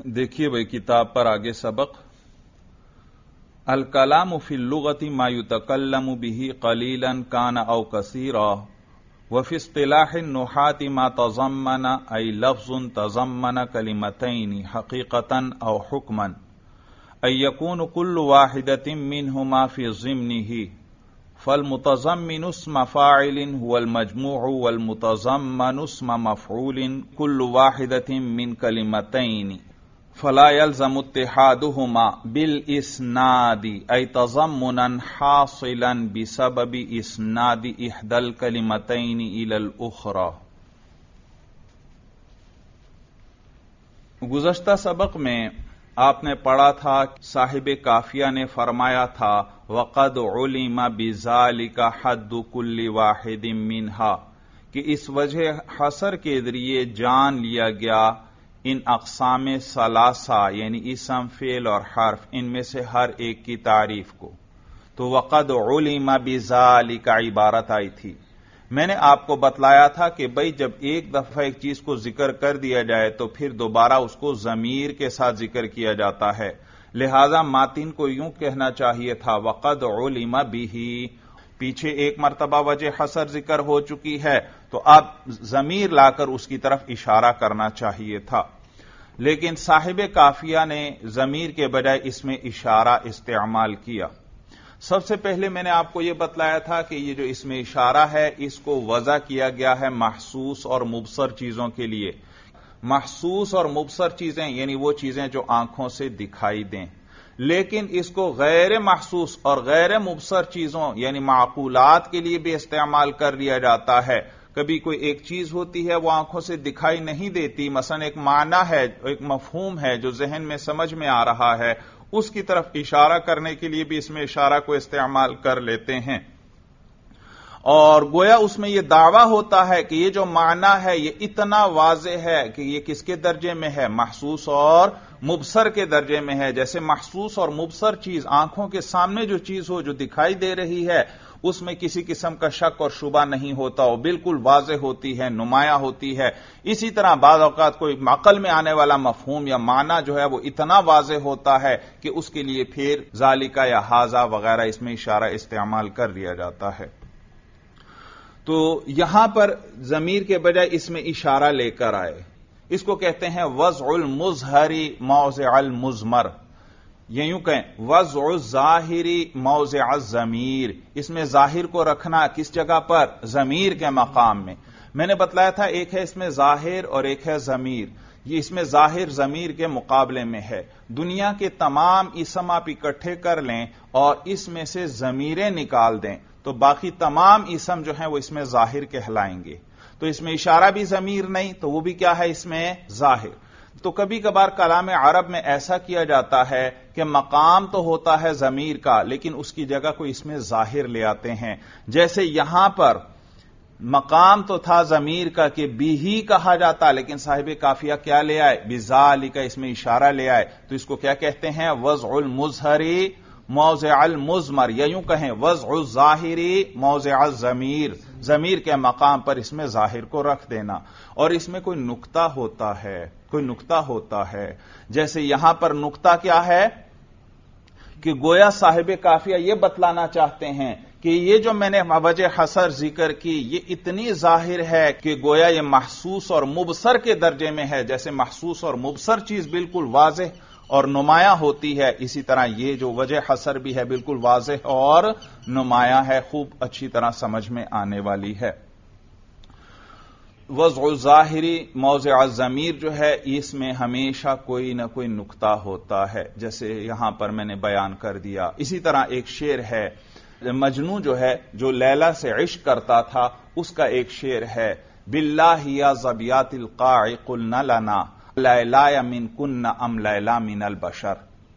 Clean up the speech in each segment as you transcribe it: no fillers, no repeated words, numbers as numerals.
देखिए भाई किताब पर आगे सबक अल कलाम फी लुगती मा युतकल्लमु बिही कलीलन कान औ कसीरा व फी इस्तिलाह नुहाती मा तज़म्मना ऐ लफ्ज़ुन तज़म्मना कलिमतैनि हकीकतन औ हुक्मन ऐ यकून कुल्लु वाहिदतिन मिनहुमा फी ज़िम्निही फलमुतज़म्मिनु इस्म फ़ाइलिन हुवल मजमूअ वल मुतज़म्मनु इस्म मफ़ऊलिन कुल्लु वाहिदतिन मिन कलिमतैनि फला यल्ज़मु इत्तिहादुहुमा बिल इस्नादी ऐ तज़म्मुनन हासिलन बिसबबि इस्नादी इहदल कलिमतैनि इलल उख़रा। गुज़श्ता सबक में आपने पढ़ा था, साहिब काफिया ने फरमाया था वक़द उलिमा बिज़ालिका हद्दु कुल्ली वाहिदिन मिनहा, कि इस वजह हसर के जरिए जान लिया गया इन अक़साम सलासा यानी इसम फेल और हर्फ इनमें से हर एक की तारीफ को। तो वक़द उलिमा बिज़ालिका इबारत आई थी। मैंने आपको बतलाया था कि भाई जब एक दफा एक चीज को जिक्र कर दिया जाए तो फिर दोबारा उसको ज़मीर के साथ जिक्र किया जाता है, लिहाजा मातिन को यूं कहना चाहिए था वक़द उलिमा बिही। पीछे एक मर्तबा वजह हसर जिक्र हो चुकी है तो अब ज़मीर लाकर उसकी तरफ इशारा करना चाहिए था, लेकिन साहिब काफिया ने ज़मीर के बजाय इसमें इशारा इस्तेमाल किया। सबसे पहले मैंने आपको यह बतलाया था कि ये जो इसमें इशारा है इसको वज़ा किया गया है महसूस और मुबसर चीजों के लिए। महसूस और मुबसर चीजें यानी वो चीजें जो आंखों से दिखाई दें, लेकिन इसको गैर महसूस और गैर मुबसर चीजों यानी माकूलात के लिए भी इस्तेमाल कर लिया जाता है। कभी कोई एक चीज होती है वो आंखों से दिखाई नहीं देती, मसलन एक माना है, एक मफहूम है जो जहन में समझ में आ रहा है, उसकी तरफ इशारा करने के लिए भी इसमें इशारा को इस्तेमाल कर लेते हैं। और गोया उसमें यह दावा होता है कि ये जो माना है ये इतना वाज़े है कि ये किसके दर्जे में है, महसूस और मुबसर के दर्जे में है। जैसे महसूस और मुबसर चीज आंखों के सामने जो चीज हो जो दिखाई दे रही है उसमें किसी किस्म का शक और शुबा नहीं होता, वो बिल्कुल वाज़े होती है, नुमाया होती है। इसी तरह बाज़ औक़ात कोई अक़ल में आने वाला मफहूम या माना जो है वो इतना वाज़े होता है कि उसके लिए फिर ज़ालिका या हाज़ा वगैरह इसमें इशारा इस्तेमाल कर लिया जाता है। तो यहां पर ज़मीर के बजाय इसमें इशारा लेकर आए, इसको कहते हैं वज़उल मुज़हरी मौज़िअल मुज़मर, ये यूं कहें वज़उ ज़ाहिरी मौज़िअ ज़मीर, इसमें जाहिर को रखना किस जगह पर, ज़मीर के मकाम में। मैंने बतलाया था एक है इसमें जाहिर और एक है ज़मीर। ये इसमें जाहिर ज़मीर के मुकाबले में है। दुनिया के तमाम इसम आप इकट्ठे कर लें और इसमें से ज़मीरें निकाल दें तो बाकी तमाम इसम जो हैं वो इसमें जाहिर कहलाएंगे। तो इसमें इशारा भी ज़मीर नहीं तो वो भी क्या है, इसमें जाहिर। तो कभी कभार कलाम अरब में ऐसा किया जाता है कि मकाम तो होता है ज़मीर का लेकिन उसकी जगह को इसमें जाहिर ले आते हैं। जैसे यहां पर मकाम तो था ज़मीर का कि बिही कहा जाता, लेकिन साहिब काफिया क्या ले आए, बिज़ालिका, इसमें इशारा ले आए। तो इसको क्या कहते हैं, वज़उल मुज़हरी मौज़िअल मुज़मर, या यूं कहें वज़उ ज़ाहिरी मौज़िअ ज़मीर, ज़मीर के मकाम पर इसमें जाहिर को रख देना। और इसमें कोई नुक्ता होता है, कोई नुक्ता होता है। जैसे यहां पर नुक्ता क्या है कि गोया साहिब काफिया यह बतलाना चाहते हैं कि ये जो मैंने वजह हसर जिक्र की ये इतनी जाहिर है कि गोया ये महसूस और मुबसर के दर्जे में है। जैसे महसूस और मुबसर चीज बिल्कुल वाज़ेह और नुमाया होती है, इसी तरह ये जो वजह हसर भी है बिल्कुल वाज़ेह और नुमाया है, खूब अच्छी तरह समझ में आने वाली है। वज़उ ज़ाहिरी मौज़िअ ज़मीर जो है इसमें हमेशा कोई ना कोई नुक्ता होता है, जैसे यहां पर मैंने बयान कर दिया। इसी तरह एक शेर है, मजनू जो है जो लैला से इश्क करता था उसका एक शेर है, बिल्लाहि या ज़बियातिल क़ाइ क़ुलना लना लैला मिन कुन्ना अम लैला मिनल बशर,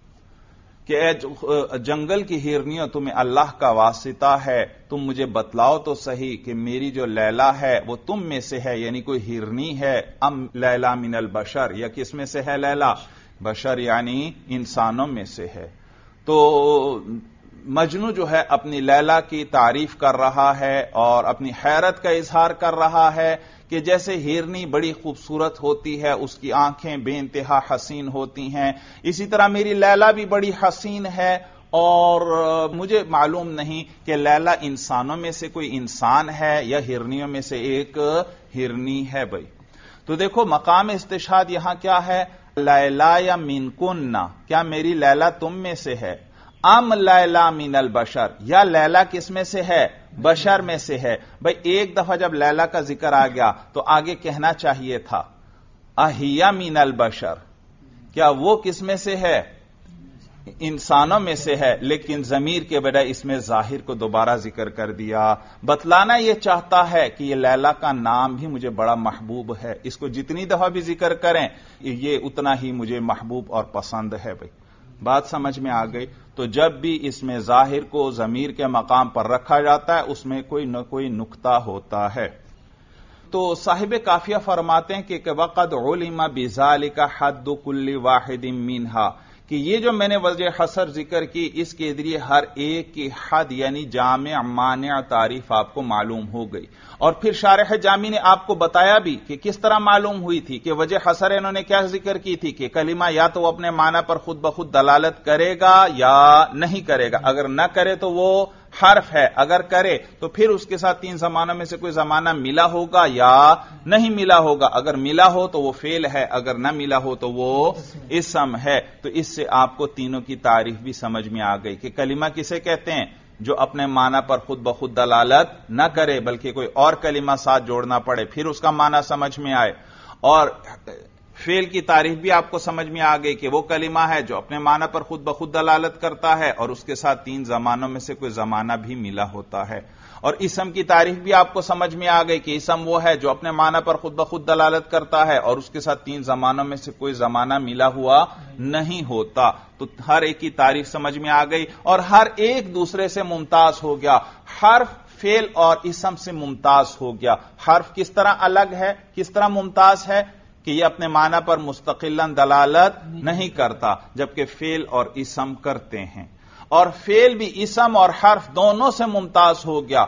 कि जंगल की हिरनियों तुम्हें अल्लाह का वासिता है, तुम मुझे बतलाओ तो सही कि मेरी जो लैला है वो तुम में से है यानी कोई हिरनी है, अम लैला मिनल बशर, या किस में से है लैला, बशर यानी इंसानों में से है। तो مجنو جو ہے اپنی لیلا کی تعریف کر رہا ہے اور اپنی حیرت کا اظہار کر رہا ہے کہ جیسے ہیرنی بڑی خوبصورت ہوتی ہے، اس کی آنکھیں بے انتہا حسین ہوتی ہیں، اسی طرح میری لیلا بھی بڑی حسین ہے، اور مجھے معلوم نہیں کہ لیلا انسانوں میں سے کوئی انسان ہے یا ہرنیوں میں سے ایک ہرنی ہے۔ بھائی تو دیکھو مقام استشہاد یہاں کیا ہے؟ لیلا یا من کننا، کیا میری لیلا تم میں سے ہے؟ ام لیلا من البشر، یا لیلا کس میں سے ہے؟ بشر میں سے ہے۔ بھائی ایک دفعہ جب لیلا کا ذکر آ گیا تو آگے کہنا چاہیے تھا اہیا من البشر، کیا وہ کس میں سے ہے؟ انسانوں میں سے ہے، لیکن ضمیر کے بجائے اس میں ظاہر کو دوبارہ ذکر کر دیا۔ بتلانا یہ چاہتا ہے کہ یہ لیلا کا نام بھی مجھے بڑا محبوب ہے، اس کو جتنی دفعہ بھی ذکر کریں یہ اتنا ہی مجھے محبوب اور پسند ہے۔ بھائی بات سمجھ میں آ گئی؟ تو جب بھی اس میں ظاہر کو ضمیر کے مقام پر رکھا جاتا ہے اس میں کوئی نہ کوئی نکتہ ہوتا ہے۔ تو صاحب قافیہ فرماتے ہیں کہ وقد علم بذالک حد کل واحد منہا، کہ یہ جو میں نے وجہ حصر ذکر کی اس کے ذریعے ہر ایک کی حد یعنی جامع مانع تعریف آپ کو معلوم ہو گئی۔ اور پھر شارح جامی نے آپ کو بتایا بھی کہ کس طرح معلوم ہوئی تھی کہ وجہ حصر انہوں نے کیا ذکر کی تھی کہ کلمہ یا تو وہ اپنے معنی پر خود بخود دلالت کرے گا یا نہیں کرے گا، اگر نہ کرے تو وہ حرف ہے، اگر کرے تو پھر اس کے ساتھ تین زمانوں میں سے کوئی زمانہ ملا ہوگا یا نہیں ملا ہوگا، اگر ملا ہو تو وہ فعل ہے، اگر نہ ملا ہو تو وہ اسم ہے۔ تو اس سے آپ کو تینوں کی تعریف بھی سمجھ میں آ گئی کہ کلمہ کسے کہتے ہیں؟ جو اپنے معنی پر خود بخود دلالت نہ کرے بلکہ کوئی اور کلمہ ساتھ جوڑنا پڑے پھر اس کا معنی سمجھ میں آئے۔ اور فعل کی تعریف بھی آپ کو سمجھ میں آ گئی کہ وہ کلمہ ہے جو اپنے معنی پر خود بخود دلالت کرتا ہے اور اس کے ساتھ تین زمانوں میں سے کوئی زمانہ بھی ملا ہوتا ہے۔ اور اسم کی تعریف بھی آپ کو سمجھ میں آ گئی کہ اسم وہ ہے جو اپنے معنی پر خود بخود دلالت کرتا ہے اور اس کے ساتھ تین زمانوں میں سے کوئی زمانہ ملا ہوا نہیں ہوتا۔ تو ہر ایک کی تعریف سمجھ میں آ گئی اور ہر ایک دوسرے سے ممتاز ہو گیا، حرف فعل اور اسم سے ممتاز ہو گیا۔ حرف کس طرح الگ ہے، کس طرح ممتاز ہے کہ یہ اپنے معنی پر مستقلاً دلالت نہیں کرتا جبکہ فعل اور اسم کرتے ہیں، اور فعل بھی اسم اور حرف دونوں سے ممتاز ہو گیا۔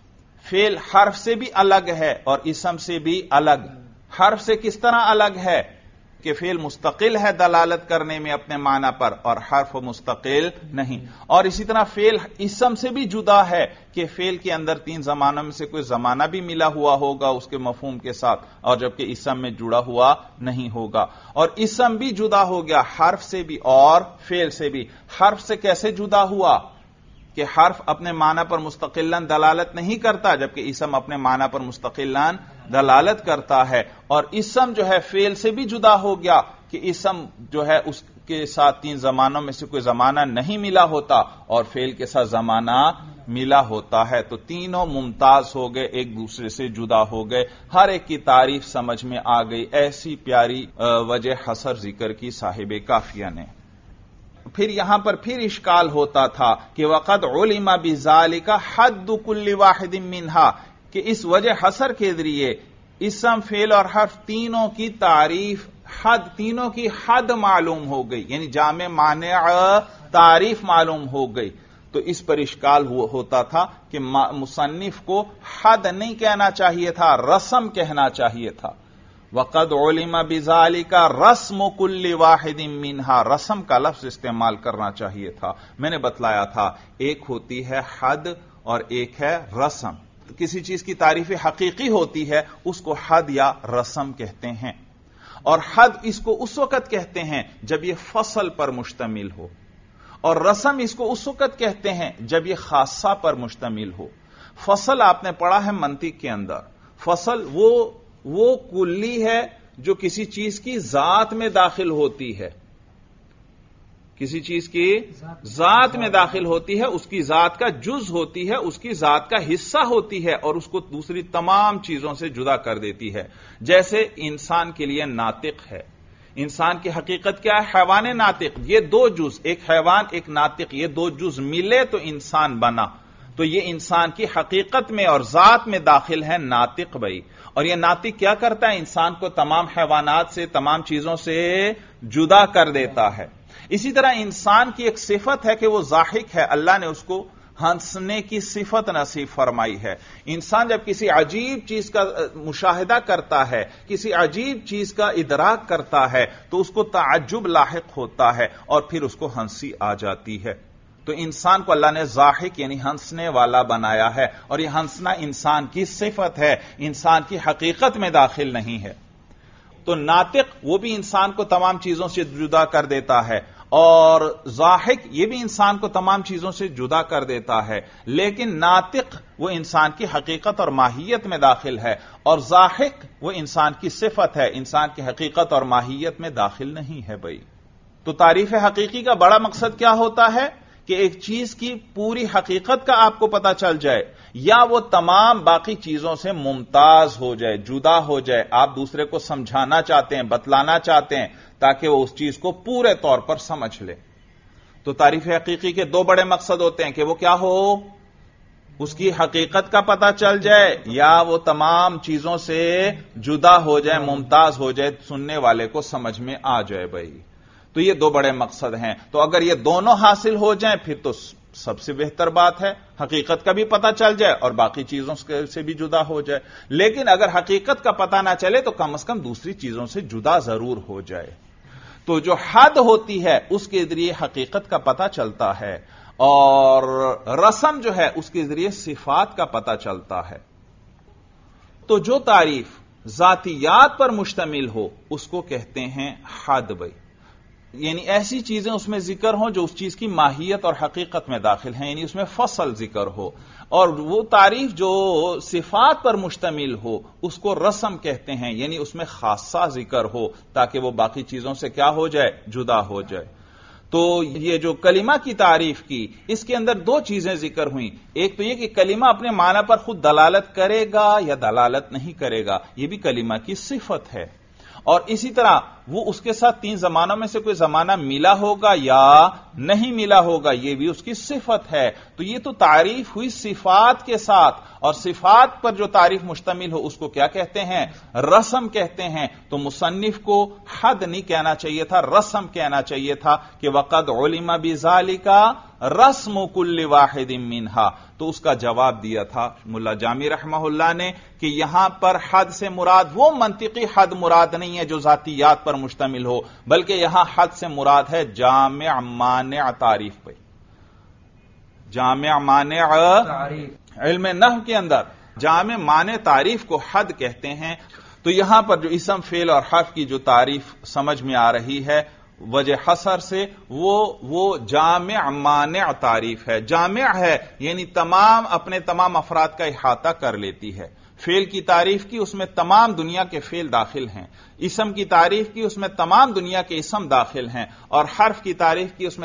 فعل حرف سے بھی الگ ہے اور اسم سے بھی الگ۔ حرف سے کس طرح الگ ہے کہ فعل مستقل ہے دلالت کرنے میں اپنے معنی پر اور حرف مستقل نہیں، اور اسی طرح فعل اسم سے بھی جدا ہے کہ فعل کے اندر تین زمانوں میں سے کوئی زمانہ بھی ملا ہوا ہوگا اس کے مفہوم کے ساتھ، اور جبکہ اسم میں جڑا ہوا نہیں ہوگا۔ اور اسم بھی جدا ہو گیا حرف سے بھی اور فعل سے بھی۔ حرف سے کیسے جدا ہوا کہ حرف اپنے معنی پر مستقلاً دلالت نہیں کرتا جبکہ اسم اپنے معنی پر مستقلاً دلالت کرتا ہے، اور اسم جو ہے فعل سے بھی جدا ہو گیا کہ اسم جو ہے اس کے ساتھ تین زمانوں میں سے کوئی زمانہ نہیں ملا ہوتا اور فعل کے ساتھ زمانہ ملا ہوتا ہے۔ تو تینوں ممتاز ہو گئے، ایک دوسرے سے جدا ہو گئے، ہر ایک کی تعریف سمجھ میں آ گئی۔ ایسی پیاری وجہ حصر ذکر کی صاحب قافیہ نے۔ پھر یہاں پر پھر اشکال ہوتا تھا کہ وقد علم بذالک حد کل واحد منہا، کہ اس وجہ حصر کے ذریعے اسم فعل اور حرف تینوں کی تعریف حد، تینوں کی حد معلوم ہو گئی، یعنی جامع مانع تعریف معلوم ہو گئی۔ تو اس پر اشکال ہوتا تھا کہ مصنف کو حد نہیں کہنا چاہیے تھا، رسم کہنا چاہیے تھا۔ وقد علم بذالک رسم کل واحد منہا، رسم کا لفظ استعمال کرنا چاہیے تھا۔ میں نے بتلایا تھا ایک ہوتی ہے حد اور ایک ہے رسم۔ کسی چیز کی تعریف حقیقی ہوتی ہے اس کو حد یا رسم کہتے ہیں، اور حد اس کو اس وقت کہتے ہیں جب یہ فصل پر مشتمل ہو، اور رسم اس کو اس وقت کہتے ہیں جب یہ خاصہ پر مشتمل ہو۔ فصل آپ نے پڑھا ہے منطق کے اندر، فصل وہ کلی ہے جو کسی چیز کی ذات میں داخل ہوتی ہے، کسی چیز کی ذات میں داخل ہوتی ہے، اس کی ذات کا جز ہوتی ہے، اس کی ذات کا حصہ ہوتی ہے اور اس کو دوسری تمام چیزوں سے جدا کر دیتی ہے۔ جیسے انسان کے لیے ناطق ہے، انسان کی حقیقت کیا ہے؟ حیوان ناطق۔ یہ دو جز، ایک حیوان ایک ناطق، یہ دو جز ملے تو انسان بنا، تو یہ انسان کی حقیقت میں اور ذات میں داخل ہے ناطق بھائی۔ اور یہ ناطق کیا کرتا ہے؟ انسان کو تمام حیوانات سے، تمام چیزوں سے جدا کر دیتا ہے۔ اسی طرح انسان کی ایک صفت ہے کہ وہ ضاحک ہے، اللہ نے اس کو ہنسنے کی صفت نصیب فرمائی ہے۔ انسان جب کسی عجیب چیز کا مشاہدہ کرتا ہے، کسی عجیب چیز کا ادراک کرتا ہے تو اس کو تعجب لاحق ہوتا ہے اور پھر اس کو ہنسی آ جاتی ہے۔ تو انسان کو اللہ نے ضاحک یعنی ہنسنے والا بنایا ہے، اور یہ ہنسنا انسان کی صفت ہے، انسان کی حقیقت میں داخل نہیں ہے۔ تو ناطق وہ بھی انسان کو تمام چیزوں سے جدا کر دیتا ہے، اور ضاحک یہ بھی انسان کو تمام چیزوں سے جدا کر دیتا ہے، لیکن ناطق وہ انسان کی حقیقت اور ماہیت میں داخل ہے، اور ضاحک وہ انسان کی صفت ہے، انسان کی حقیقت اور ماہیت میں داخل نہیں ہے بھائی۔ تو تعریف حقیقی کا بڑا مقصد کیا ہوتا ہے کہ ایک چیز کی پوری حقیقت کا آپ کو پتا چل جائے، یا وہ تمام باقی چیزوں سے ممتاز ہو جائے، جدا ہو جائے، آپ دوسرے کو سمجھانا چاہتے ہیں، بتلانا چاہتے ہیں تاکہ وہ اس چیز کو پورے طور پر سمجھ لے۔ تو تعریف حقیقی کے دو بڑے مقصد ہوتے ہیں کہ وہ کیا ہو، اس کی حقیقت کا پتہ چل جائے، یا وہ تمام چیزوں سے جدا ہو جائے، ممتاز ہو جائے، سننے والے کو سمجھ میں آ جائے بھائی۔ تو یہ دو بڑے مقصد ہیں، تو اگر یہ دونوں حاصل ہو جائیں پھر تو سب سے بہتر بات ہے، حقیقت کا بھی پتہ چل جائے اور باقی چیزوں سے بھی جدا ہو جائے۔ لیکن اگر حقیقت کا پتہ نہ چلے تو کم از کم دوسری چیزوں سے جدا ضرور ہو جائے۔ تو جو حد ہوتی ہے اس کے ذریعے حقیقت کا پتہ چلتا ہے، اور رسم جو ہے اس کے ذریعے صفات کا پتہ چلتا ہے۔ تو جو تعریف ذاتیات پر مشتمل ہو اس کو کہتے ہیں حد بھائی، یعنی ایسی چیزیں اس میں ذکر ہوں جو اس چیز کی ماہیت اور حقیقت میں داخل ہیں، یعنی اس میں فصل ذکر ہو۔ اور وہ تعریف جو صفات پر مشتمل ہو اس کو رسم کہتے ہیں، یعنی اس میں خاصہ ذکر ہو تاکہ وہ باقی چیزوں سے کیا ہو جائے، جدا ہو جائے۔ تو یہ جو کلمہ کی تعریف کی، اس کے اندر دو چیزیں ذکر ہوئیں، ایک تو یہ کہ کلمہ اپنے معنی پر خود دلالت کرے گا یا دلالت نہیں کرے گا، یہ بھی کلمہ کی صفت ہے، اور اسی طرح وہ اس کے ساتھ تین زمانوں میں سے کوئی زمانہ ملا ہوگا یا نہیں ملا ہوگا، یہ بھی اس کی صفت ہے۔ تو یہ تو تعریف ہوئی صفات کے ساتھ، اور صفات پر جو تعریف مشتمل ہو اس کو کیا کہتے ہیں، رسم کہتے ہیں۔ تو مصنف کو حد نہیں کہنا چاہیے تھا، رسم کہنا چاہیے تھا کہ وقد علم بذالک رسم کل واحد منہا۔ تو اس کا جواب دیا تھا ملا جامی رحمہ اللہ نے کہ یہاں پر حد سے مراد وہ منطقی حد مراد نہیں ہے جو ذاتیات پر مشتمل ہو، بلکہ یہاں حد سے مراد ہے جامع مانع تعریف پہ۔ جامع مانع تعریف، علم نحو کے اندر جامع مانع تعریف کو حد کہتے ہیں۔ تو یہاں پر جو اسم فعل اور حرف کی جو تعریف سمجھ میں آ رہی ہے وجہ حصر سے، وہ جامع مانع تعریف ہے۔ جامع ہے یعنی اپنے تمام افراد کا احاطہ کر لیتی ہے۔ فعل کی تعریف کی، اس میں تمام دنیا کے فعل داخل ہیں۔ اسم کی تعریف کی، اس میں تمام دنیا کے اسم داخل ہیں، اور حرف کی تعریف کی، اس میں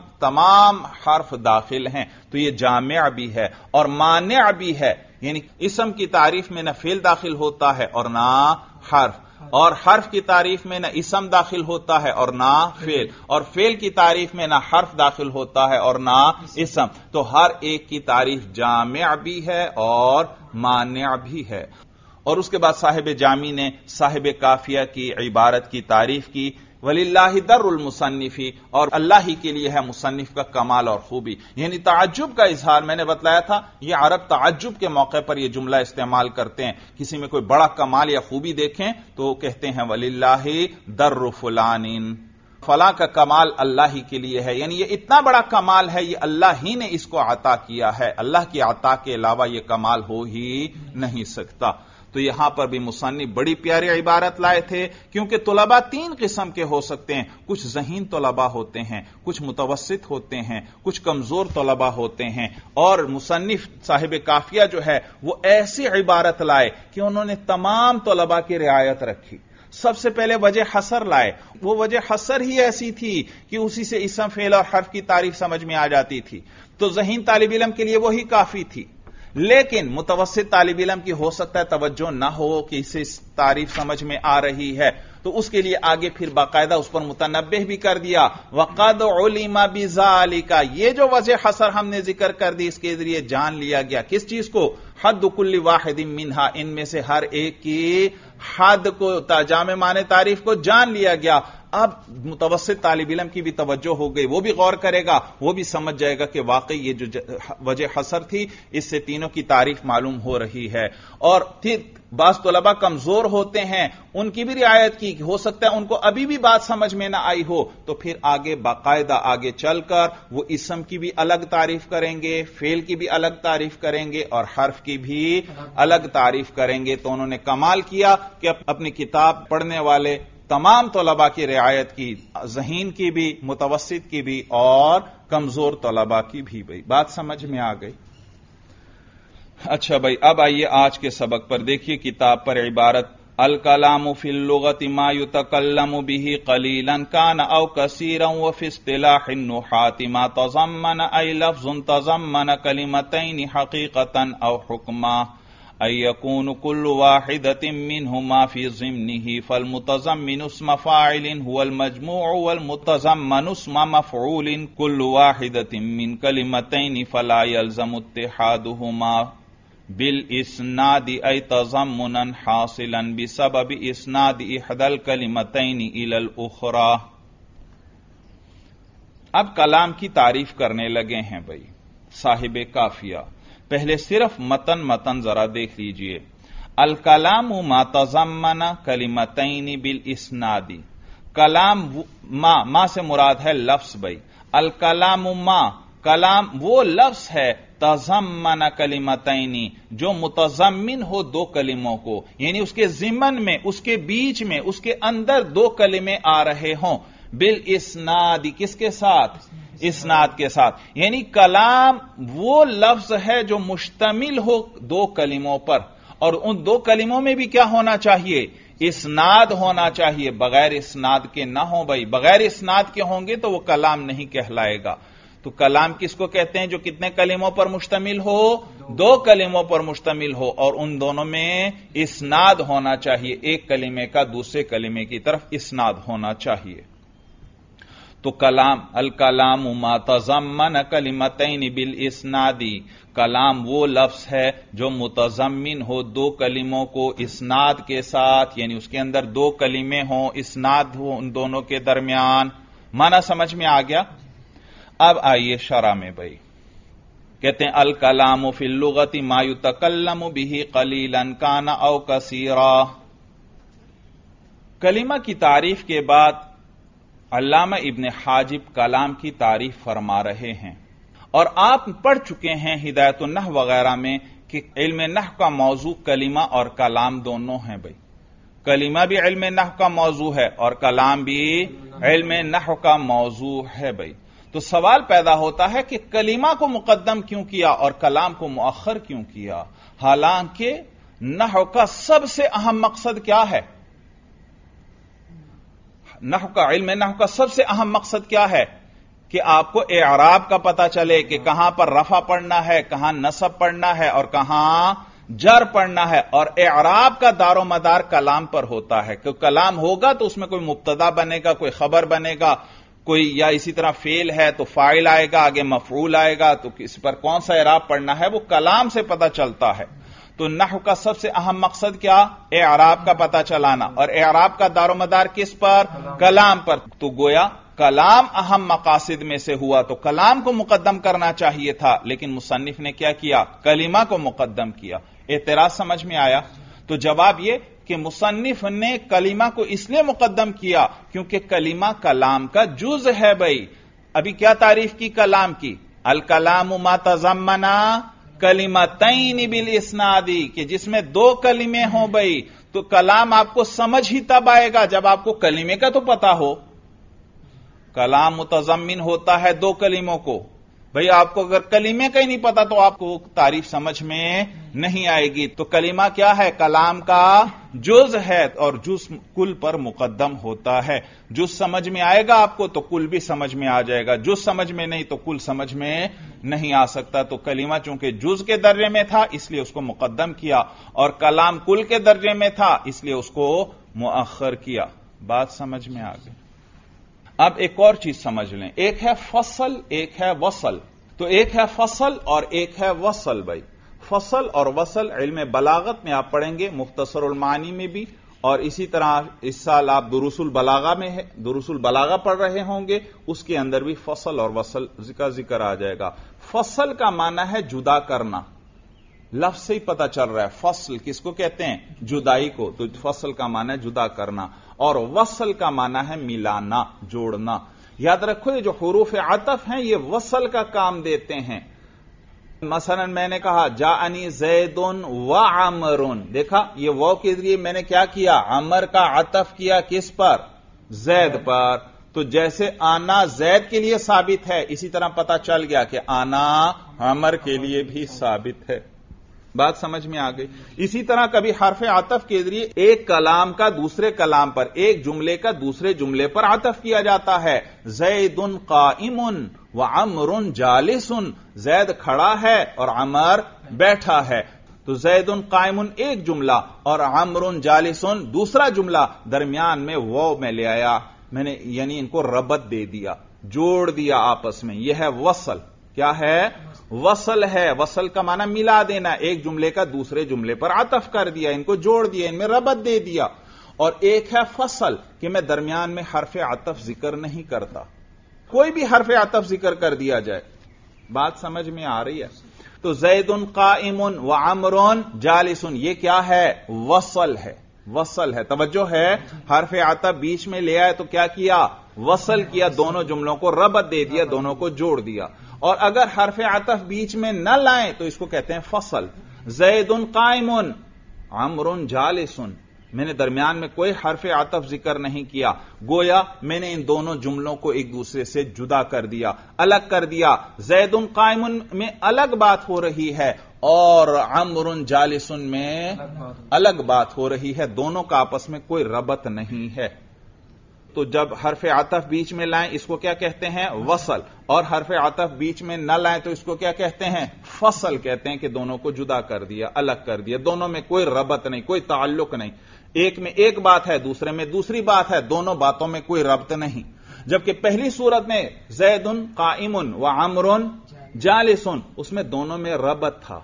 تمام حرف داخل ہیں۔ تو یہ جامع بھی ہے اور مانع بھی ہے، یعنی اسم کی تعریف میں نہ فعل داخل ہوتا ہے اور نہ حرف، اور حرف کی تعریف میں نہ اسم داخل ہوتا ہے اور نہ فعل، اور فعل کی تعریف میں نہ حرف داخل ہوتا ہے اور نہ اسم۔ تو ہر ایک کی تعریف جامع بھی ہے اور مانع بھی ہے۔ اور اس کے بعد صاحب جامی نے صاحب کافیہ کی عبارت کی تعریف کی، وَلِلَّهِ دَرُّ الْمُصَنِّفِ، اور اللہ ہی کے لیے ہے مصنف کا کمال اور خوبی، یعنی تعجب کا اظہار۔ میں نے بتلایا تھا یہ عرب تعجب کے موقع پر یہ جملہ استعمال کرتے ہیں، کسی میں کوئی بڑا کمال یا خوبی دیکھیں تو کہتے ہیں وَلِلَّهِ دَرُّ فُلَانٍ، فلاں کا کمال اللہ ہی کے لیے ہے، یعنی یہ اتنا بڑا کمال ہے، یہ اللہ ہی نے اس کو عطا کیا ہے، اللہ کی عطا کے علاوہ یہ کمال ہو ہی نہیں سکتا۔ تو یہاں پر بھی مصنف بڑی پیاری عبارت لائے تھے، کیونکہ طلباء تین قسم کے ہو سکتے ہیں، کچھ ذہین طلباء ہوتے ہیں، کچھ متوسط ہوتے ہیں، کچھ کمزور طلباء ہوتے ہیں، اور مصنف صاحب کافیہ جو ہے وہ ایسی عبارت لائے کہ انہوں نے تمام طلباء کی رعایت رکھی۔ سب سے پہلے وجہ حصر لائے، وہ وجہ حصر ہی ایسی تھی کہ اسی سے اسم فعل اور حرف کی تعریف سمجھ میں آ جاتی تھی، تو ذہین طالب علم کے لیے وہی کافی تھی۔ لیکن متوسط طالب علم کی ہو سکتا ہے توجہ نہ ہو کہ اسے تعریف سمجھ میں آ رہی ہے، تو اس کے لیے آگے پھر باقاعدہ اس پر متنبہ بھی کر دیا، وَقَدْ عُلِمَ بِذَالِكَ، یہ جو وجہ حصر ہم نے ذکر کر دی اس کے ذریعے جان لیا گیا کس چیز کو، حد کل واحد منہا، ان میں سے ہر ایک کی حد کو، جامع معنی تعریف کو جان لیا گیا، اب متوسط طالب علم کی بھی توجہ ہو گئی، وہ بھی غور کرے گا، وہ بھی سمجھ جائے گا کہ واقعی یہ جو وجہ حصر تھی اس سے تینوں کی تعریف معلوم ہو رہی ہے۔ اور پھر بعض طلباء کمزور ہوتے ہیں، ان کی بھی رعایت کی، ہو سکتا ہے ان کو ابھی بھی بات سمجھ میں نہ آئی ہو، تو پھر آگے باقاعدہ آگے چل کر وہ اسم کی بھی الگ تعریف کریں گے، فعل کی بھی الگ تعریف کریں گے اور حرف کی بھی الگ تعریف کریں گے۔ تو انہوں نے کمال کیا کہ اپنی کتاب پڑھنے والے تمام طلباء کی رعایت کی، ذہین کی بھی، متوسط کی بھی اور کمزور طلباء کی بھی۔ بھائی بات سمجھ میں آ گئی؟ اچھا بھائی، اب آئیے آج کے سبق پر دیکھیے کتاب پر عبارت الکلام فی اللغت ما یتکلم به قلیلا کان او کثیرا وفی اصطلاح النحاة ما تضمن ای لفظ تضمن کلمتین حقیقتا او حکما ای یکون کل واحدۃ منہما فی ضمنہ فالمتضمن اسم فاعل هو المجموع والمتضمن اسم مفعول کل واحدۃ من کلمتین فلا یلزم اتحادهما بالاسناد ای تضمنا حاصلا بسبب اسناد احدى الكلمتين الى الاخرى۔ اب کلام کی تعریف کرنے لگے ہیں بھائی صاحب کافیہ۔ پہلے صرف متن ذرا دیکھ لیجئے۔ الکلام ما تضمن کلمتین بالاسناد، کلام ما سے مراد ہے لفظ بھائی۔ الکلام ما، کلام وہ لفظ ہے تضمن کلمتین جو متضمن ہو دو کلموں کو، یعنی اس کے ضمن میں، اس کے بیچ میں، اس کے اندر دو کلمے آ رہے ہوں بالاسناد، کس کے ساتھ؟ اسناد کے ساتھ۔ یعنی کلام وہ لفظ ہے جو مشتمل ہو دو کلموں پر، اور ان دو کلموں میں بھی کیا ہونا چاہیے؟ اسناد ہونا چاہیے، بغیر اسناد کے نہ ہو بھائی، بغیر اسناد کے ہوں گے تو وہ کلام نہیں کہلائے گا۔ تو کلام کس کو کہتے ہیں؟ جو کتنے کلموں پر مشتمل ہو؟ دو کلموں پر مشتمل ہو، اور ان دونوں میں اسناد ہونا چاہیے، ایک کلمے کا دوسرے کلمے کی طرف اسناد ہونا چاہیے۔ تو کلام الکلام ما تضمن کلمتین بالاسناد، کلام وہ لفظ ہے جو متضمن ہو دو کلموں کو اسناد کے ساتھ، یعنی اس کے اندر دو کلمے ہوں، اسناد ہو ان دونوں کے درمیان۔ معنی سمجھ میں آ گیا؟ اب آئیے شرح میں بھائی، کہتے ہیں الکلام فی اللغت ما یتکلم به قلیلا کان او کثیرا۔ کلمہ کی تعریف کے بعد علامہ ابن حاجب کلام کی تعریف فرما رہے ہیں، اور آپ پڑھ چکے ہیں ہدایت النحو وغیرہ میں کہ علم نحو کا موضوع کلمہ اور کلام دونوں ہیں بھائی۔ کلمہ بھی علم نحو کا موضوع ہے اور کلام بھی علم نحو کا موضوع ہے بھائی۔ تو سوال پیدا ہوتا ہے کہ کلمہ کو مقدم کیوں کیا اور کلام کو مؤخر کیوں کیا، حالانکہ نحو کا سب سے اہم مقصد کیا ہے؟ علم نحو کا سب سے اہم مقصد کیا ہے؟ کہ آپ کو اعراب کا پتہ چلے کہ کہاں پر رفع پڑھنا ہے، کہاں نصب پڑھنا ہے اور کہاں جر پڑھنا ہے، اور اعراب کا دار و مدار کلام پر ہوتا ہے کہ کلام ہوگا تو اس میں کوئی مبتدا بنے گا، کوئی خبر بنے گا، کوئی یا اسی طرح فعل ہے تو فاعل آئے گا، آگے مفعول آئے گا، تو اس پر کون سا اعراب پڑھنا ہے وہ کلام سے پتہ چلتا ہے۔ تو نحو کا سب سے اہم مقصد کیا؟ اعراب کا پتہ چلانا، اور اعراب کا دار و مدار کس پر؟ کلام پر۔ تو گویا کلام اہم مقاصد میں سے ہوا تو کلام کو مقدم کرنا چاہیے تھا، لیکن مصنف نے کیا کیا؟ کلمہ کو مقدم کیا۔ اعتراض سمجھ میں آیا؟ تو جواب یہ کہ مصنف نے کلمہ کو اس لیے مقدم کیا کیونکہ کلمہ کلام کا جز ہے بھائی۔ ابھی کیا تعریف کی کلام کی؟ الکلام ما تضمن کلمتین بالاسناد، کہ جس میں دو کلمے ہوں بھائی، تو کلام آپ کو سمجھ ہی تب آئے گا جب آپ کو کلمے کا تو پتا ہو۔ کلام متضمن ہوتا ہے دو کلموں کو بھئی، آپ کو اگر کلمے کا ہی نہیں پتا تو آپ کو تعریف سمجھ میں نہیں آئے گی۔ تو کلمہ کیا ہے؟ کلام کا جز ہے، اور جز کل پر مقدم ہوتا ہے۔ جز سمجھ میں آئے گا آپ کو تو کل بھی سمجھ میں آ جائے گا، جز سمجھ میں نہیں تو کل سمجھ میں نہیں آ سکتا۔ تو کلمہ چونکہ جز کے درجے میں تھا اس لیے اس کو مقدم کیا، اور کلام کل کے درجے میں تھا اس لیے اس کو مؤخر کیا۔ بات سمجھ میں آ گئی؟ اب ایک اور چیز سمجھ لیں، ایک ہے فصل، ایک ہے وصل۔ تو ایک ہے فصل اور ایک ہے وصل بھائی۔ فصل اور وصل علم بلاغت میں آپ پڑھیں گے، مختصر المعانی میں بھی اور اسی طرح اس سال آپ دروس البلاغہ میں ہے، دروس البلاغہ پڑھ رہے ہوں گے، اس کے اندر بھی فصل اور وصل کا ذکر آ جائے گا۔ فصل کا معنی ہے جدا کرنا، لفظ سے ہی پتہ چل رہا ہے فصل کس کو کہتے ہیں، جدائی کو، تو فصل کا معنی ہے جدا کرنا، اور وصل کا معنی ہے ملانا، جوڑنا۔ یاد رکھو یہ جو حروف عطف ہیں یہ وصل کا کام دیتے ہیں۔ مثلا میں نے کہا جاءنی زید و عمر، دیکھا یہ واو کے ذریعے میں نے کیا کیا، عمر کا عطف کیا کس پر، زید پر، تو جیسے آنا زید کے لیے ثابت ہے اسی طرح پتہ چل گیا کہ آنا عمر کے لیے بھی ثابت ہے۔ بات سمجھ میں آ گئی۔ اسی طرح کبھی حرف عطف کے ذریعے ایک کلام کا دوسرے کلام پر، ایک جملے کا دوسرے جملے پر عطف کیا جاتا ہے۔ زید قائم وعمر جالس، زید کھڑا ہے اور عمر بیٹھا ہے، تو زید قائم ایک جملہ اور عمر جالس دوسرا جملہ، درمیان میں واو میں لے آیا، میں نے یعنی ان کو ربط دے دیا، جوڑ دیا آپس میں، یہ ہے وصل۔ کیا ہے؟ وصل ہے۔ وصل کا معنی ملا دینا، ایک جملے کا دوسرے جملے پر عطف کر دیا، ان کو جوڑ دیا، ان میں ربط دے دیا۔ اور ایک ہے فصل کہ میں درمیان میں حرف عطف ذکر نہیں کرتا، کوئی بھی حرف عطف ذکر کر دیا جائے۔ بات سمجھ میں آ رہی ہے؟ تو زید قائم وعمر جالس، یہ کیا ہے؟ وصل ہے، وصل ہے۔ توجہ ہے، حرف عطف بیچ میں لے آئے تو کیا کیا؟ وصل کیا، دونوں جملوں کو ربط دے دیا، دونوں کو جوڑ دیا۔ اور اگر حرف عطف بیچ میں نہ لائیں تو اس کو کہتے ہیں فصل۔ زید قائم عمر جالس، میں نے درمیان میں کوئی حرف عطف ذکر نہیں کیا، گویا میں نے ان دونوں جملوں کو ایک دوسرے سے جدا کر دیا، الگ کر دیا۔ زید قائم میں الگ بات ہو رہی ہے اور عمر جالس میں الگ بات ہو رہی ہے، دونوں کا آپس میں کوئی ربط نہیں ہے۔ تو جب حرف عطف بیچ میں لائیں اس کو کیا کہتے ہیں؟ وصل، اور حرف عطف بیچ میں نہ لائیں تو اس کو کیا کہتے ہیں؟ فصل کہتے ہیں، کہ دونوں کو جدا کر دیا، الگ کر دیا، دونوں میں کوئی ربط نہیں، کوئی تعلق نہیں، ایک میں ایک بات ہے دوسرے میں دوسری بات ہے، دونوں باتوں میں کوئی ربط نہیں۔ جبکہ پہلی صورت میں زید قائم وعمر جالس، اس میں دونوں میں ربط تھا،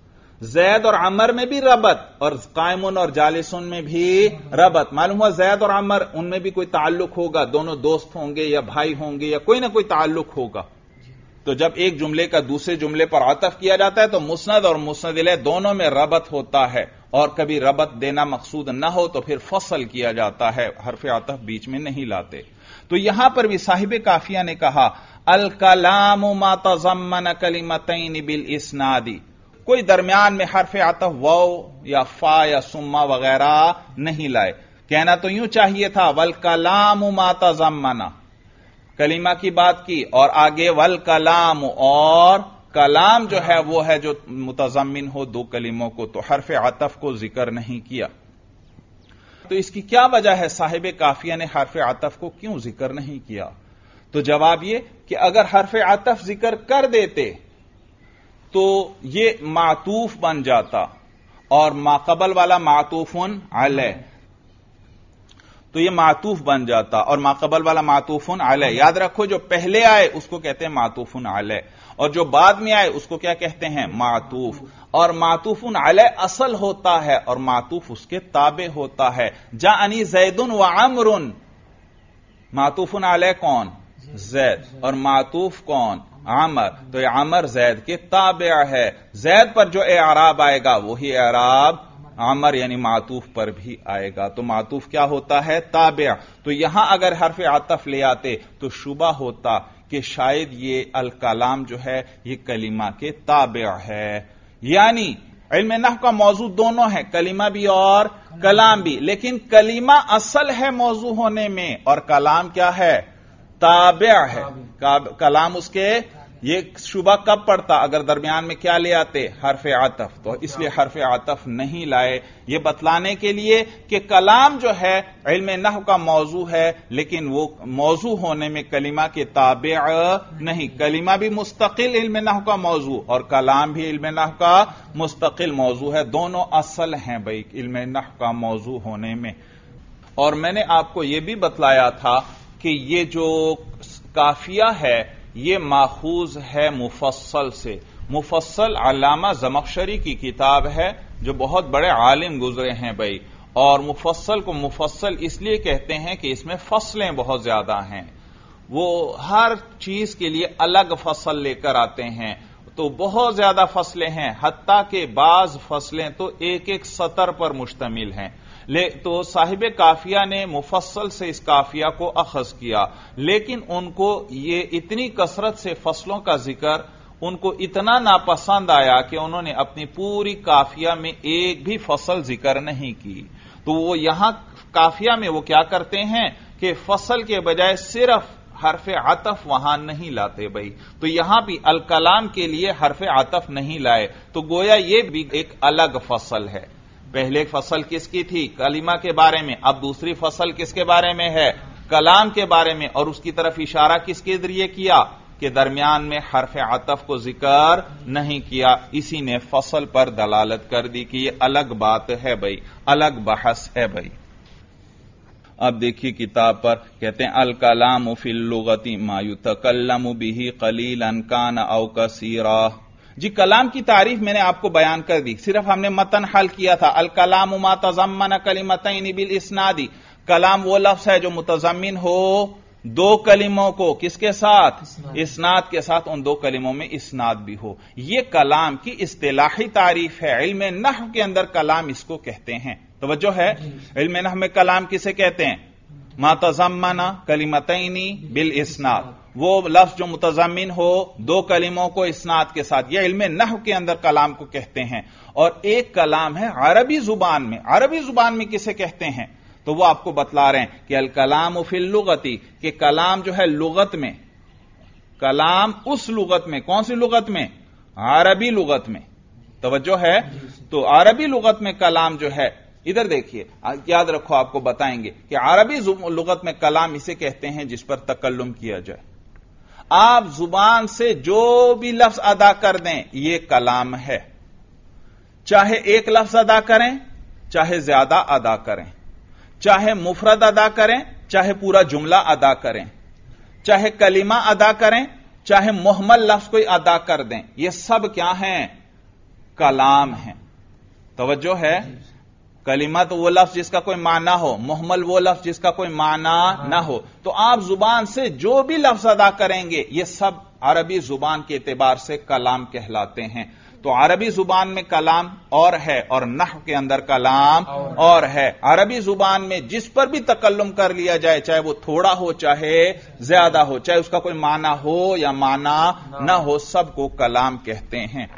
زید اور عمر میں بھی ربط اور قائم اور جالسون میں بھی ربط۔ معلوم ہوا زید اور عمر ان میں بھی کوئی تعلق ہوگا، دونوں دوست ہوں گے یا بھائی ہوں گے یا کوئی نہ کوئی تعلق ہوگا۔ تو جب ایک جملے کا دوسرے جملے پر عطف کیا جاتا ہے تو مسند اور مسند الیہ دونوں میں ربط ہوتا ہے، اور کبھی ربط دینا مقصود نہ ہو تو پھر فصل کیا جاتا ہے، حرف عطف بیچ میں نہیں لاتے۔ تو یہاں پر بھی صاحب کافیہ نے کہا الکلام ما تضمن کلمتین بالاسناد، کوئی درمیان میں حرف عطف واو یا فا یا سما وغیرہ نہیں لائے، کہنا تو یوں چاہیے تھا والکلام ما تضمن، کلمہ کی بات کی اور آگے والکلام، اور کلام جو ہے وہ ہے جو متضمن ہو دو کلموں کو، تو حرف عطف کو ذکر نہیں کیا۔ تو اس کی کیا وجہ ہے صاحب کافیہ نے حرف عطف کو کیوں ذکر نہیں کیا؟ تو جواب یہ کہ اگر حرف عطف ذکر کر دیتے تو یہ معطوف بن جاتا، اور ماقبل والا معطوف علیہ، تو یہ معطوف بن جاتا، اور ماقبل والا معطوف علیہ۔ یاد رکھو جو پہلے آئے اس کو کہتے ہیں معطوف علیہ، اور جو بعد میں آئے اس کو کیا کہتے ہیں؟ معطوف۔ اور معطوف علیہ اصل ہوتا ہے اور معطوف اس کے تابع ہوتا ہے۔ جاءنی زید وعمر، معطوف علیہ کون؟ زید، اور معطوف کون؟ عمر، تو یہ عمر زید کے تابع ہے، زید پر جو اعراب آئے گا وہی اعراب عمر یعنی معطوف پر بھی آئے گا، تو معطوف کیا ہوتا ہے؟ تابع۔ تو یہاں اگر حرف عطف لے آتے تو شبہ ہوتا کہ شاید یہ الکلام جو ہے یہ کلمہ کے تابع ہے، یعنی علم نحو کا موضوع دونوں ہے، کلمہ بھی اور کلام بھی، لیکن کلمہ اصل ہے موضوع ہونے میں اور کلام کیا ہے؟ تابع ہے، کلام اس کے۔ یہ شبہ کب پڑتا؟ اگر درمیان میں کیا لے آتے؟ حرف عطف، تو اس لیے حرف عطف نہیں لائے، یہ بتلانے کے لیے کہ کلام جو ہے علم نحو کا موضوع ہے لیکن وہ موضوع ہونے میں کلمہ کے تابع نہیں، کلمہ بھی مستقل علم نحو کا موضوع اور کلام بھی علم نحو کا مستقل موضوع ہے، دونوں اصل ہیں بھائی علم نحو کا موضوع ہونے میں۔ اور میں نے آپ کو یہ بھی بتلایا تھا کہ یہ جو کافیہ ہے یہ ماخوذ ہے مفصل سے۔ مفصل علامہ زمخشری کی کتاب ہے جو بہت بڑے عالم گزرے ہیں بھائی، اور مفصل کو مفصل اس لیے کہتے ہیں کہ اس میں فصلیں بہت زیادہ ہیں، وہ ہر چیز کے لیے الگ فصل لے کر آتے ہیں، تو بہت زیادہ فصلیں ہیں، حتیٰ کہ بعض فصلیں تو ایک ایک سطر پر مشتمل ہیں۔ تو صاحب کافیہ نے مفصل سے اس کافیہ کو اخذ کیا، لیکن ان کو یہ اتنی کثرت سے فصلوں کا ذکر ان کو اتنا ناپسند آیا کہ انہوں نے اپنی پوری کافیہ میں ایک بھی فصل ذکر نہیں کی۔ تو وہ یہاں کافیہ میں وہ کیا کرتے ہیں کہ فصل کے بجائے صرف حرف عطف وہاں نہیں لاتے بھائی، تو یہاں بھی الکلام کے لیے حرف عطف نہیں لائے، تو گویا یہ بھی ایک الگ فصل ہے۔ پہلے فصل کس کی تھی؟ کلمہ کے بارے میں، اب دوسری فصل کس کے بارے میں ہے؟ کلام کے بارے میں، اور اس کی طرف اشارہ کس کے ذریعے کیا کہ درمیان میں حرف عطف کو ذکر نہیں کیا، اسی نے فصل پر دلالت کر دی کہ یہ الگ بات ہے بھائی، الگ بحث ہے بھائی۔ اب دیکھیے کتاب پر کہتے ہیں الکلام فی اللغۃ ما یتکلم بہ قلیلا کان او کثیرا۔ جی کلام کی تعریف میں نے آپ کو بیان کر دی، صرف ہم نے متن حل کیا تھا۔ الکلام ما تضمن کلمتین بالاسناد، کلام وہ لفظ ہے جو متضمن ہو دو کلموں کو، کس کے ساتھ؟ اسناد کے ساتھ، ان دو کلموں میں اسناد بھی ہو۔ یہ کلام کی اصطلاحی تعریف ہے، علم نحو کے اندر کلام اس کو کہتے ہیں۔ توجہ ہے، علم نحو میں کلام کسے کہتے ہیں؟ ما تضمن کلمتین بالاسناد، وہ لفظ جو متضمن ہو دو کلموں کو اسناد کے ساتھ، یہ علم نحو کے اندر کلام کو کہتے ہیں۔ اور ایک کلام ہے عربی زبان میں، عربی زبان میں کسے کہتے ہیں؟ تو وہ آپ کو بتلا رہے ہیں کہ الکلام فی اللغۃ، کہ کلام جو ہے لغت میں، کلام اس لغت میں، کون سی لغت میں؟ عربی لغت میں۔ توجہ ہے، تو عربی لغت میں کلام جو ہے، ادھر دیکھیے یاد رکھو، آپ کو بتائیں گے کہ عربی لغت میں کلام اسے کہتے ہیں جس پر تکلم کیا جائے۔ آپ زبان سے جو بھی لفظ ادا کر دیں یہ کلام ہے، چاہے ایک لفظ ادا کریں چاہے زیادہ ادا کریں، چاہے مفرد ادا کریں چاہے پورا جملہ ادا کریں، چاہے کلمہ ادا کریں چاہے مہمل لفظ کوئی ادا کر دیں، یہ سب کیا ہیں؟ کلام ہیں۔ توجہ ہے، کلمہ تو وہ لفظ جس کا کوئی معنی ہو، مہمل وہ لفظ جس کا کوئی معنی نہ ہو۔ تو آپ زبان سے جو بھی لفظ ادا کریں گے یہ سب عربی زبان کے اعتبار سے کلام کہلاتے ہیں۔ تو عربی زبان میں کلام اور ہے اور نحو کے اندر کلام اور ہے۔ عربی زبان میں جس پر بھی تکلم کر لیا جائے، چاہے وہ تھوڑا ہو چاہے زیادہ ہو، چاہے اس کا کوئی معنی ہو یا معنی نہ ہو، سب کو کلام کہتے ہیں۔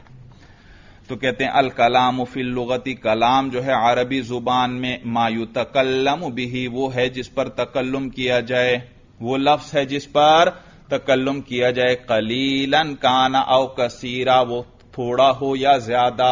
تو کہتے ہیں الکلام فی اللغۃ، کلام جو ہے عربی زبان میں ما یتکلم بہ، وہ ہے جس پر تکلم کیا جائے، وہ لفظ ہے جس پر تکلم کیا جائے، قلیلا کان او کثیرا، وہ تھوڑا ہو یا زیادہ۔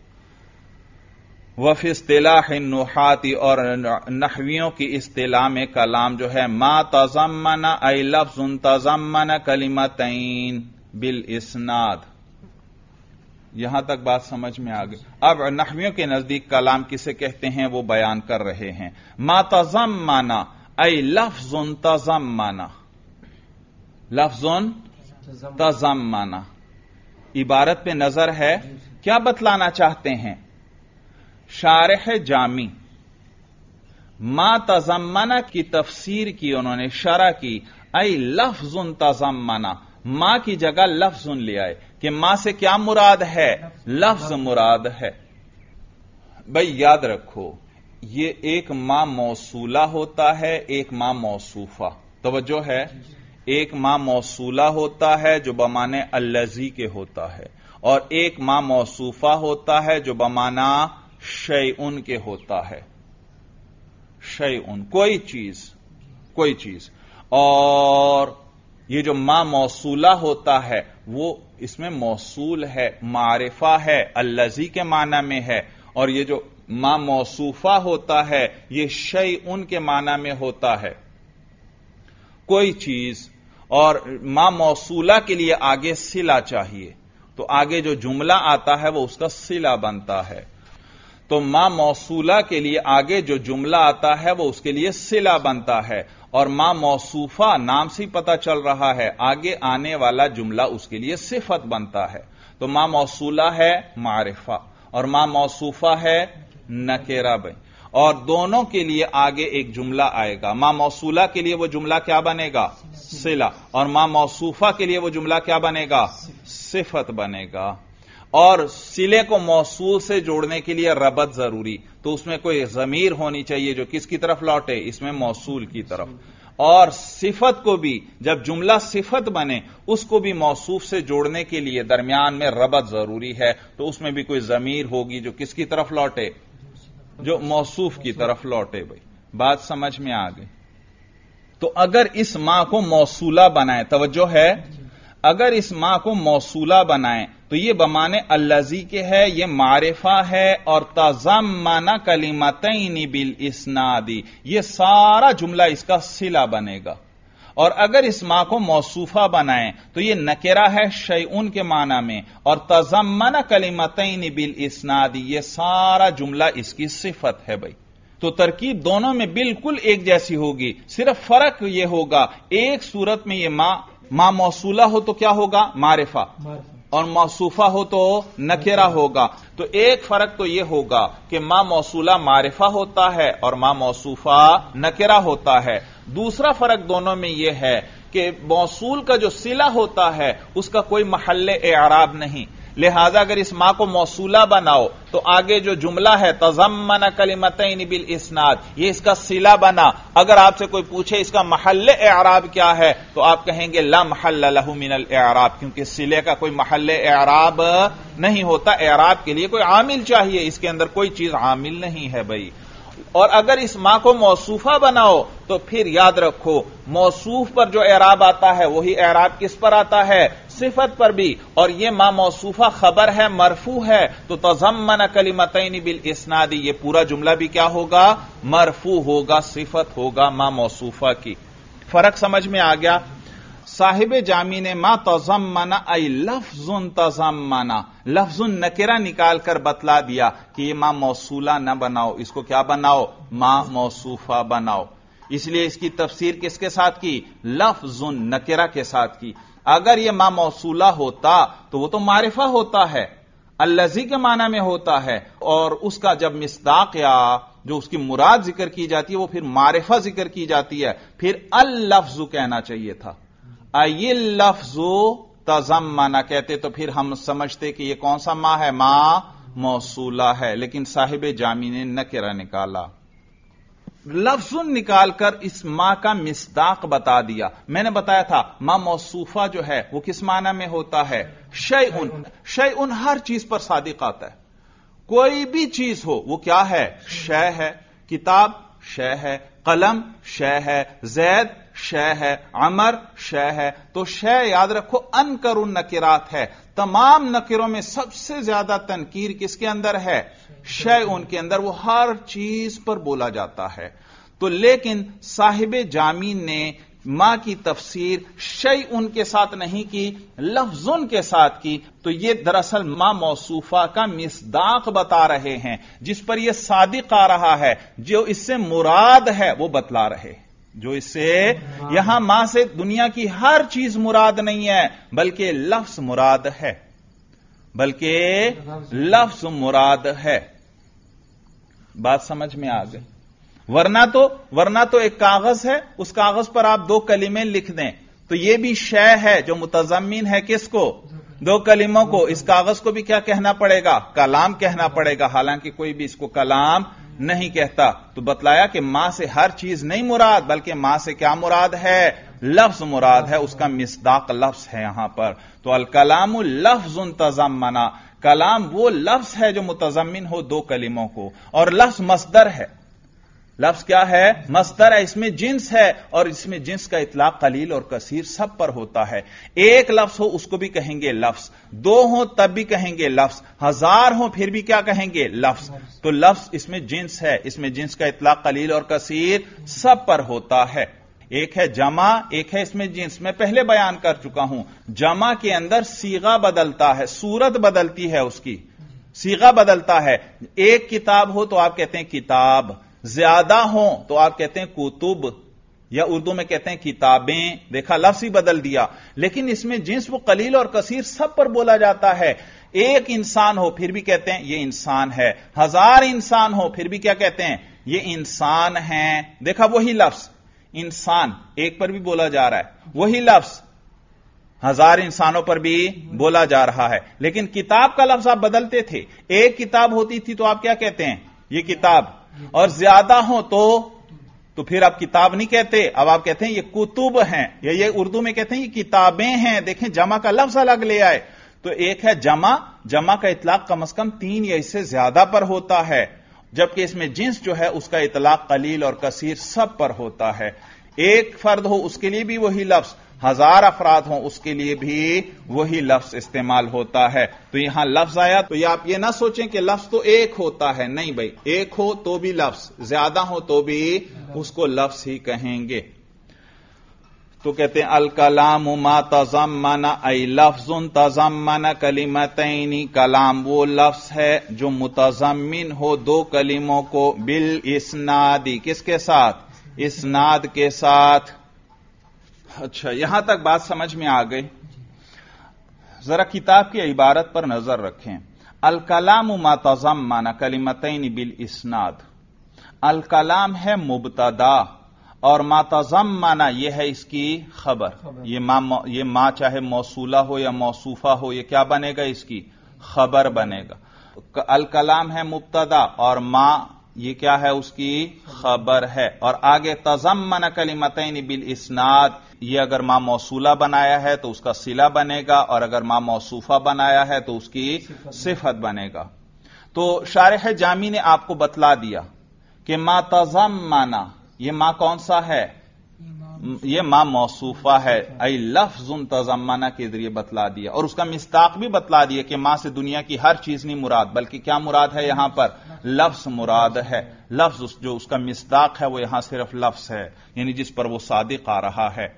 وفی اصطلاح النحاة، اور نحویوں کی اصطلاح میں کلام جو ہے ما تضمن ای لفظ تضمن کلمتین بالاسناد۔ یہاں تک بات سمجھ میں آ گئی۔ اب نحویوں کے نزدیک کلام کسے کہتے ہیں وہ بیان کر رہے ہیں۔ ما تضمن ای لفظ تضمن، لفظ تضمن، عبارت پہ نظر ہے، کیا بتلانا چاہتے ہیں؟ شارح جامی ما تضمن کی تفسیر کی، انہوں نے شرح کی، ای لفظ تضمن، ما کی جگہ لفظ لے آئے کہ ما سے کیا مراد ہے؟ لفظ مراد ہے۔ بھئی یاد رکھو، یہ ایک ما موصولہ ہوتا ہے، ایک ما موصوفہ۔ توجہ ہے، ایک ما موصولہ ہوتا ہے جو بمعنی الذی کے ہوتا ہے، اور ایک ما موصوفہ ہوتا ہے جو بمعنی شیئن کے ہوتا ہے۔ شیئن، کوئی چیز، کوئی چیز۔ اور یہ جو ما موصولہ ہوتا ہے وہ اس میں موصول ہے، معرفہ ہے، الذی کے معنی میں ہے، اور یہ جو ما موصوفہ ہوتا ہے یہ شیئن کے معنی میں ہوتا ہے، کوئی چیز۔ اور ما موصولہ کے لیے آگے صلہ چاہیے، تو آگے جو جملہ آتا ہے وہ اس کا صلہ بنتا ہے۔ تو ما موصولہ کے لیے آگے جو جملہ آتا ہے وہ اس کے لیے صلہ بنتا ہے، اور ما موصوفہ نام سے پتہ چل رہا ہے آگے آنے والا جملہ اس کے لیے صفت بنتا ہے۔ تو ما موصولہ ہے معرفہ اور ما موصوفہ ہے نکرہ بھائی۔ اور دونوں کے لیے آگے ایک جملہ آئے گا. ما موصولہ کے لیے وہ جملہ کیا بنے گا؟ صلہ. اور ما موصوفہ کے لیے وہ جملہ کیا بنے گا؟ صفت بنے گا. اور صلے کو موصول سے جوڑنے کے لیے ربط ضروری، تو اس میں کوئی ضمیر ہونی چاہیے جو کس کی طرف لوٹے؟ اس میں موصول کی طرف. اور صفت کو بھی جب جملہ صفت بنے اس کو بھی موصوف سے جوڑنے کے لیے درمیان میں ربط ضروری ہے، تو اس میں بھی کوئی ضمیر ہوگی جو کس کی طرف لوٹے؟ جو موصوف کی طرف لوٹے. بھائی بات سمجھ میں آ گئی؟ تو اگر اس ما کو موصولہ بنائیں، توجہ ہے، اگر اس ما کو موصولہ بنائیں تو یہ بمانے الذی کے ہے، یہ معرفہ ہے، اور تضمن کلمتین بالاسناد، یہ سارا جملہ اس کا صلہ بنے گا. اور اگر اس ما کو موصوفہ بنائیں تو یہ نکرہ ہے شیئن کے معنی میں، اور تضمن کلمتین بالاسناد، یہ سارا جملہ اس کی صفت ہے. بھائی تو ترکیب دونوں میں بالکل ایک جیسی ہوگی، صرف فرق یہ ہوگا ایک صورت میں یہ ما موصولہ ہو تو کیا ہوگا؟ معرفہ، اور موصوفہ ہو تو نکرہ ہوگا. تو ایک فرق تو یہ ہوگا کہ ما موصولہ معرفہ ہوتا ہے اور ما موصوفہ نکرہ ہوتا ہے. دوسرا فرق دونوں میں یہ ہے کہ موصول کا جو صلہ ہوتا ہے اس کا کوئی محل اعراب نہیں، لہذا اگر اس ما کو موصولہ بناؤ تو آگے جو جملہ ہے تضمن کلمتین بالاسناد، یہ اس کا صلہ بنا. اگر آپ سے کوئی پوچھے اس کا محل اعراب کیا ہے تو آپ کہیں گے لا محل له من الاعراب، کیونکہ صلے کا کوئی محل اعراب نہیں ہوتا. اعراب کے لیے کوئی عامل چاہیے، اس کے اندر کوئی چیز عامل نہیں ہے. بھائی اور اگر اس ما کو موصوفہ بناؤ تو پھر یاد رکھو موصوف پر جو اعراب آتا ہے وہی اعراب کس پر آتا ہے؟ صفت پر بھی. اور یہ ما موصوفہ خبر ہے، مرفوع ہے، تو تضمن کلمتین بالاسناد، یہ پورا جملہ بھی کیا ہوگا؟ مرفوع ہوگا، صفت ہوگا ما موصوفہ کی. فرق سمجھ میں آ گیا؟ صاحب جامی نے ما تضمن ای لفظ تضمن، لفظ نکرہ نکال کر بتلا دیا کہ یہ ما موصولہ نہ بناؤ، اس کو کیا بناؤ؟ ما موصوفہ بناؤ. اس لیے اس کی تفسیر کس کے ساتھ کی؟ لفظ نکرہ کے ساتھ کی. اگر یہ ما موصولہ ہوتا تو وہ تو معرفہ ہوتا ہے، الذی کے معنی میں ہوتا ہے، اور اس کا جب مصداق یا جو اس کی مراد ذکر کی جاتی ہے وہ پھر معرفہ ذکر کی جاتی ہے، پھر اللفظ کہنا چاہیے تھا. ای لفظ تضمن کہتے تو پھر ہم سمجھتے کہ یہ کون سا ما ہے؟ ما موصولہ ہے. لیکن صاحب جامی نے نکرہ نکالا، لفظ نکال کر اس ما کا مصداق بتا دیا. میں نے بتایا تھا ما موصوفہ جو ہے وہ کس معنی میں ہوتا ہے؟ شیئن. شیئن ہر چیز پر صادق آتا ہے، کوئی بھی چیز ہو وہ کیا ہے؟ شے ہے. کتاب شے ہے، قلم شے ہے، زید شے ہے، عمر شے ہے. تو شے یاد رکھو انکر النکرات ہے. تمام نکروں میں سب سے زیادہ تنکیر کس کے اندر ہے؟ شیء کے اندر. وہ ہر چیز پر بولا جاتا ہے. تو لیکن صاحب جامی نے ما کی تفسیر شیء کے ساتھ نہیں کی، لفظن کے ساتھ کی. تو یہ دراصل ما موصوفہ کا مصداق بتا رہے ہیں، جس پر یہ صادق آ رہا ہے. جو اس سے مراد ہے وہ بتلا رہے، جو اس سے یہاں ما سے دنیا کی ہر چیز مراد نہیں ہے بلکہ لفظ مراد ہے، بلکہ لفظ مراد ہے. بات سمجھ میں آ گئی؟ ورنہ تو ایک کاغذ ہے، اس کاغذ پر آپ دو کلمے لکھ دیں تو یہ بھی شے ہے جو متضمن ہے کس کو؟ دو کلموں کو. اس کاغذ کو بھی کیا کہنا پڑے گا؟ کلام کہنا پڑے گا، حالانکہ کوئی بھی اس کو کلام نہیں کہتا. تو بتلایا کہ ما سے ہر چیز نہیں مراد بلکہ ما سے کیا مراد ہے؟ لفظ مراد ہے. اس کا مصداق لفظ ہے یہاں پر. تو الکلام لفظ تضمن، کلام وہ لفظ ہے جو متضمن ہو دو کلموں کو. اور لفظ مصدر ہے. لفظ کیا ہے؟ مصدر ہے. اس میں جنس ہے، اور اس میں جنس کا اطلاق قلیل اور کثیر سب پر ہوتا ہے. ایک لفظ ہو اس کو بھی کہیں گے لفظ، دو ہوں تب بھی کہیں گے لفظ، ہزار ہوں پھر بھی کیا کہیں گے؟ لفظ. تو لفظ اس میں جنس ہے، اس میں جنس کا اطلاق قلیل اور کثیر سب پر ہوتا ہے. ایک ہے جمع، ایک ہے اس میں جنس. میں پہلے بیان کر چکا ہوں جمع کے اندر صیغہ بدلتا ہے، صورت بدلتی ہے، اس کی صیغہ بدلتا ہے. ایک کتاب ہو تو آپ کہتے ہیں کتاب، زیادہ ہوں تو آپ کہتے ہیں کتب، یا اردو میں کہتے ہیں کتابیں. دیکھا لفظ ہی بدل دیا. لیکن اس میں جنس وہ قلیل اور کثیر سب پر بولا جاتا ہے. ایک انسان ہو پھر بھی کہتے ہیں یہ انسان ہے، ہزار انسان ہو پھر بھی کیا کہتے ہیں؟ یہ انسان ہیں. دیکھا وہی لفظ انسان ایک پر بھی بولا جا رہا ہے, وہی لفظ 1000 انسانوں پر بھی بولا جا رہا ہے. لیکن کتاب کا لفظ آپ بدلتے تھے. ایک کتاب ہوتی تھی تو آپ کیا کہتے ہیں, یہ کتاب, اور زیادہ ہو تو پھر آپ کتاب نہیں کہتے, اب آپ کہتے ہیں یہ کتب ہیں, یا یہ اردو میں کہتے ہیں یہ کتابیں ہیں. دیکھیں جمع کا لفظ الگ لے آئے. تو ایک ہے جمع کا اطلاق کم از کم 3 یا اس سے زیادہ پر ہوتا ہے, جبکہ اس میں جنس جو ہے اس کا اطلاق قلیل اور کثیر سب پر ہوتا ہے. ایک فرد ہو اس کے لیے بھی وہی لفظ, 1000 افراد ہوں اس کے لیے بھی وہی لفظ استعمال ہوتا ہے. تو یہاں لفظ آیا تو یہ آپ یہ نہ سوچیں کہ لفظ تو ایک ہوتا ہے, نہیں بھائی, ایک ہو تو بھی لفظ, زیادہ ہو تو بھی اس کو لفظ ہی کہیں گے. تو کہتے ہیں الکلام ما تضمن ای لفظ تضمن کلمتین, کلام وہ لفظ ہے جو متضمن ہو 2 کلموں کو, بالاسناد, کس کے ساتھ, اسناد کے ساتھ. اچھا یہاں تک بات سمجھ میں آ گئی. ذرا کتاب کی عبارت پر نظر رکھیں. الکلام ما تضمن کلمتین بالاسناد, الکلام ہے مبتدا اور ما تضمن یہ ہے اس کی خبر. یہ ما چاہے موصولہ ہو یا موصوفہ ہو, یہ کیا بنے گا, اس کی خبر بنے گا. الکلام ہے مبتدا اور ما یہ کیا ہے, اس کی خبر ہے. اور آگے تضمن کلمتین بالاسناد, یہ اگر ما موصولہ بنایا ہے تو اس کا صلہ بنے گا, اور اگر ما موصوفہ بنایا ہے تو اس کی صفت بنے گا. تو شارح جامی نے آپ کو بتلا دیا کہ ما تضمن, یہ ما کون سا ہے, یہ ما موصوفہ ہے. ای لفظ تضمن کے ذریعے بتلا دیا, اور اس کا مصداق بھی بتلا دیا کہ ما سے دنیا کی ہر چیز نہیں مراد, بلکہ کیا مراد ہے یہاں پر, لفظ مراد ہے. لفظ جو اس کا مصداق ہے وہ یہاں صرف لفظ ہے, یعنی جس پر وہ صادق آ رہا ہے.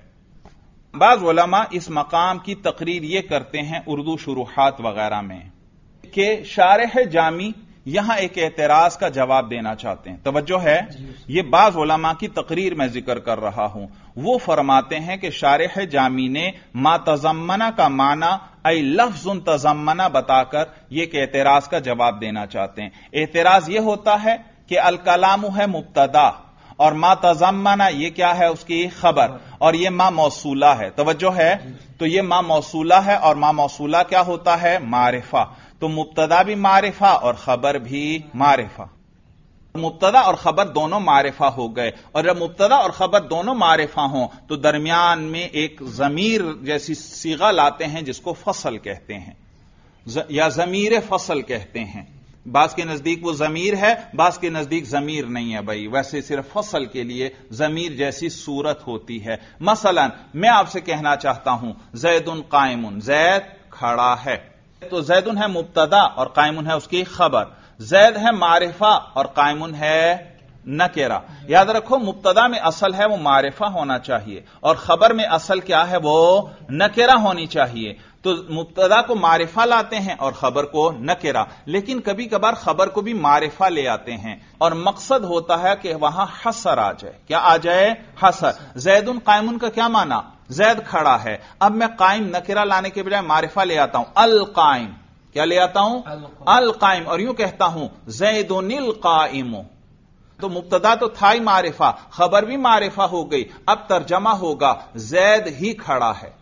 بعض علماء اس مقام کی تقریر یہ کرتے ہیں اردو شروحات وغیرہ میں کہ شارح جامی یہاں ایک اعتراض کا جواب دینا چاہتے ہیں. توجہ ہے, یہ بعض علماء کی تقریر میں ذکر کر رہا ہوں. وہ فرماتے ہیں کہ شارح جامی نے ما تضمنہ کا معنی ای لفظ تضمنہ بتا کر یہ ایک اعتراض کا جواب دینا چاہتے ہیں. اعتراض یہ ہوتا ہے کہ الکلام ہے مبتدا اور ما تضمنہ یہ کیا ہے, اس کی خبر, اور یہ ما موصولہ ہے. توجہ ہے, تو یہ ما موصولہ ہے اور ما موصولہ کیا ہوتا ہے, معرفہ. تو مبتدا بھی معرفہ اور خبر بھی معرفہ. مبتدا اور خبر دونوں معرفہ ہو گئے, اور جب مبتدا اور خبر دونوں معرفہ ہوں تو درمیان میں ایک ضمیر جیسی صیغہ لاتے ہیں جس کو فصل کہتے ہیں یا ضمیر فصل کہتے ہیں. بعض کے نزدیک وہ ضمیر ہے, بعض کے نزدیک ضمیر نہیں ہے. بھائی ویسے صرف فصل کے لیے ضمیر جیسی صورت ہوتی ہے. مثلا میں آپ سے کہنا چاہتا ہوں زید قائم, زید کھڑا ہے, تو زید ہے مبتدا اور قائم ہے اس کی خبر. زید ہے معرفہ اور قائم ہے نکرہ. یاد رکھو مبتدا میں اصل ہے وہ معرفہ ہونا چاہیے, اور خبر میں اصل کیا ہے, وہ نکرہ ہونی چاہیے. تو مبتدا کو معرفہ لاتے ہیں اور خبر کو نکرہ, لیکن کبھی کبھار خبر کو بھی معرفہ لے آتے ہیں, اور مقصد ہوتا ہے کہ وہاں حصر آ جائے. کیا آ جائے, حصر. زید قائم کا کیا معنی, زید کھڑا ہے. اب میں قائم نکرہ لانے کے بجائے معرفہ لے آتا ہوں, القائم. کیا لے آتا ہوں, القائم, اور یوں کہتا ہوں زید القائم. تو مبتدا تو تھا ہی معرفہ, خبر بھی معرفہ ہو گئی. اب ترجمہ ہوگا زید ہی کھڑا ہے,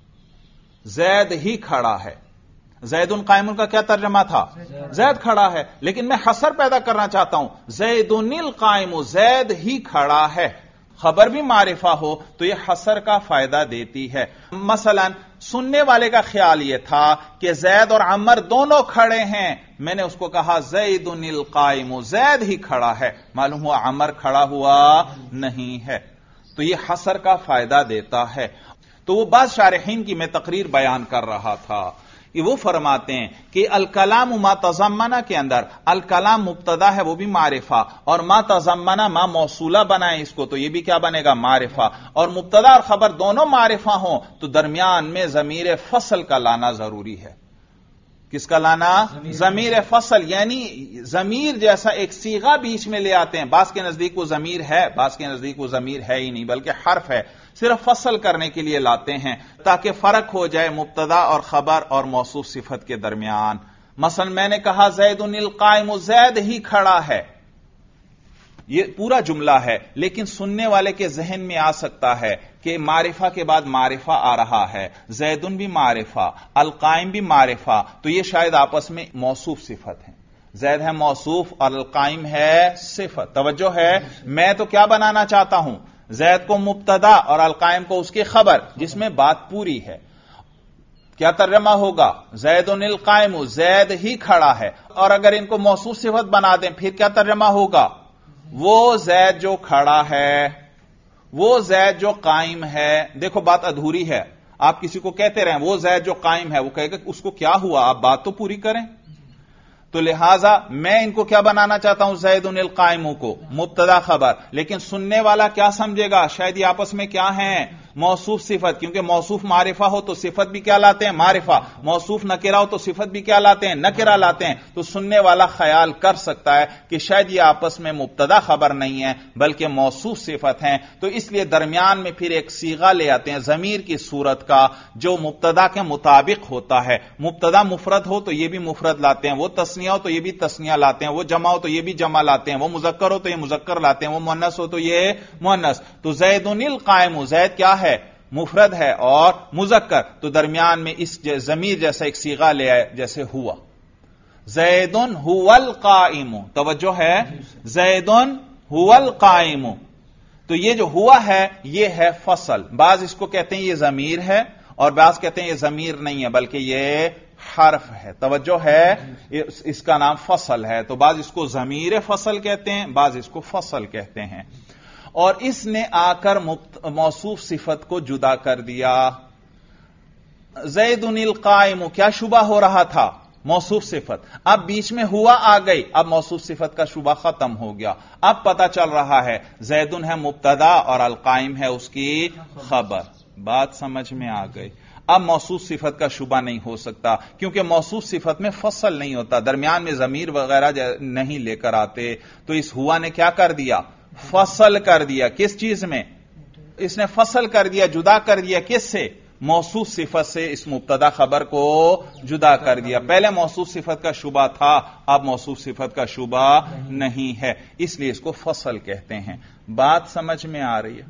زید ہی کھڑا ہے. زید قائم کا کیا ترجمہ تھا, زید کھڑا ہے, لیکن میں حصر پیدا کرنا چاہتا ہوں زید القائم, زید ہی کھڑا ہے. خبر بھی معرفہ ہو تو یہ حصر کا فائدہ دیتی ہے. مثلا سننے والے کا خیال یہ تھا کہ زید اور عمر دونوں کھڑے ہیں, میں نے اس کو کہا زید القائم, زید ہی کھڑا ہے, معلوم ہوا عمر کھڑا ہوا نہیں ہے. تو یہ حصر کا فائدہ دیتا ہے. تو وہ بعض شارحین کی میں تقریر بیان کر رہا تھا, وہ فرماتے ہیں کہ الکلام ما تضمنہ کے اندر الکلام مبتدا ہے وہ بھی معرفہ, اور ما تضمنہ ما موصولہ بنائیں اس کو تو یہ بھی کیا بنے گا, معرفہ. اور مبتدا اور خبر دونوں معرفہ ہوں تو درمیان میں ضمیر فصل کا لانا ضروری ہے. کس کا لانا, ضمیر فصل, یعنی ضمیر جیسا ایک صیغہ بیچ میں لے آتے ہیں. بعض کے نزدیک وہ ضمیر ہے, بعض کے نزدیک وہ ضمیر ہے ہی نہیں بلکہ حرف ہے, صرف فصل کرنے کے لیے لاتے ہیں تاکہ فرق ہو جائے مبتدا اور خبر اور موصوف صفت کے درمیان. مثلا میں نے کہا زید القائم, زید ہی کھڑا ہے, یہ پورا جملہ ہے، لیکن سننے والے کے ذہن میں آ سکتا ہے کہ معرفہ کے بعد معرفہ آ رہا ہے، زیدن بھی معرفہ، القائم بھی معرفہ، تو یہ شاید آپس میں موصوف صفت ہے۔ زید ہے موصوف اور القائم ہے صفت۔ توجہ ہے، میں تو کیا بنانا چاہتا ہوں؟ زید کو مبتدا اور القائم کو اس کی خبر، جس میں بات پوری ہے۔ کیا ترجمہ ہوگا؟ زید القائم، زید ہی کھڑا ہے۔ اور اگر ان کو موصوف صفت بنا دیں پھر کیا ترجمہ ہوگا؟ وہ زید جو کھڑا ہے، وہ زید جو قائم ہے۔ دیکھو بات ادھوری ہے، آپ کسی کو کہتے رہیں وہ زید جو قائم ہے، وہ کہے گا اس کو کیا ہوا، آپ بات تو پوری کریں۔ تو لہذا میں ان کو کیا بنانا چاہتا ہوں؟ زید القائم کو مبتدا خبر، لیکن سننے والا کیا سمجھے گا؟ شاید یہ آپس میں کیا ہیں؟ موصوف صفت، کیونکہ موصوف معرفہ ہو تو صفت بھی کیا لاتے ہیں؟ معرفہ۔ موصوف نکرہ ہو تو صفت بھی کیا لاتے ہیں؟ نکرہ لاتے ہیں۔ تو سننے والا خیال کر سکتا ہے کہ شاید یہ آپس میں مبتدا خبر نہیں ہے بلکہ موصوف صفت ہیں، تو اس لیے درمیان میں پھر ایک صیغہ لے آتے ہیں ضمیر کی صورت کا جو مبتدا کے مطابق ہوتا ہے۔ مبتدا مفرد ہو تو یہ بھی مفرد لاتے ہیں، وہ تثنیہ ہو تو یہ بھی تثنیہ لاتے ہیں، وہ جمع ہو تو یہ بھی جمع لاتے ہیں، وہ مذکر ہو تو یہ مذکر لاتے ہیں، وہ مؤنث ہو تو یہ مؤنث۔ تو زید القائم، زید کیا ہے؟ مفرد ہے اور مذکر، تو درمیان میں اس ضمیر جیسا ایک صیغہ لے آئے جیسے ہوا۔ زید هو القائم، توجہ ہے، زید هو القائم، تو یہ جو ہوا ہے یہ ہے فصل۔ بعض اس کو کہتے ہیں یہ ضمیر ہے اور بعض کہتے ہیں یہ ضمیر نہیں ہے بلکہ یہ حرف ہے، توجہ ہے، اس کا نام فصل ہے۔ تو بعض اس کو ضمیر فصل کہتے ہیں، بعض اس کو فصل کہتے ہیں۔ اور اس نے آ کر موصوف صفت کو جدا کر دیا۔ زید القائم، کیا شبہ ہو رہا تھا؟ موصوف صفت۔ اب بیچ میں ہوا آ گئی، اب موصوف صفت کا شبہ ختم ہو گیا۔ اب پتہ چل رہا ہے زیدن ہے مبتدا اور القائم ہے اس کی خبر۔ بات سمجھ میں آ گئی۔ اب موصوف صفت کا شبہ نہیں ہو سکتا کیونکہ موصوف صفت میں فصل نہیں ہوتا، درمیان میں ضمیر وغیرہ نہیں لے کر آتے۔ تو اس ہوا نے کیا کر دیا؟ فصل کر دیا۔ کس چیز میں؟ اس نے فصل کر دیا، جدا کر دیا۔ کس سے؟ موصوف صفت سے اس مبتدا خبر کو جدا کر دیا۔ پہلے موصوف صفت کا شبہ تھا، اب موصوف صفت کا شبہ نہیں ہے، اس لیے اس کو فصل کہتے ہیں۔ بات سمجھ میں آ رہی ہے؟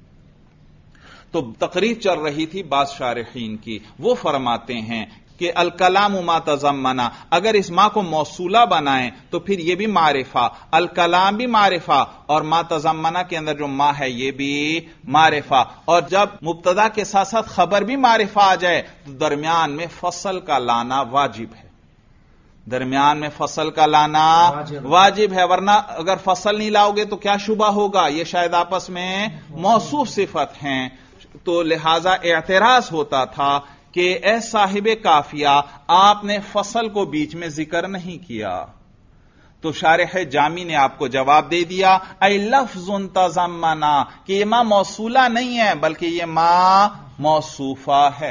تو تقریر چل رہی تھی بعض شارحین کی، وہ فرماتے ہیں کہ الکلام ما تضمنا، اگر اس ما کو موصولہ بنائیں تو پھر یہ بھی معرفہ، الکلام بھی معرفہ، اور ما تضمنا کے اندر جو ما ہے یہ بھی معرفہ۔ اور جب مبتدا کے ساتھ ساتھ خبر بھی معرفہ آ جائے تو درمیان میں فصل کا لانا واجب ہے، درمیان میں فصل کا لانا واجب ہے، ورنہ اگر فصل نہیں لاؤ گے تو کیا شبہ ہوگا؟ یہ شاید آپس میں موصوف صفت ہیں۔ تو لہذا اعتراض ہوتا تھا کہ اے صاحب قافیہ، آپ نے فصل کو بیچ میں ذکر نہیں کیا۔ تو شارح جامی نے آپ کو جواب دے دیا، اے لفظ تضمنا، کہ یہ ما موصولہ نہیں ہے بلکہ یہ ما موصوفہ ہے۔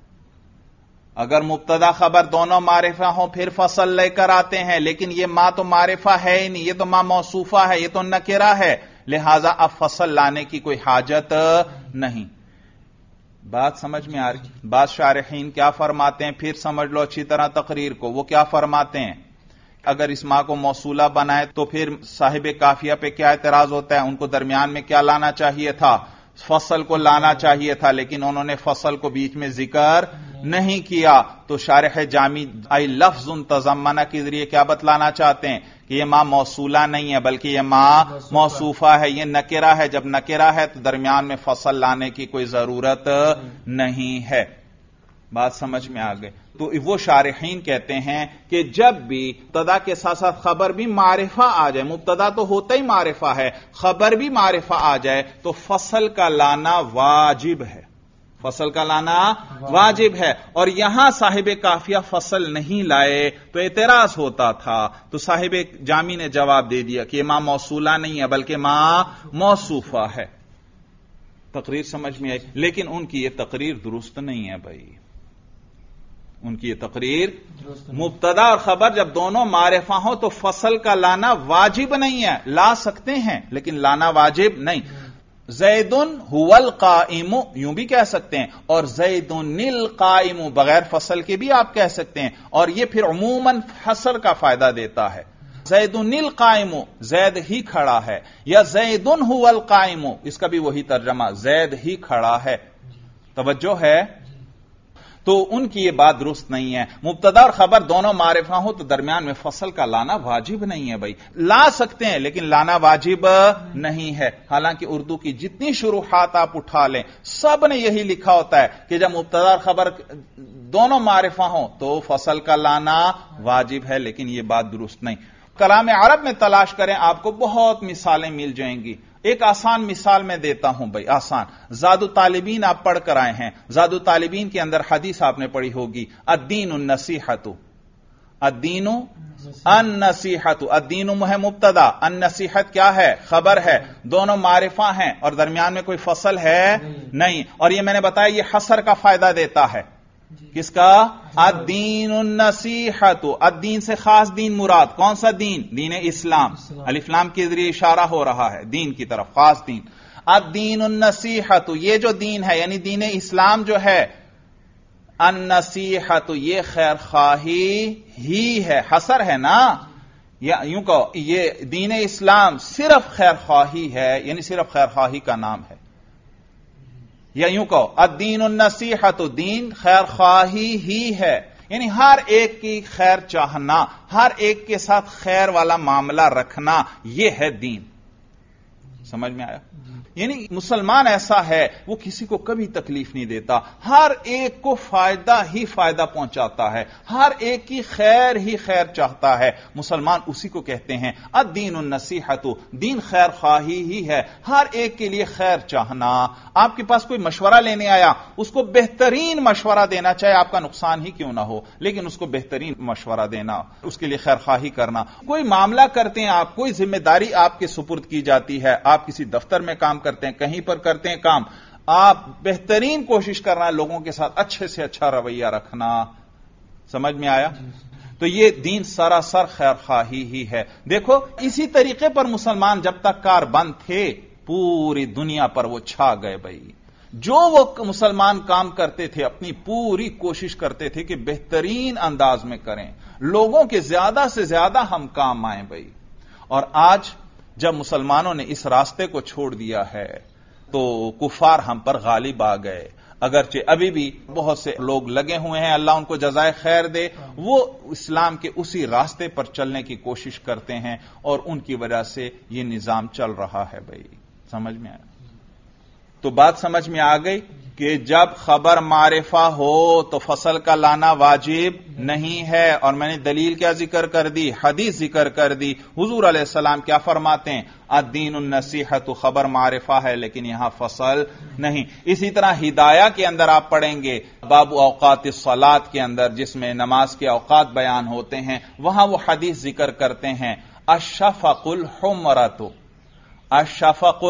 اگر مبتدا خبر دونوں معرفہ ہوں پھر فصل لے کر آتے ہیں، لیکن یہ ما تو معرفہ ہے ہی نہیں، یہ تو ما موصوفہ ہے، یہ تو نکرہ ہے، لہذا اب فصل لانے کی کوئی حاجت نہیں۔ بات سمجھ میں آ رہی؟ بعض شارحین کیا فرماتے ہیں؟ پھر سمجھ لو اچھی طرح تقریر کو، وہ کیا فرماتے ہیں؟ اگر اس ما کو موصولہ بنائے تو پھر صاحب قافیہ پہ کیا اعتراض ہوتا ہے؟ ان کو درمیان میں کیا لانا چاہیے تھا؟ فصل کو لانا چاہیے تھا، لیکن انہوں نے فصل کو بیچ میں ذکر نہیں کیا۔ تو شارح جامی ای لفظ تضمنا کے ذریعے کیا بتلانا چاہتے ہیں کہ یہ ما موصولہ نہیں ہے بلکہ یہ ما موصوفہ ہے، یہ نکرہ ہے۔ جب نکرہ ہے تو درمیان میں فصل لانے کی کوئی ضرورت نہیں ہے۔ بات سمجھ میں آ گئی؟ تو وہ شارحین کہتے ہیں کہ جب بھی مبتدا کے ساتھ ساتھ خبر بھی معرفہ آ جائے، مبتدا تو ہوتا ہی معرفہ ہے، خبر بھی معرفہ آ جائے تو فصل کا لانا واجب ہے، فصل کا لانا واجب ہے۔ اور یہاں صاحب قافیہ فصل نہیں لائے تو اعتراض ہوتا تھا، تو صاحب جامی نے جواب دے دیا کہ ما موصولہ نہیں ہے بلکہ ما موصوفہ ہے۔ تقریر سمجھ میں آئی؟ لیکن ان کی یہ تقریر درست نہیں ہے بھائی، ان کی یہ تقریر، مبتدا اور خبر جب دونوں معرفہ ہوں تو فصل کا لانا واجب نہیں ہے، لا سکتے ہیں لیکن لانا واجب نہیں۔ زیدن هو القائم یوں بھی کہہ سکتے ہیں، اور زیدن القائم بغیر فصل کے بھی آپ کہہ سکتے ہیں، اور یہ پھر عموماً حصر کا فائدہ دیتا ہے۔ زیدن القائم، زید ہی کھڑا ہے، یا زیدن هو القائم، اس کا بھی وہی ترجمہ، زید ہی کھڑا ہے۔ توجہ ہے؟ تو ان کی یہ بات درست نہیں ہے۔ مبتدا اور خبر دونوں معرفہ ہو تو درمیان میں فصل کا لانا واجب نہیں ہے بھائی، لا سکتے ہیں لیکن لانا واجب نہیں ہے۔ حالانکہ اردو کی جتنی شروحات آپ اٹھا لیں سب نے یہی لکھا ہوتا ہے کہ جب مبتدا اور خبر دونوں معرفہ ہوں تو فصل کا لانا واجب ہے، لیکن یہ بات درست نہیں۔ کلام عرب میں تلاش کریں، آپ کو بہت مثالیں مل جائیں گی۔ ایک آسان مثال میں دیتا ہوں بھائی، آسان۔ زاد الطالبین آپ پڑھ کر آئے ہیں، زاد الطالبین کے اندر حدیث آپ نے پڑھی ہوگی، الدین النصیحۃ، الدین النصیحۃ، الدین ہے مبتدا، النصیحت کیا ہے؟ خبر ہے، دونوں معرفہ ہیں اور درمیان میں کوئی فصل ہے نہیں، اور یہ میں نے بتایا یہ حصر کا فائدہ دیتا ہے۔ کس کا؟ الدین النصیحۃ، الدین سے خاص دین مراد، کون سا دین؟ دین اسلام، الف لام کے ذریعے اشارہ ہو رہا ہے دین کی طرف، خاص دین۔ الدین النصیحۃ، یہ جو دین ہے یعنی دین اسلام جو ہے، النصیحۃ یہ خیر خواہی ہی ہے، حصر ہے نا، یا یوں کہو یہ دین اسلام صرف خیر خواہی ہے، یعنی صرف خیر خواہی کا نام ہے، یا یوں کہو الدین النصیحۃ، دین خیر خواہی ہی ہے، یعنی ہر ایک کی خیر چاہنا، ہر ایک کے ساتھ خیر والا معاملہ رکھنا، یہ ہے دین۔ سمجھ میں آیا؟ یعنی مسلمان ایسا ہے وہ کسی کو کبھی تکلیف نہیں دیتا، ہر ایک کو فائدہ ہی فائدہ پہنچاتا ہے، ہر ایک کی خیر ہی خیر چاہتا ہے۔ مسلمان اسی کو کہتے ہیں الدین النصیحۃ، دین خیر خواہی ہی ہے، ہر ایک کے لیے خیر چاہنا۔ آپ کے پاس کوئی مشورہ لینے آیا، اس کو بہترین مشورہ دینا، چاہے آپ کا نقصان ہی کیوں نہ ہو، لیکن اس کو بہترین مشورہ دینا، اس کے لیے خیر خواہی کرنا۔ کوئی معاملہ کرتے ہیں آپ، کوئی ذمہ داری آپ کے سپرد کی جاتی ہے، آپ کسی دفتر میں کام کرتے ہیں، کہیں پر کرتے ہیں کام، آپ بہترین کوشش کرنا ہے لوگوں کے ساتھ اچھے سے اچھا رویہ رکھنا۔ سمجھ میں آیا؟ تو یہ دین سراسر خیر خواہی ہی ہے۔ دیکھو اسی طریقے پر مسلمان جب تک کار بند تھے پوری دنیا پر وہ چھا گئے بھائی۔ جو وہ مسلمان کام کرتے تھے اپنی پوری کوشش کرتے تھے کہ بہترین انداز میں کریں، لوگوں کے زیادہ سے زیادہ ہم کام آئیں بھائی۔ اور آج جب مسلمانوں نے اس راستے کو چھوڑ دیا ہے تو کفار ہم پر غالب آ گئے، اگرچہ ابھی بھی بہت سے لوگ لگے ہوئے ہیں، اللہ ان کو جزائے خیر دے، وہ اسلام کے اسی راستے پر چلنے کی کوشش کرتے ہیں اور ان کی وجہ سے یہ نظام چل رہا ہے بھائی۔ سمجھ میں آیا؟ تو بات سمجھ میں آ گئی کہ جب خبر معرفہ ہو تو فصل کا لانا واجب نہیں ہے، اور میں نے دلیل کیا ذکر کر دی؟ حدیث ذکر کر دی۔ حضور علیہ السلام کیا فرماتے ہیں؟ الدین النصیحۃ، خبر معرفہ ہے لیکن یہاں فصل نہیں۔ اسی طرح ہدایہ کے اندر آپ پڑھیں گے باب اوقات الصلاۃ کے اندر، جس میں نماز کے اوقات بیان ہوتے ہیں، وہاں وہ حدیث ذکر کرتے ہیں الشفق الحمرۃ، الشفق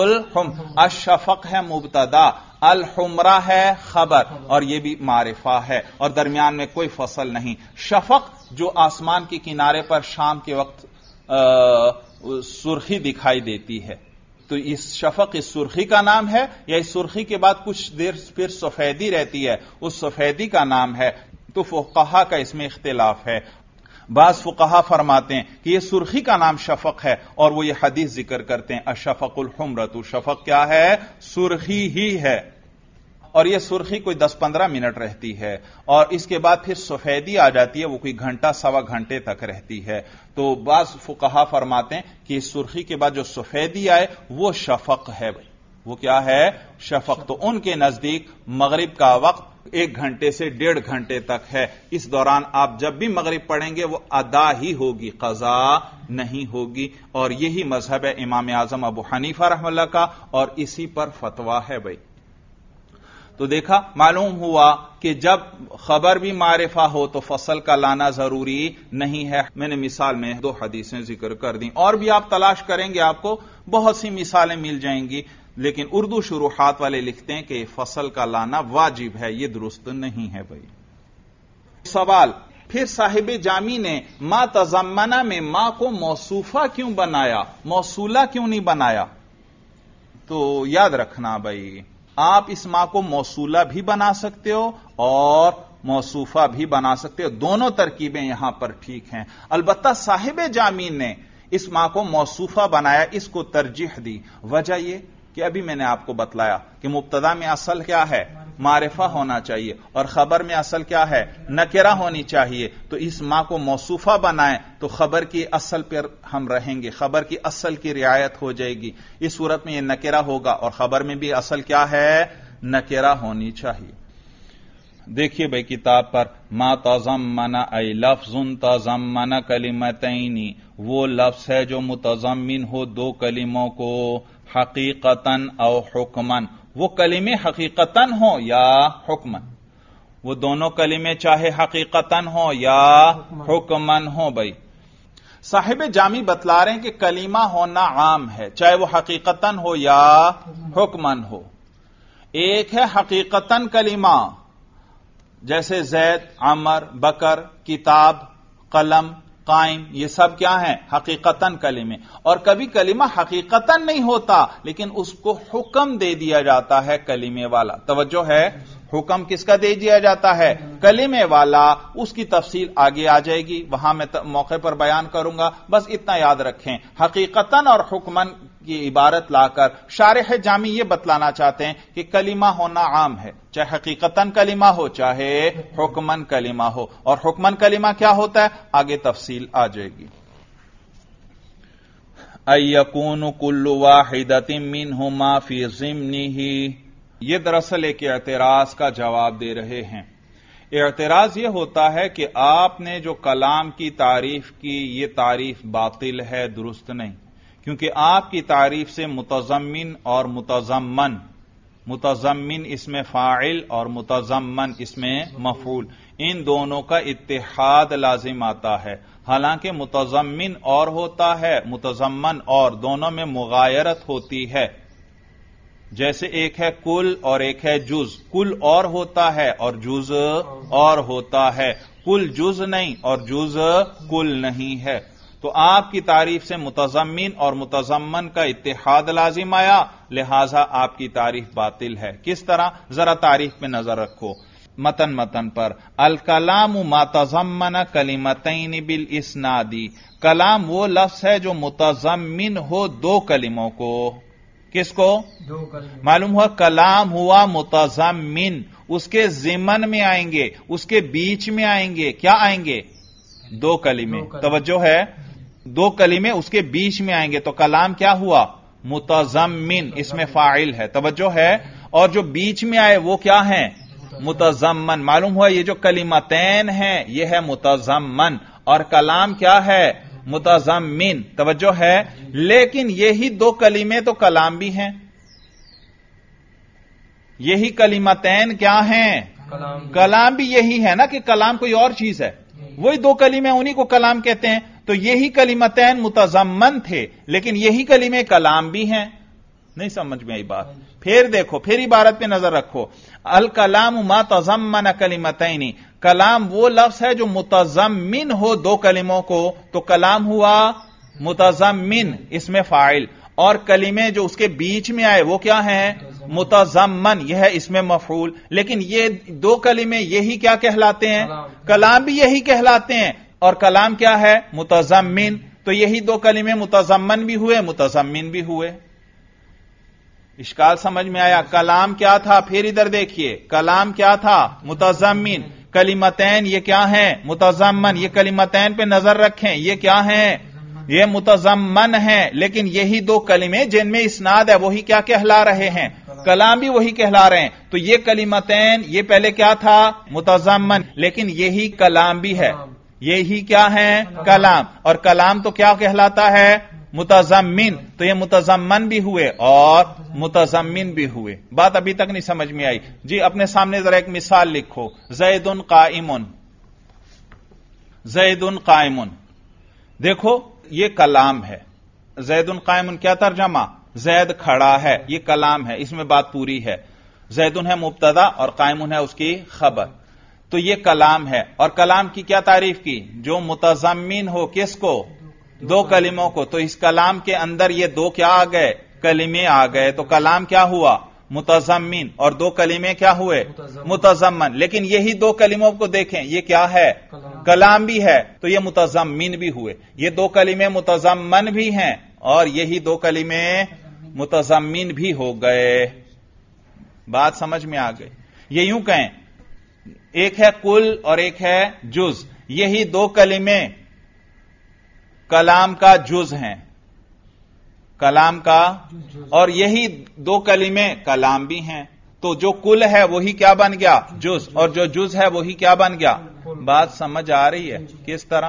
الشفق ہے مبتدا، الحمرہ ہے خبر، اور یہ بھی معرفہ ہے، اور درمیان میں کوئی فصل نہیں۔ شفق جو آسمان کے کنارے پر شام کے وقت سرخی دکھائی دیتی ہے، تو اس شفق اس سرخی کا نام ہے، یا اس سرخی کے بعد کچھ دیر پھر سفیدی رہتی ہے، اس سفیدی کا نام ہے۔ تو فقہا کا اس میں اختلاف ہے۔ بعض فقہا فرماتے ہیں کہ یہ سرخی کا نام شفق ہے، اور وہ یہ حدیث ذکر کرتے ہیں الشفق الحمرۃ، شفق کیا ہے؟ سرخی ہی ہے، اور یہ سرخی کوئی 10-15 منٹ رہتی ہے، اور اس کے بعد پھر سفیدی آ جاتی ہے، وہ کوئی گھنٹہ سوا گھنٹے تک رہتی ہے۔ تو بعض فقہا فرماتے ہیں کہ اس سرخی کے بعد جو سفیدی آئے وہ شفق ہے بھائی، وہ کیا ہے؟ شفق۔ تو ان کے نزدیک مغرب کا وقت 1 گھنٹے سے 1.5 گھنٹے تک ہے، اس دوران آپ جب بھی مغرب پڑھیں گے وہ ادا ہی ہوگی، قضا نہیں ہوگی، اور یہی مذہب ہے امام اعظم ابو حنیفہ رحمہ اللہ کا، اور اسی پر فتویٰ ہے بھائی۔ تو دیکھا، معلوم ہوا کہ جب خبر بھی معرفہ ہو تو فصل کا لانا ضروری نہیں ہے۔ میں نے مثال میں 2 حدیثیں ذکر کر دیں، اور بھی آپ تلاش کریں گے آپ کو بہت سی مثالیں مل جائیں گی، لیکن اردو شروحات والے لکھتے ہیں کہ فصل کا لانا واجب ہے، یہ درست نہیں ہے بھائی۔ سوال، پھر صاحب جامی نے ما تضمنہ میں ما کو موصوفہ کیوں بنایا، موصولہ کیوں نہیں بنایا؟ تو یاد رکھنا بھائی، آپ اس ما کو موصولہ بھی بنا سکتے ہو اور موصوفہ بھی بنا سکتے ہو. دونوں ترکیبیں یہاں پر ٹھیک ہیں. البتہ صاحب جامی نے اس ما کو موصوفہ بنایا، اس کو ترجیح دی. وجہ یہ کہ ابھی میں نے آپ کو بتلایا کہ مبتدا میں اصل کیا ہے؟ معرفہ ہونا چاہیے، اور خبر میں اصل کیا ہے؟ نکرہ ہونی چاہیے. تو اس ما کو موصوفہ بنائیں تو خبر کی اصل پر ہم رہیں گے، خبر کی اصل کی رعایت ہو جائے گی. اس صورت میں یہ نکرہ ہوگا، اور خبر میں بھی اصل کیا ہے؟ نکرہ ہونی چاہیے. دیکھیے بھائی کتاب پر، ما تضمن ای لفظ تضمن کلمتین، وہ لفظ ہے جو متضمن ہو دو کلموں کو، حقیقتاً او حکماً، وہ کلمے حقیقتاً ہوں یا حکماً، وہ دونوں کلمے چاہے حقیقتاً ہوں یا حکماً ہوں. بھائی صاحب جامی بتلا رہے ہیں کہ کلمہ ہونا عام ہے، چاہے وہ حقیقتاً ہو یا حکماً ہو. ایک ہے حقیقتاً کلمہ، جیسے زید، عمر، بکر، کتاب، قلم، قائم، یہ سب کیا ہیں؟ حقیقتاً کلمے. اور کبھی کلمہ حقیقتاً نہیں ہوتا لیکن اس کو حکم دے دیا جاتا ہے کلمے والا. توجہ ہے، حکم کس کا دے دیا جاتا ہے؟ کلمے والا. اس کی تفصیل آگے آ جائے گی، وہاں میں موقع پر بیان کروں گا. بس اتنا یاد رکھیں، حقیقتاً اور حکماً کی عبارت لا کر شارح جامی یہ بتلانا چاہتے ہیں کہ کلمہ ہونا عام ہے، چاہے حقیقتاً کلمہ ہو چاہے حکماً کلمہ ہو. اور حکماً کلمہ کیا ہوتا ہے؟ آگے تفصیل آ جائے گی. اَيَّكُونُ كُلُّ وَاحِدَةٍ مِّنْهُمَا فِي ضِمْنِهِ، یہ دراصل ایک اعتراض کا جواب دے رہے ہیں. اعتراض یہ ہوتا ہے کہ آپ نے جو کلام کی تعریف کی یہ تعریف باطل ہے، درست نہیں، کیونکہ آپ کی تعریف سے متضمن اور متضمن اس میں فاعل اور متضمن اس میں مفعول، ان دونوں کا اتحاد لازم آتا ہے. حالانکہ متضمن اور ہوتا ہے، متضمن اور، دونوں میں مغایرت ہوتی ہے. جیسے ایک ہے کل اور ایک ہے جز، کل اور ہوتا ہے اور جز اور ہوتا ہے، کل جز نہیں اور جز کل نہیں ہے. تو آپ کی تعریف سے متضمن اور متضمن کا اتحاد لازم آیا، لہذا آپ کی تعریف باطل ہے. کس طرح؟ ذرا تعریف پہ نظر رکھو. متن پر الکلام ما تضمن کلمتین بالاسناد، کلام وہ لفظ ہے جو متضمن ہو دو کلموں کو. کس کو؟ دو کلموں. معلوم ہوا کلام ہوا متضمن، اس کے ضمن میں آئیں گے، اس کے بیچ میں آئیں گے، کیا آئیں گے؟ دو کلمے. توجہ ہے، دو کلمے اس کے بیچ میں آئیں گے تو کلام کیا ہوا؟ متضمن، اس میں فاعل ہے. توجہ ہے، اور جو بیچ میں آئے وہ کیا ہیں؟ متضمن. معلوم ہوا یہ جو کلمتین ہیں یہ ہے متضمن، اور کلام کیا ہے؟ متضمن. توجہ ہے، لیکن یہی دو کلمے تو کلام بھی ہیں. یہی کلمتین کیا ہیں؟ کلام بھی یہی ہے نا، کہ کلام کوئی اور چیز ہے، وہی دو کلمے انہی کو کلام کہتے ہیں. تو یہی کلمتین متضمن تھے لیکن یہی کلمے کلام بھی ہیں. نہیں سمجھ میں آئی بات؟ پھر دیکھو، پھر عبارت پہ نظر رکھو. الکلام ما تضمن کلمتین، کلام وہ لفظ ہے جو متضمن ہو دو کلموں کو، تو کلام ہوا متضمن، اس میں فاعل، اور کلمے جو اس کے بیچ میں آئے وہ کیا ہیں؟ متضمن، یہ ہے اس میں مفعول. لیکن یہ دو کلمے یہی کیا کہلاتے ہیں؟ کلام بھی یہی کہلاتے ہیں. اور کلام کیا ہے؟ متضمن. تو یہی دو کلمے متضمن بھی ہوئے، متضمن بھی ہوئے. اشکال سمجھ میں آیا؟ کلام کیا تھا؟ پھر ادھر دیکھیے، کلام کیا تھا؟ متضمن. کلمتین یہ کیا ہیں؟ متضمن. یہ کلمتین پہ نظر رکھیں، یہ کیا ہیں؟ یہ متضمن ہیں. لیکن یہی دو کلمے جن میں اسناد ہے وہی کیا کہلا رہے ہیں؟ کلام بھی وہی کہلا رہے ہیں. تو یہ کلمتین یہ پہلے کیا تھا؟ متضمن. لیکن یہی کلام بھی ہے، یہی کیا ہے؟ کلام. اور کلام تو کیا کہلاتا ہے؟ متضمن. تو یہ متضمن بھی ہوئے اور متضمن بھی ہوئے. بات ابھی تک نہیں سمجھ میں آئی؟ جی اپنے سامنے ذرا ایک مثال لکھو. زید قائم، زید قائم. دیکھو یہ کلام ہے. زید قائم کیا ترجمہ؟ زید کھڑا ہے، یہ کلام ہے، اس میں بات پوری ہے. زید ہے مبتدا اور قائم ہے اس کی خبر. تو یہ کلام ہے. اور کلام کی کیا تعریف کی؟ جو متضمن ہو کس کو؟ دو کلموں کو. تو اس کلام کے اندر یہ دو کیا آ گئے؟ کلمے آ گئے. تو کلام کیا ہوا؟ متضمن، اور دو کلمے کیا ہوئے؟ متضمن. لیکن یہی دو کلموں کو دیکھیں، یہ کیا ہے؟ کلام بھی ہے، تو یہ متضمن بھی ہوئے. یہ دو کلمے متضمن بھی ہیں اور یہی دو کلمے متضمن بھی ہو گئے. بات سمجھ میں آ گئی؟ یہ یوں کہیں، ایک ہے کل اور ایک ہے جز. یہی دو کلمے کلام کا جز ہیں، کلام کا، اور یہی دو کلمے کلام بھی ہیں. تو جو کل ہے وہی کیا بن گیا؟ جز. اور جو جز ہے وہی کیا بن گیا؟ بات سمجھ آ رہی ہے؟ کس طرح؟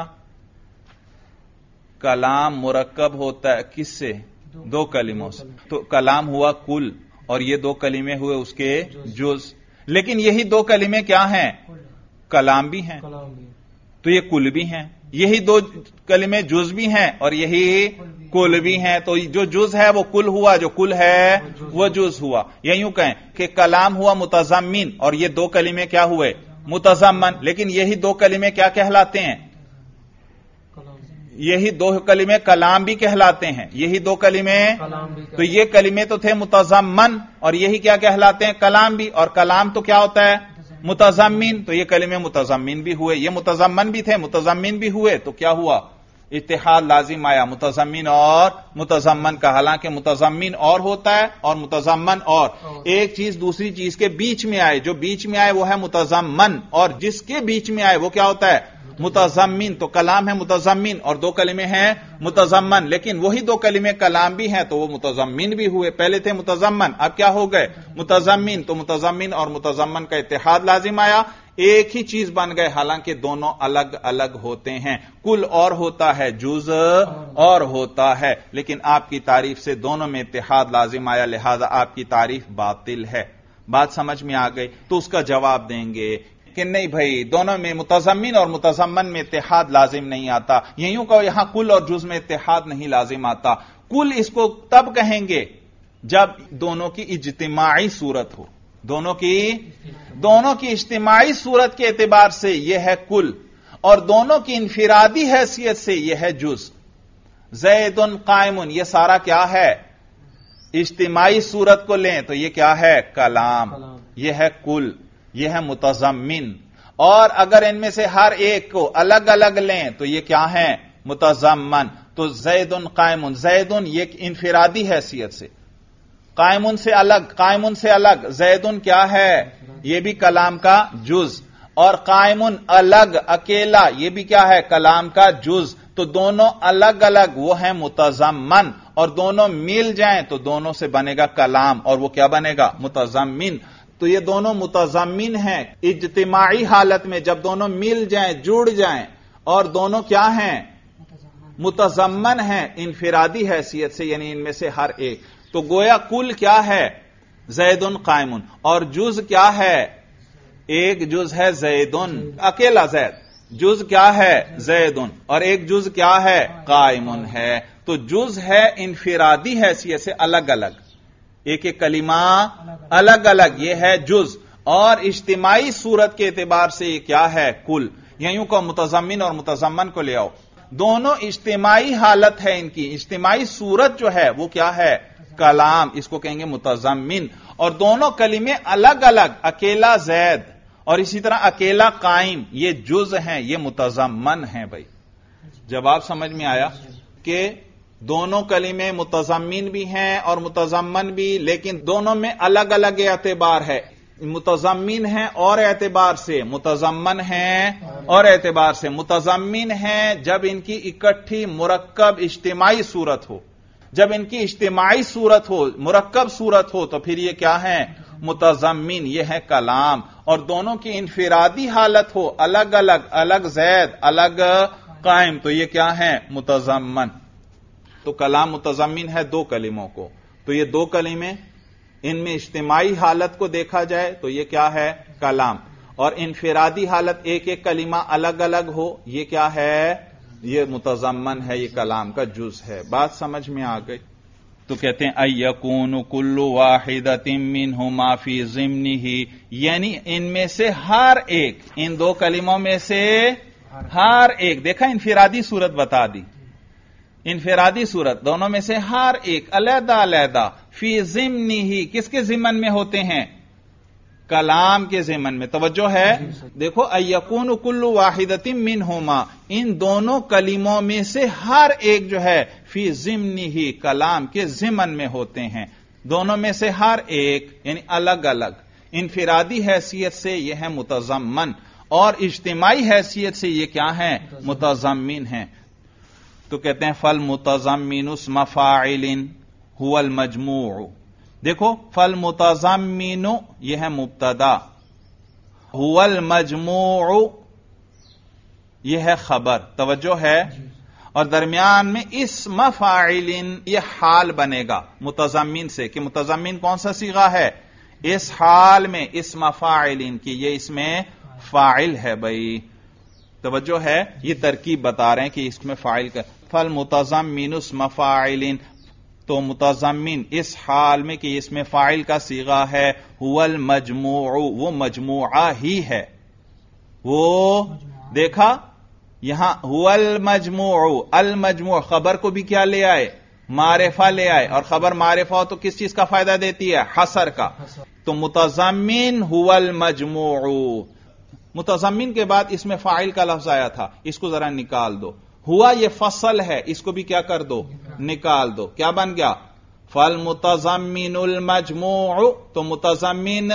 کلام مرکب ہوتا ہے کس سے؟ دو کلموں سے. تو کلام ہوا کل اور یہ دو کلمے ہوئے اس کے جز. لیکن یہی دو کلمے کیا ہیں؟ کلام بھی ہیں، تو یہ کل بھی ہیں. یہی دو کلمے جز بھی ہیں اور یہی کل بھی ہیں. تو جو جز ہے وہ کل ہوا، جو کل ہے وہ جز ہوا. یوں کہیں کہ کلام ہوا متضمن اور یہ دو کلمے کیا ہوئے؟ متضمن. لیکن یہی دو کلمے کیا کہلاتے ہیں؟ یہی دو کلمے کلام بھی کہلاتے ہیں. یہی دو کلمے، تو یہ کلمے تو تھے متضمن اور یہی کیا کہلاتے ہیں؟ کلام بھی. اور کلام تو کیا ہوتا ہے؟ متضمن. تو یہ کلمے متضمن بھی ہوئے، یہ متضمن بھی تھے، متضمن بھی ہوئے. تو کیا ہوا؟ اتحاد لازم آیا متضمن اور متضمن کا. حالانکہ متضمن اور ہوتا ہے اور متضمن اور. ایک چیز دوسری چیز کے بیچ میں آئے، جو بیچ میں آئے وہ ہے متضمن، اور جس کے بیچ میں آئے وہ کیا ہوتا ہے؟ متضمن. تو کلام ہے متضمن اور دو کلمے ہیں متضمن. لیکن وہی دو کلمے کلام بھی ہیں تو وہ متضمن بھی ہوئے. پہلے تھے متضمن، اب کیا ہو گئے؟ متضمن. تو متضمن اور متضمن کا اتحاد لازم آیا، ایک ہی چیز بن گئے، حالانکہ دونوں الگ الگ ہوتے ہیں. کل اور ہوتا ہے، جز اور ہوتا ہے. لیکن آپ کی تعریف سے دونوں میں اتحاد لازم آیا، لہذا آپ کی تعریف باطل ہے. بات سمجھ میں آ گئی؟ تو اس کا جواب دیں گے کہ نہیں بھائی، دونوں میں متضمن اور متضمن میں اتحاد لازم نہیں آتا. یوں کہ یہاں کل اور جز میں اتحاد نہیں لازم آتا. کل اس کو تب کہیں گے جب دونوں کی اجتماعی صورت ہو. دونوں کی اجتماعی صورت کے اعتبار سے یہ ہے کل، اور دونوں کی انفرادی حیثیت سے یہ ہے جز. زید قائم، یہ سارا کیا ہے؟ اجتماعی صورت کو لیں تو یہ کیا ہے؟ کلام. یہ ہے کل، یہ ہے متضمن. اور اگر ان میں سے ہر ایک کو الگ الگ لیں تو یہ کیا ہے؟ متضمن. تو زید قائم، زید یہ انفرادی حیثیت سے، قائم سے الگ زید کیا ہے؟ یہ بھی کلام کا جز. اور قائم الگ اکیلا، یہ بھی کیا ہے؟ کلام کا جز. تو دونوں الگ الگ وہ ہیں متضمن، اور دونوں مل جائیں تو دونوں سے بنے گا کلام، اور وہ کیا بنے گا؟ متضمن. تو یہ دونوں متضمن ہیں اجتماعی حالت میں، جب دونوں مل جائیں، جڑ جائیں، اور دونوں کیا ہیں؟ متضمن ہیں انفرادی حیثیت سے، یعنی ان میں سے ہر ایک. تو گویا کل کیا ہے؟ زید قائم. اور جز کیا ہے؟ ایک جز ہے زید، اکیلا زید. جز کیا ہے؟ زید. اور ایک جز کیا ہے؟ قائم ہے. تو جز ہے انفرادی حیثیت سے الگ الگ، ایک ایک کلمہ الگ الگ، یہ ہے جز. اور اجتماعی صورت کے اعتبار سے یہ کیا ہے؟ کل. یوں کو متضمن اور متضمن کو لے آؤ، دونوں اجتماعی حالت ہے ان کی، اجتماعی صورت جو ہے وہ کیا ہے؟ کلام. اس کو کہیں گے متضمن. اور دونوں کلمے الگ الگ، اکیلا زید اور اسی طرح اکیلا قائم، یہ جز ہیں، یہ متضمن ہیں. بھائی جواب سمجھ میں آیا کہ دونوں کلمے متضمن بھی ہیں اور متضمن بھی، لیکن دونوں میں الگ الگ اعتبار ہے. متضمن ہیں اور اعتبار سے، متضمن ہیں اور اعتبار سے. متضمن ہیں جب ان کی اکٹھی مرکب اجتماعی صورت ہو، جب ان کی اجتماعی صورت ہو، مرکب صورت ہو، تو پھر یہ کیا ہے؟ متضمن، یہ ہے کلام. اور دونوں کی انفرادی حالت ہو، الگ الگ زید، الگ قائم، تو یہ کیا ہے؟ متضمن. تو کلام متضمن ہے دو کلموں کو. تو یہ دو کلمے، ان میں اجتماعی حالت کو دیکھا جائے تو یہ کیا ہے؟ کلام. اور انفرادی حالت ایک ایک کلمہ الگ الگ ہو، یہ کیا ہے؟ یہ متضمن ہے، یہ کلام کا جز ہے. بات سمجھ میں آ گئی؟ تو کہتے ہیں اَيَّكُونُ كُلُّ وَاحِدَةٍ مِّنْهُمَا فِي ضِمْنِهِ، یعنی ان میں سے ہر ایک، ان دو کلموں میں سے ہر ایک. دیکھا انفرادی صورت بتا دی. انفرادی صورت دونوں میں سے ہر ایک علیحدہ علیحدہ فی ضمنہ کس کے ضمن میں ہوتے ہیں؟ کلام کے ضمن میں. توجہ ہے؟ دیکھو ایکون کل واحدۃ منہما ان دونوں کلموں میں سے ہر ایک جو ہے فی ضمنہ کلام کے ضمن میں ہوتے ہیں. دونوں میں سے ہر ایک یعنی الگ الگ. انفرادی حیثیت سے یہ ہے متضمن اور اجتماعی حیثیت سے یہ کیا ہیں؟ متضمن ہیں. تو کہتے ہیں فالمتضمن اسم فاعل هو المجموع. دیکھو فالمتضمن یہ ہے مبتدا، هو المجموع یہ ہے خبر. توجہ ہے؟ اور درمیان میں اسم فاعل یہ حال بنے گا متضمن سے کہ متضمن کون سا صیغہ ہے؟ اس حال میں اسم فاعل کی یہ اس میں فاعل ہے. بھائی توجہ ہے؟ یہ ترکیب بتا رہے ہیں کہ اس میں فاعل کا فالمتضمن اسم فاعل. تو متضمن اس حال میں کہ اس میں فاعل کا صیغہ ہے هو المجموع وہ مجموعہ ہی ہے. وہ دیکھا یہاں هو المجموع المجموع خبر کو بھی کیا لے آئے؟ معرفہ لے آئے. اور خبر معرفہ ہو تو کس چیز کا فائدہ دیتی ہے؟ حصر کا. تو متضمن هو المجموع. متضمن کے بعد اس میں فاعل کا لفظ آیا تھا، اس کو ذرا نکال دو. ہوا یہ فصل ہے، اس کو بھی کیا کر دو؟ نکال دو. کیا بن گیا؟ فالمتضمن المجموع. تو متضمن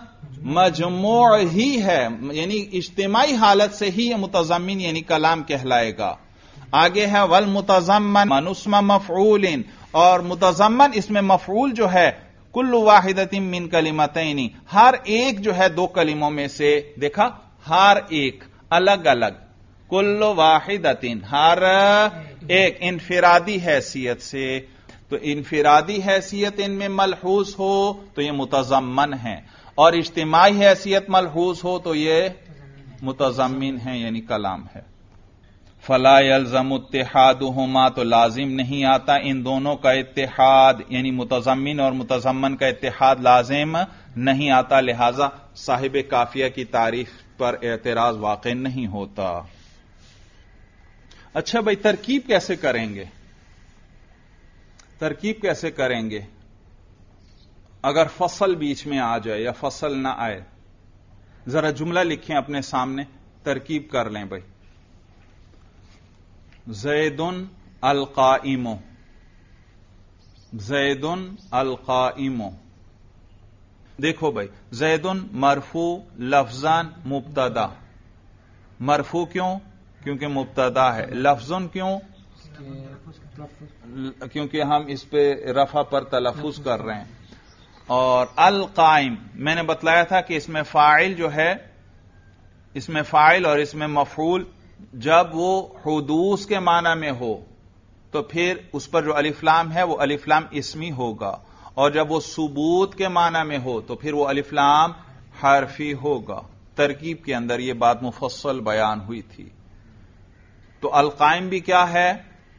مجموع ہی ہے یعنی اجتماعی حالت سے ہی یہ متضمن یعنی کلام کہلائے گا. آگے ہے والمتضمن اسم مفعول. اور متضمن اس میں مفعول جو ہے کل واحدۃ من کلمتین ہر ایک جو ہے دو کلموں میں سے. دیکھا ہر ایک الگ الگ کل واحدۃ ہر ایک انفرادی حیثیت سے. تو انفرادی حیثیت ان میں ملحوظ ہو تو یہ متضمن ہے اور اجتماعی حیثیت ملحوظ ہو تو یہ متضمن ہے یعنی کلام ہے. فلا يلزم اتحادهما تو لازم نہیں آتا ان دونوں کا اتحاد یعنی متضمن اور متضمن کا اتحاد لازم نہیں آتا. لہذا صاحب کافیہ کی تعریف پر اعتراض واقع نہیں ہوتا. اچھا بھائی ترکیب کیسے کریں گے؟ ترکیب کیسے کریں گے اگر فصل بیچ میں آ جائے یا فصل نہ آئے؟ ذرا جملہ لکھیں اپنے سامنے، ترکیب کر لیں بھائی. زید القائم، زید القائم. دیکھو بھائی زید مرفوع لفظاً مبتدا. مرفوع کیوں؟ کیونکہ مبتدا ہے. لفظاً کیوں؟ کیونکہ ہم اس پہ رفع پر تلفظ کر رہے ہیں. اور القائم میں نے بتلایا تھا کہ اس میں فاعل جو ہے اس میں فاعل اور اس میں مفعول جب وہ حدوث کے معنی میں ہو تو پھر اس پر جو الف لام ہے وہ الف لام اسمی ہوگا، اور جب وہ ثبوت کے معنی میں ہو تو پھر وہ الف لام حرفی ہوگا. ترکیب کے اندر یہ بات مفصل بیان ہوئی تھی. تو القائم بھی کیا ہے؟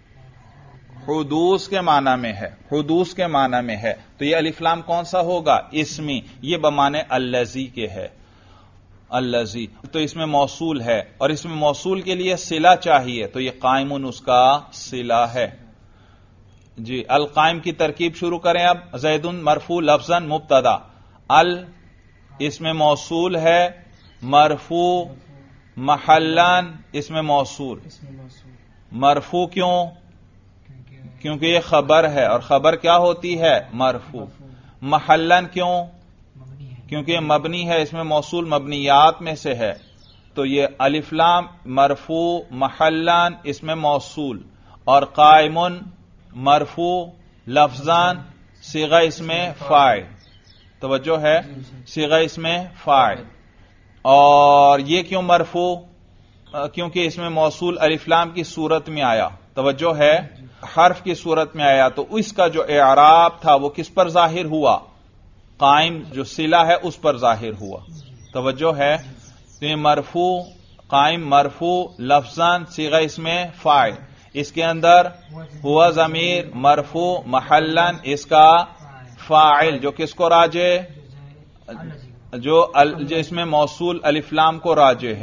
حدوث کے معنی میں ہے، حدوث کے معنی میں ہے. تو یہ الف لام کون سا ہوگا؟ اسمی. یہ بمانے الذی کے ہے، الذی. تو اس میں موصول ہے اور اس میں موصول کے لیے صلہ چاہیے تو یہ قائمن اس کا صلہ ہے. جی القائم کی ترکیب شروع کریں. اب زید مرفوع لفظاً مبتدا، ال اس میں موصول ہے، مرفوع محلاً اس میں موصول. مرفوع کیوں؟ کیونکہ یہ خبر ہے اور خبر کیا ہوتی ہے؟ مرفوع. محلاً کیوں؟ کیونکہ یہ مبنی ہے، اس میں موصول مبنیات میں سے ہے. تو یہ الف لام مرفوع محلاً اس میں موصول، اور قائمن مرفوع لفظاً صیغہ اس میں فاعل. توجہ ہے؟ صیغہ اس میں فاعل. اور یہ کیوں مرفوع؟ کیونکہ اس میں موصول الف لام کی صورت میں آیا. توجہ ہے؟ حرف کی صورت میں آیا تو اس کا جو اعراب تھا وہ کس پر ظاہر ہوا؟ قائم جو صلہ ہے اس پر ظاہر ہوا. توجہ ہے؟ تو یہ مرفوع قائم مرفوع لفظاً صیغہ اس میں فاعل. اس کے اندر ہوا ضمیر مرفوع محلاً اس کا فاعل جو کس کو راجع؟ جو اس میں موصول الف لام کو راجع ہے.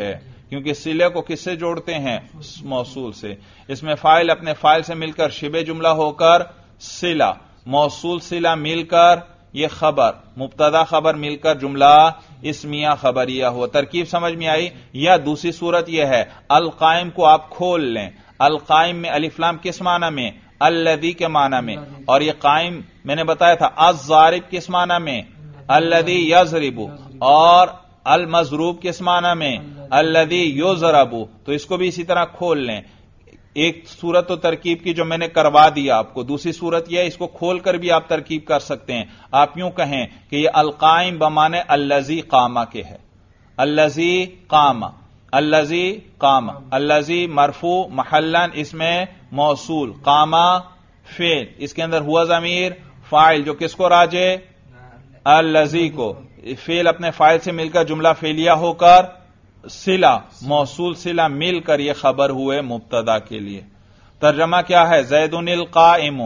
کیونکہ صلے کو کس سے جوڑتے ہیں؟ موصول سے. اس میں فاعل اپنے فاعل سے مل کر شبہ جملہ ہو کر صلہ، موصول صلہ مل کر یہ خبر، مبتدا خبر مل کر جملہ اسمیہ خبریہ ہوا. ترکیب سمجھ میں آئی؟ یا دوسری صورت یہ ہے القائم کو آپ کھول لیں. القائم میں الف لام کس معنی میں؟ الذی کے معنی میں. اور یہ قائم میں نے بتایا تھا الضارب کس معنی میں؟ الذی یضرب. اور المضروب کس معنی میں؟ الذی یضرب. تو اس کو بھی اسی طرح کھول لیں. ایک صورت تو ترکیب کی جو میں نے کروا دیا آپ کو، دوسری صورت یہ ہے اس کو کھول کر بھی آپ ترکیب کر سکتے ہیں. آپ یوں کہیں کہ یہ القائم بمانے الذی قام کے ہے. الذی قام، الذی قام، الذی مرفوع محلن اس میں موصول، قام فعل، اس کے اندر ہوا ضمیر فاعل جو کس کو راجع؟ الذی کو. فعل اپنے فاعل سے مل کر جملہ فعلیہ ہو کر صلہ، موصول صلہ مل کر یہ خبر ہوئے مبتدا کے لیے. ترجمہ کیا ہے؟ زید القائم،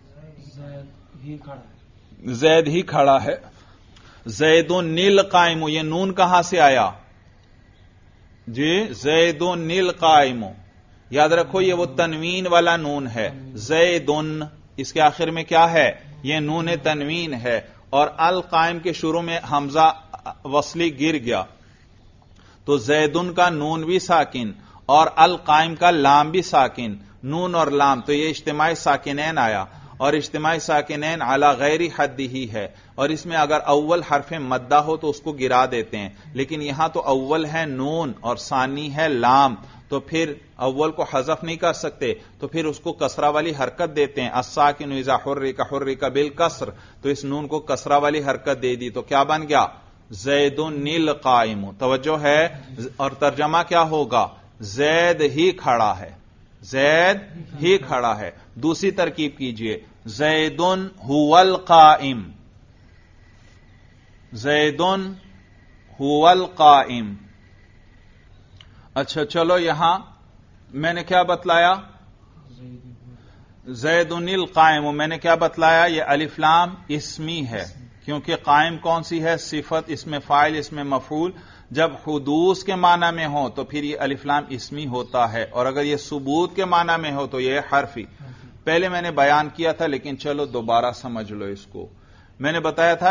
زید ہی کھڑا ہے. زید القائم، یہ نون کہاں سے آیا جی؟ زید القائم، یاد رکھو یہ وہ تنوین والا نون ہے. زید اس کے آخر میں کیا ہے؟ یہ نون تنوین ہے. اور القائم کے شروع میں حمزہ وصلی گر گیا تو زیدن کا نون بھی ساکن اور القائم کا لام بھی ساکن. نون اور لام تو یہ اجتماعی ساکنین آیا، اور اجتماعی ساکنین علی غیر حد ہی ہے. اور اس میں اگر اول حرف مدہ ہو تو اس کو گرا دیتے ہیں، لیکن یہاں تو اول ہے نون اور ثانی ہے لام، تو پھر اول کو حذف نہیں کر سکتے، تو پھر اس کو کسرہ والی حرکت دیتے ہیں. الساکن اذا حرک حرک بالکسر، تو اس نون کو کسرہ والی حرکت دے دی تو کیا بن گیا؟ زید القائم. توجہ ہے. اور ترجمہ کیا ہوگا؟ زید ہی کھڑا ہے، زید ہی کھڑا ہے. دوسری ترکیب کیجئے، زید هو القائم، زید هو القائم. اچھا چلو یہاں میں نے کیا بتلایا؟ زید القائم. میں نے کیا بتلایا؟ یہ الف لام اسمی ہے، کیونکہ قائم کون سی ہے؟ صفت، اس میں فاعل، اس میں مفعول. جب حدوث کے معنی میں ہو تو پھر یہ الف لام اسمی ہوتا ہے، اور اگر یہ ثبوت کے معنی میں ہو تو یہ حرفی. پہلے میں نے بیان کیا تھا لیکن چلو دوبارہ سمجھ لو اس کو. میں نے بتایا تھا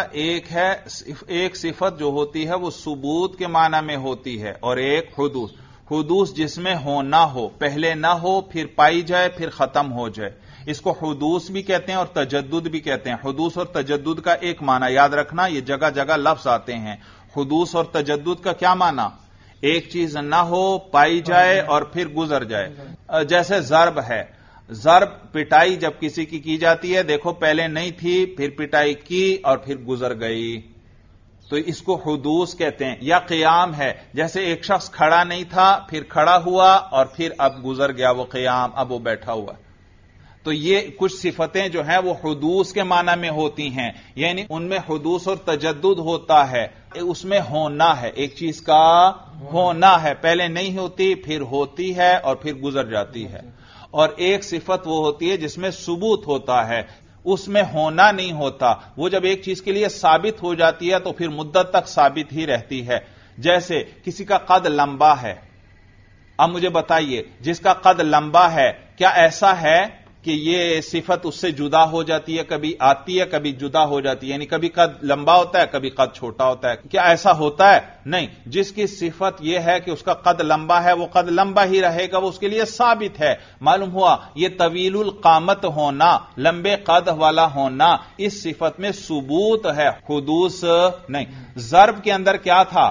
ایک صفت جو ہوتی ہے وہ ثبوت کے معنی میں ہوتی ہے، اور ایک حدوث. حدوث جس میں ہونا ہو، پہلے نہ ہو پھر پائی جائے پھر ختم ہو جائے، اس کو حدوث بھی کہتے ہیں اور تجدد بھی کہتے ہیں. حدوث اور تجدد کا ایک معنی یاد رکھنا، یہ جگہ جگہ لفظ آتے ہیں. حدوث اور تجدد کا کیا معنی؟ ایک چیز نہ ہو، پائی جائے اور پھر گزر جائے. جیسے ضرب ہے، ضرب پٹائی جب کسی کی جاتی ہے، دیکھو پہلے نہیں تھی پھر پٹائی کی اور پھر گزر گئی، تو اس کو حدوث کہتے ہیں. یا قیام ہے، جیسے ایک شخص کھڑا نہیں تھا پھر کھڑا ہوا اور پھر اب گزر گیا وہ قیام، اب وہ بیٹھا ہوا. تو یہ کچھ صفتیں جو ہیں وہ حدوث کے معنی میں ہوتی ہیں، یعنی ان میں حدوث اور تجدد ہوتا ہے. اس میں ہونا ہے، ایک چیز کا ہونا ہے، پہلے نہیں ہوتی پھر ہوتی ہے اور پھر گزر جاتی ہے. اور ایک صفت وہ ہوتی ہے جس میں ثبوت ہوتا ہے، اس میں ہونا نہیں ہوتا. وہ جب ایک چیز کے لیے ثابت ہو جاتی ہے تو پھر مدت تک ثابت ہی رہتی ہے. جیسے کسی کا قد لمبا ہے، اب مجھے بتائیے جس کا قد لمبا ہے کیا ایسا ہے کہ یہ صفت اس سے جدا ہو جاتی ہے؟ کبھی آتی ہے کبھی جدا ہو جاتی ہے، یعنی کبھی قد لمبا ہوتا ہے کبھی قد چھوٹا ہوتا ہے. کیا ایسا ہوتا ہے؟ نہیں. جس کی صفت یہ ہے کہ اس کا قد لمبا ہے وہ قد لمبا ہی رہے گا، وہ اس کے لیے ثابت ہے. معلوم ہوا یہ طویل القامت ہونا، لمبے قد والا ہونا، اس صفت میں ثبوت ہے، حدوث نہیں. ضرب کے اندر کیا تھا؟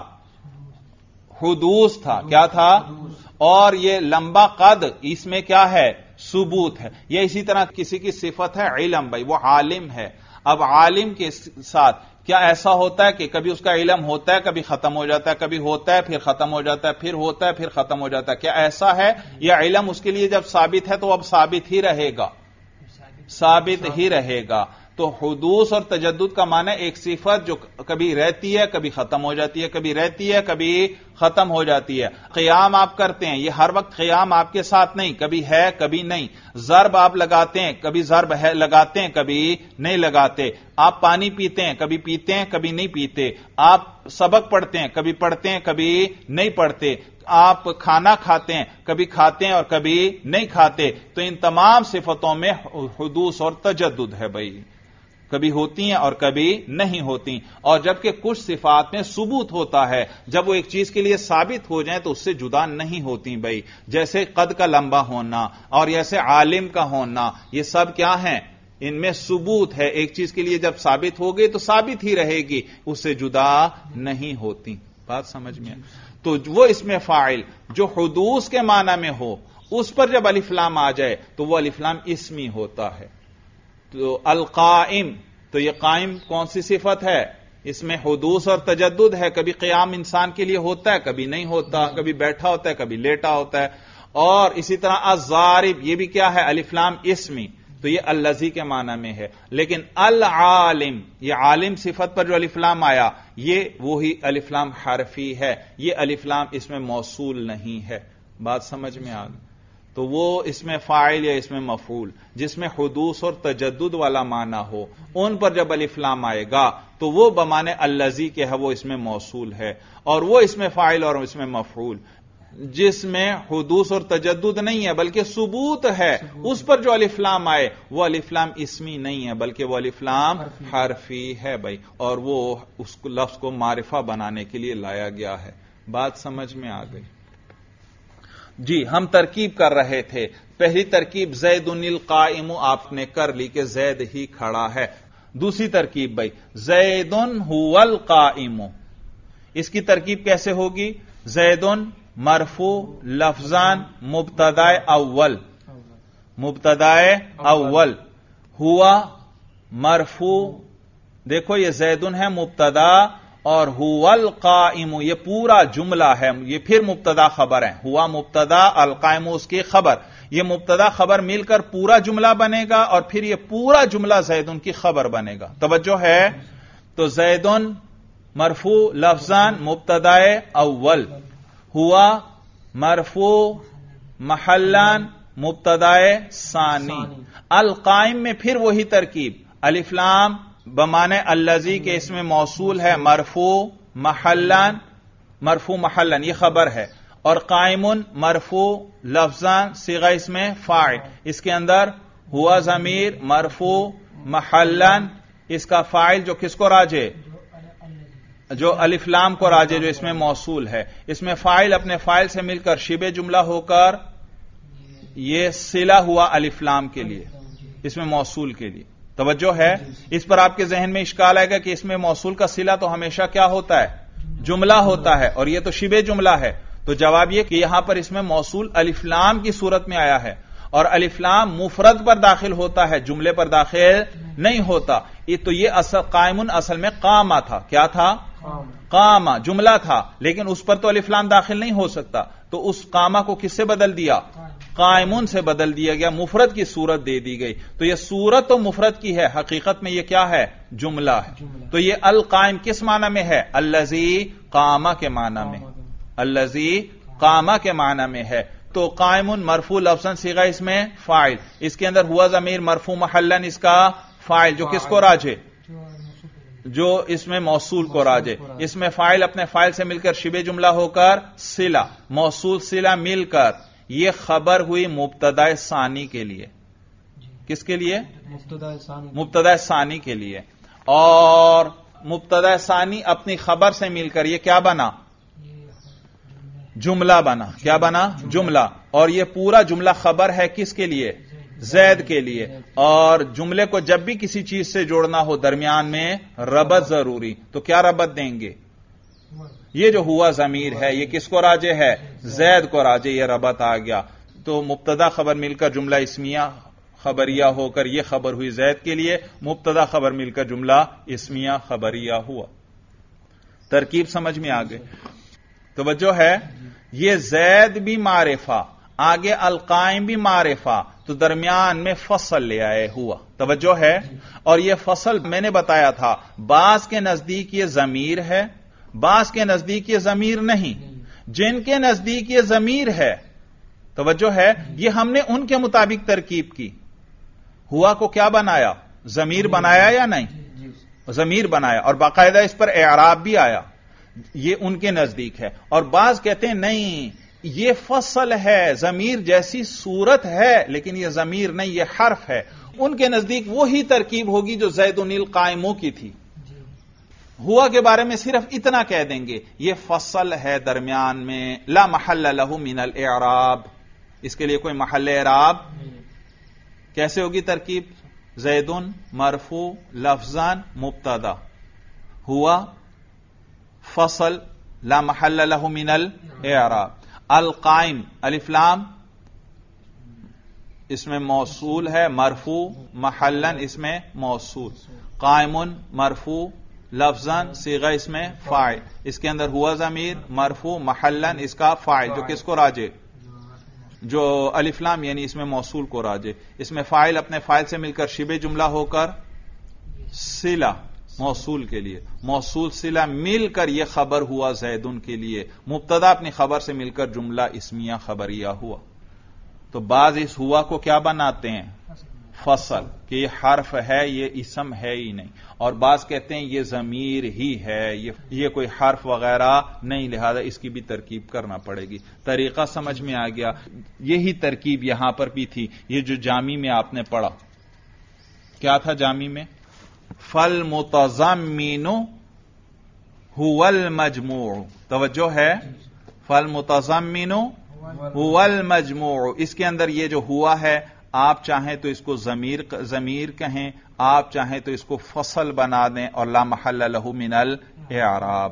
حدوث تھا. کیا تھا؟ اور یہ لمبا قد اس میں کیا ہے؟ ثبوت ہے. یہ اسی طرح کسی کی صفت ہے علم، بھائی وہ عالم ہے. اب عالم کے ساتھ کیا ایسا ہوتا ہے کہ کبھی اس کا علم ہوتا ہے کبھی ختم ہو جاتا ہے، کبھی ہوتا ہے پھر ختم ہو جاتا ہے، پھر ہوتا ہے پھر ختم ہو جاتا ہے؟ کیا ایسا ہے؟ یا علم اس کے لیے جب ثابت ہے تو اب ثابت ہی رہے گا، ثابت ہی رہے گا. تو حدوث اور تجدد کا معنی ایک صفت جو کبھی رہتی ہے کبھی ختم ہو جاتی ہے، کبھی رہتی ہے کبھی ختم ہو جاتی ہے. قیام آپ کرتے ہیں، یہ ہر وقت قیام آپ کے ساتھ نہیں، کبھی ہے کبھی نہیں. ضرب آپ لگاتے ہیں، کبھی ضرب ہے لگاتے ہیں کبھی نہیں لگاتے. آپ پانی پیتے ہیں، کبھی نہیں پیتے، آپ سبق پڑھتے ہیں، کبھی نہیں پڑھتے، آپ کھانا کھاتے ہیں اور کبھی نہیں کھاتے، تو ان تمام صفتوں میں حدوث اور تجدد ہے بھائی، کبھی ہوتی ہیں اور کبھی نہیں ہوتی، اور جبکہ کچھ صفات میں ثبوت ہوتا ہے، جب وہ ایک چیز کے لیے ثابت ہو جائیں تو اس سے جدا نہیں ہوتی بھائی، جیسے قد کا لمبا ہونا اور جیسے عالم کا ہونا، یہ سب کیا ہیں؟ ان میں ثبوت ہے، ایک چیز کے لیے جب ثابت ہو گئی تو ثابت ہی رہے گی، اس سے جدا نہیں ہوتی، بات سمجھ میں؟ تو وہ اسم فاعل جو حدوث کے معنی میں ہو، اس پر جب الف لام آ جائے تو وہ الف لام اسمی ہوتا ہے۔ تو القائم، تو یہ قائم کون سی صفت ہے؟ اس میں حدوث اور تجدد ہے، کبھی قیام انسان کے لیے ہوتا ہے، کبھی نہیں ہوتا، کبھی بیٹھا ہوتا ہے، کبھی لیٹا ہوتا ہے، اور اسی طرح الضارب، یہ بھی کیا ہے؟ الف لام اسمی، تو یہ الذی کے معنی میں ہے۔ لیکن العالم، یہ عالم صفت پر جو الف لام آیا، یہ وہی الف لام حرفی ہے، یہ الف لام اس میں موصول نہیں ہے، بات سمجھ میں آ گئی؟ تو وہ اس میں فاعل یا اس میں مفعول جس میں حدوث اور تجدد والا معنی ہو، ان پر جب الف لام آئے گا تو وہ بمانے الذی کے ہے، وہ اس میں موصول ہے، اور وہ اس میں فاعل اور اس میں مفعول جس میں حدوث اور تجدد نہیں ہے بلکہ ثبوت ہے، اس پر جو الف لام آئے وہ الف لام اسمی نہیں ہے بلکہ وہ الف لام حرفی ہے بھائی، اور وہ اس لفظ کو معرفہ بنانے کے لیے لایا گیا ہے، بات سمجھ میں آ گئی؟ جی، ہم ترکیب کر رہے تھے، پہلی ترکیب زید القائم آپ نے کر لی کہ زید ہی کھڑا ہے، دوسری ترکیب بھائی زید هو القائم، اس کی ترکیب کیسے ہوگی؟ زید مرفوع لفظان مبتدائے اول، ہوا مرفوع، دیکھو یہ زیدن ہے مبتدا اور هو القائم یہ پورا جملہ ہے، یہ پھر مبتدا خبر ہے، ہوا مبتدا القائم اس کی خبر، یہ مبتدا خبر مل کر پورا جملہ بنے گا اور پھر یہ پورا جملہ زیدن کی خبر بنے گا، توجہ ہے؟ تو زیدن مرفوع لفظان مبتدائے اول، ہوا مرفوع محلان مبتدائے ثانی، القائم میں پھر وہی ترکیب، الف لام بمانے الذی کے اس میں موصول ہے، مرفوع محلان یہ خبر ہے، اور قائم مرفوع لفظان صیغہ اس میں فاعل، اس کے اندر ہوا ضمیر مرفوع محلان، اس کا فاعل جو کس کو راجے؟ جو الف لام کو راجے، جو اس میں موصول ہے، اس میں فاعل اپنے فاعل سے مل کر شبہ جملہ ہو کر یہ صلہ ہوا الف لام کے لیے، اس میں موصول کے لیے، توجہ ہے؟ اس پر آپ کے ذہن میں اشکال آئے گا کہ اس میں موصول کا صلہ تو ہمیشہ کیا ہوتا ہے؟ جملہ ہوتا ہے، اور یہ تو شبہ جملہ ہے، تو جواب یہ کہ یہاں پر اس میں موصول الف لام کی صورت میں آیا ہے، اور الف لام مفرد پر داخل ہوتا ہے، جملے پر داخل نہیں ہوتا، تو یہ اصل قائمن اصل میں قامہ تھا، کیا تھا؟ قامہ جملہ تھا، لیکن اس پر تو الف لام داخل نہیں ہو سکتا، تو اس قامہ کو کس سے بدل دیا؟ قائمون سے بدل دیا گیا، مفرد کی صورت دے دی گئی، تو یہ صورت تو مفرد کی ہے، حقیقت میں یہ کیا ہے؟ جملہ ہے، تو یہ القائم کس معنی میں ہے؟ الذی قامہ کے معنی میں، الذی قامہ کے معنی میں ہے، تو قائمون مرفوع لفظاً صیغہ اس میں فاعل، اس کے اندر ہوا ضمیر مرفوع محلن اس کا فاعل جو کس کو راجے؟ جو اس میں موصول کو راجے، اس میں فاعل اپنے فاعل سے مل کر شبہ جملہ ہو کر صلہ، موصول صلہ مل کر یہ خبر ہوئی مبتدا ثانی کے لیے، کس کے لیے؟ مبتدا ثانی کے لیے، اور مبتدا ثانی اپنی خبر سے مل کر یہ کیا بنا؟ جملہ بنا، کیا بنا؟ جملہ، اور یہ پورا جملہ خبر ہے کس کے لیے؟ زید کے لیے، اور جملے کو جب بھی کسی چیز سے جوڑنا ہو درمیان میں ربط ضروری، تو کیا ربط دیں گے؟ یہ جو ہوا ضمیر ہے یہ کس کو راجے ہے؟ زید کو راجے، یہ ربط آ گیا، تو مبتدا خبر مل کر جملہ اسمیہ خبریہ ہو کر یہ خبر ہوئی زید کے لیے، مبتدا خبر مل کر جملہ اسمیہ خبریہ ہوا، ترکیب سمجھ میں آ گئی؟ توجہ ہے؟ یہ زید بھی معرفہ، آگے القائم بھی معرفہ، تو درمیان میں فصل لے آئے ہوا، توجہ ہے؟ اور یہ فصل میں نے بتایا تھا بعض کے نزدیک یہ ضمیر ہے، بعض کے نزدیک یہ ضمیر نہیں، جن کے نزدیک یہ ضمیر ہے، توجہ ہے، یہ ہم نے ان کے مطابق ترکیب کی، ہوا کو کیا بنایا؟ ضمیر بنایا یا نہیں؟ ضمیر بنایا اور باقاعدہ اس پر اعراب بھی آیا، یہ ان کے نزدیک ہے. اور بعض کہتے ہیں نہیں، یہ فصل ہے، ضمیر جیسی صورت ہے لیکن یہ ضمیر نہیں، یہ حرف ہے. ان کے نزدیک وہی ترکیب ہوگی جو زید القائموں کی تھی. ہوا کے بارے میں صرف اتنا کہہ دیں گے یہ فصل ہے درمیان میں، لا محل لہ من الاعراب، اس کے لیے کوئی محل اعراب. کیسے ہوگی ترکیب؟ زید مرفوع لفظان مبتدا، ہوا فصل لا محل لہ من الاعراب، القائم الف لام اس میں موصول ہے مرفوع محلن اس میں موصول، قائم مرفوع لفظاً صیغہ اس میں فاعل، اس کے اندر ہوا ضمیر مرفوع محلن اس کا فاعل جو کس کو راجع، جو الف لام یعنی اس میں موصول کو راجع. اس میں فاعل اپنے فاعل سے مل کر شبہ جملہ ہو کر صلہ موصول کے لیے، موصول صلہ مل کر یہ خبر ہوا زیدن کے لیے، مبتدا اپنی خبر سے مل کر جملہ اسمیہ خبریہ ہوا. تو بعض اس ہوا کو کیا بناتے ہیں؟ فصل، کہ یہ حرف ہے یہ اسم ہے ہی نہیں، اور بعض کہتے ہیں یہ ضمیر ہی ہے، یہ کوئی حرف وغیرہ نہیں، لہذا اس کی بھی ترکیب کرنا پڑے گی. طریقہ سمجھ میں آ گیا. یہی ترکیب یہاں پر بھی تھی، یہ جو جامی میں آپ نے پڑھا کیا تھا جامی میں؟ فالمتضمن هو المجموع، توجہ ہے، فالمتضمن هو المجموع، اس کے اندر یہ جو ہوا ہے آپ چاہیں تو اس کو ضمیر کہیں، آپ چاہیں تو اس کو فصل بنا دیں اور لا محل لہ من الاعراب.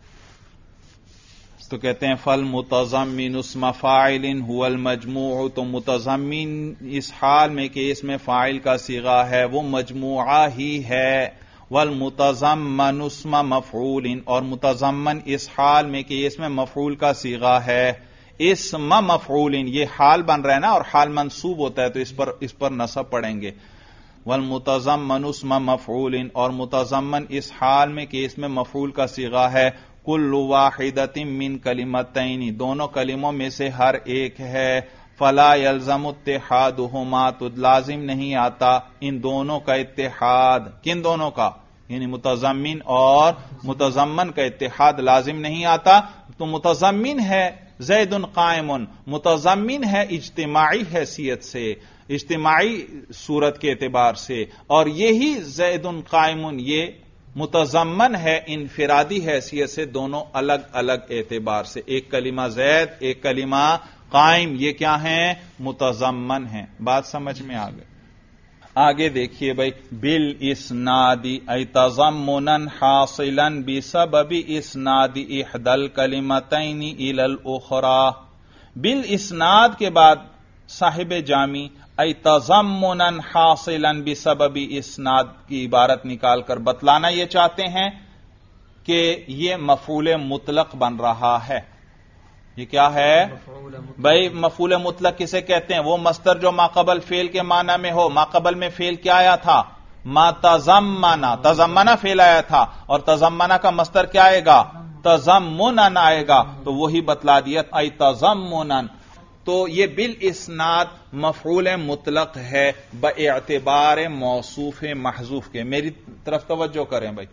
تو کہتے ہیں فالمتضمن اسم فاعل هو المجموع، تو متضمن اس حال میں کہ اس میں فاعل کا صیغہ ہے وہ مجموعہ ہی ہے. والمتضمن اسم مفعول، اور متضمن اس حال میں کہ اس میں مفعول کا صیغہ ہے. اسم مفعول یہ حال بن رہا ہے نا، اور حال منصوب ہوتا ہے تو اس پر نصب پڑھیں گے. والمتضمن اسم مفعول، اور متضمن اس حال میں کہ اس میں مفعول کا صیغہ ہے. کل واحدۃ من کلمتین، دونوں کلموں میں سے ہر ایک ہے. فلا یلزم اتحادہما، تو لازم نہیں آتا ان دونوں کا اتحاد. کن دونوں کا؟ یعنی متضمن اور متضمن کا اتحاد لازم نہیں آتا. تو متضمن ہے زید قائم، متضمن ہے اجتماعی حیثیت سے، اجتماعی صورت کے اعتبار سے، اور یہی زید قائم یہ متضمن ہے انفرادی حیثیت سے، دونوں الگ الگ اعتبار سے. ایک کلمہ زید، ایک کلمہ قائم، یہ کیا ہیں؟ متضمن ہیں. بات سمجھ میں آ گئی. آگے دیکھیے بھائی، بالاسناد ای تضمنا حاصلا بسبب اسناد احدى الکلمتین الی الاخرى. بالاسناد کے بعد صاحب جامی ای تضمنا حاصلا بسبب اسناد کی عبارت نکال کر بتلانا یہ چاہتے ہیں کہ یہ مفعول مطلق بن رہا ہے. یہ کیا ہے بھائی؟ مفعول مطلق کسے کہتے ہیں؟ وہ مصدر جو ماقبل فعل کے معنی میں ہو. ماقبل میں فعل کیا آیا تھا؟ ما تضمنا، تضمنا فعل آیا تھا، اور تضمنا کا مصدر کیا آئے گا؟ تضمنا آئے گا. تو وہی بتلا دیا ای تضمنا. تو یہ بالاسناد مفعول مطلق ہے باعتبار موصوف محذوف کے. میری طرف توجہ کریں بھائی،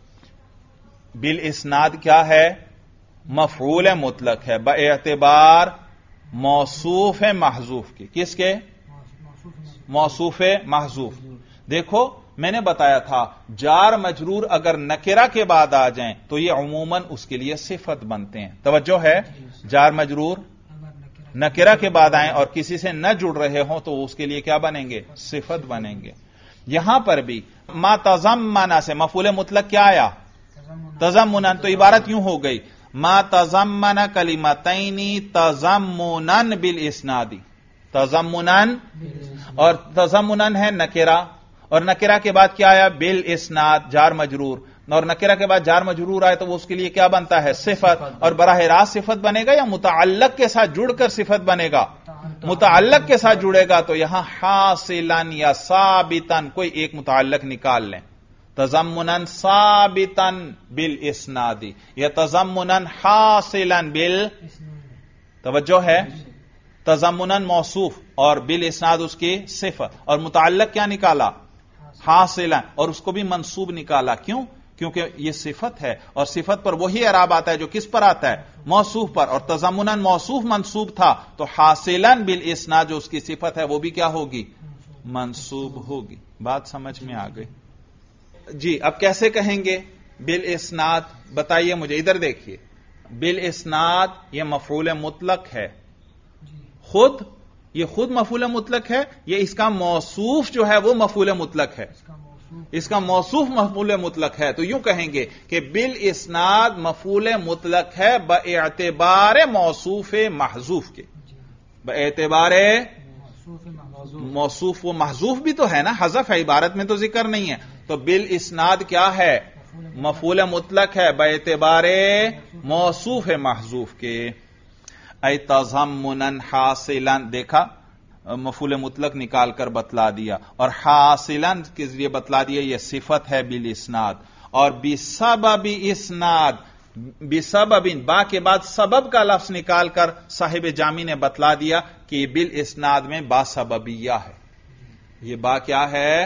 بالاسناد کیا ہے؟ مفعول مطلق ہے باعتبار موصوف محذوف کے. کس کے؟ موصوف محذوف. دیکھو میں نے بتایا تھا جار مجرور اگر نکرہ کے بعد آ جائیں تو یہ عموماً اس کے لیے صفت بنتے ہیں. توجہ ہے، جار مجرور نکرہ کے بعد آئیں اور کسی سے نہ جڑ رہے ہوں تو اس کے لیے کیا بنیں گے؟ صفت بنیں گے. یہاں پر بھی ما تضمنا سے مفعول مطلق کیا آیا؟ تضمنا. تو عبارت یوں ہو گئی ما تضمن کلمتین تضمنا بالاسناد. تضمنا، اور تضمنا ہے نکرہ، اور نکرہ کے بعد کیا آیا؟ بالاسناد، جار مجرور. اور نکرہ کے بعد جار مجرور آئے تو وہ اس کے لیے کیا بنتا ہے؟ صفت. اور براہ راست صفت بنے گا یا متعلق کے ساتھ جڑ کر صفت بنے گا؟ متعلق کے ساتھ جڑے گا. تو یہاں حاصلا یا ثابتا کوئی ایک متعلق نکال لیں. تضمنا ثابتا بالاسناد یا تضمنا حاصلا توجہ ہے، تضمنا موصوف اور بالاسناد اس کی صفت، اور متعلق کیا نکالا؟ حاصلا، اور اس کو بھی منصوب نکالا. کیوں؟ کیونکہ یہ صفت ہے اور صفت پر وہی اعراب آتا ہے جو کس پر آتا ہے؟ موصوف پر. اور تضمناً موصوف منصوب تھا تو حاصلا بالاسناد جو اس کی صفت ہے وہ بھی کیا ہوگی؟ منصوب ہوگی. بات سمجھ میں آ گئی؟ جی اب کیسے کہیں گے بالاسناد؟ بتائیے مجھے. ادھر دیکھیے، بالاسناد یہ مفعول مطلق ہے. یہ خود مفعول مطلق ہے. یہ اس کا موصوف جو ہے وہ مفعول مطلق ہے. اس کا موصوف مفعول مطلق ہے. تو یوں کہیں گے کہ بالاسناد مفعول مطلق ہے باعتبار موصوف محذوف کے. باعتبار موصوف، وہ محذوف بھی تو ہے نا، حذف ہے، عبارت میں تو ذکر نہیں ہے. تو بالاسناد کیا ہے؟ مفعول مطلق ہے باعتبار موصوف محذوف کے. ای تضمنا حاصلا، دیکھا مفعول مطلق نکال کر بتلا دیا، اور حاصلا کے ذریعے بتلا دیا یہ صفت ہے بالاسناد. اور بسبب اسناد، بسبب با کے بعد سبب کا لفظ نکال کر صاحب جامی نے بتلا دیا کہ یہ بالاسناد میں با سببیہ ہے. یہ با کیا ہے؟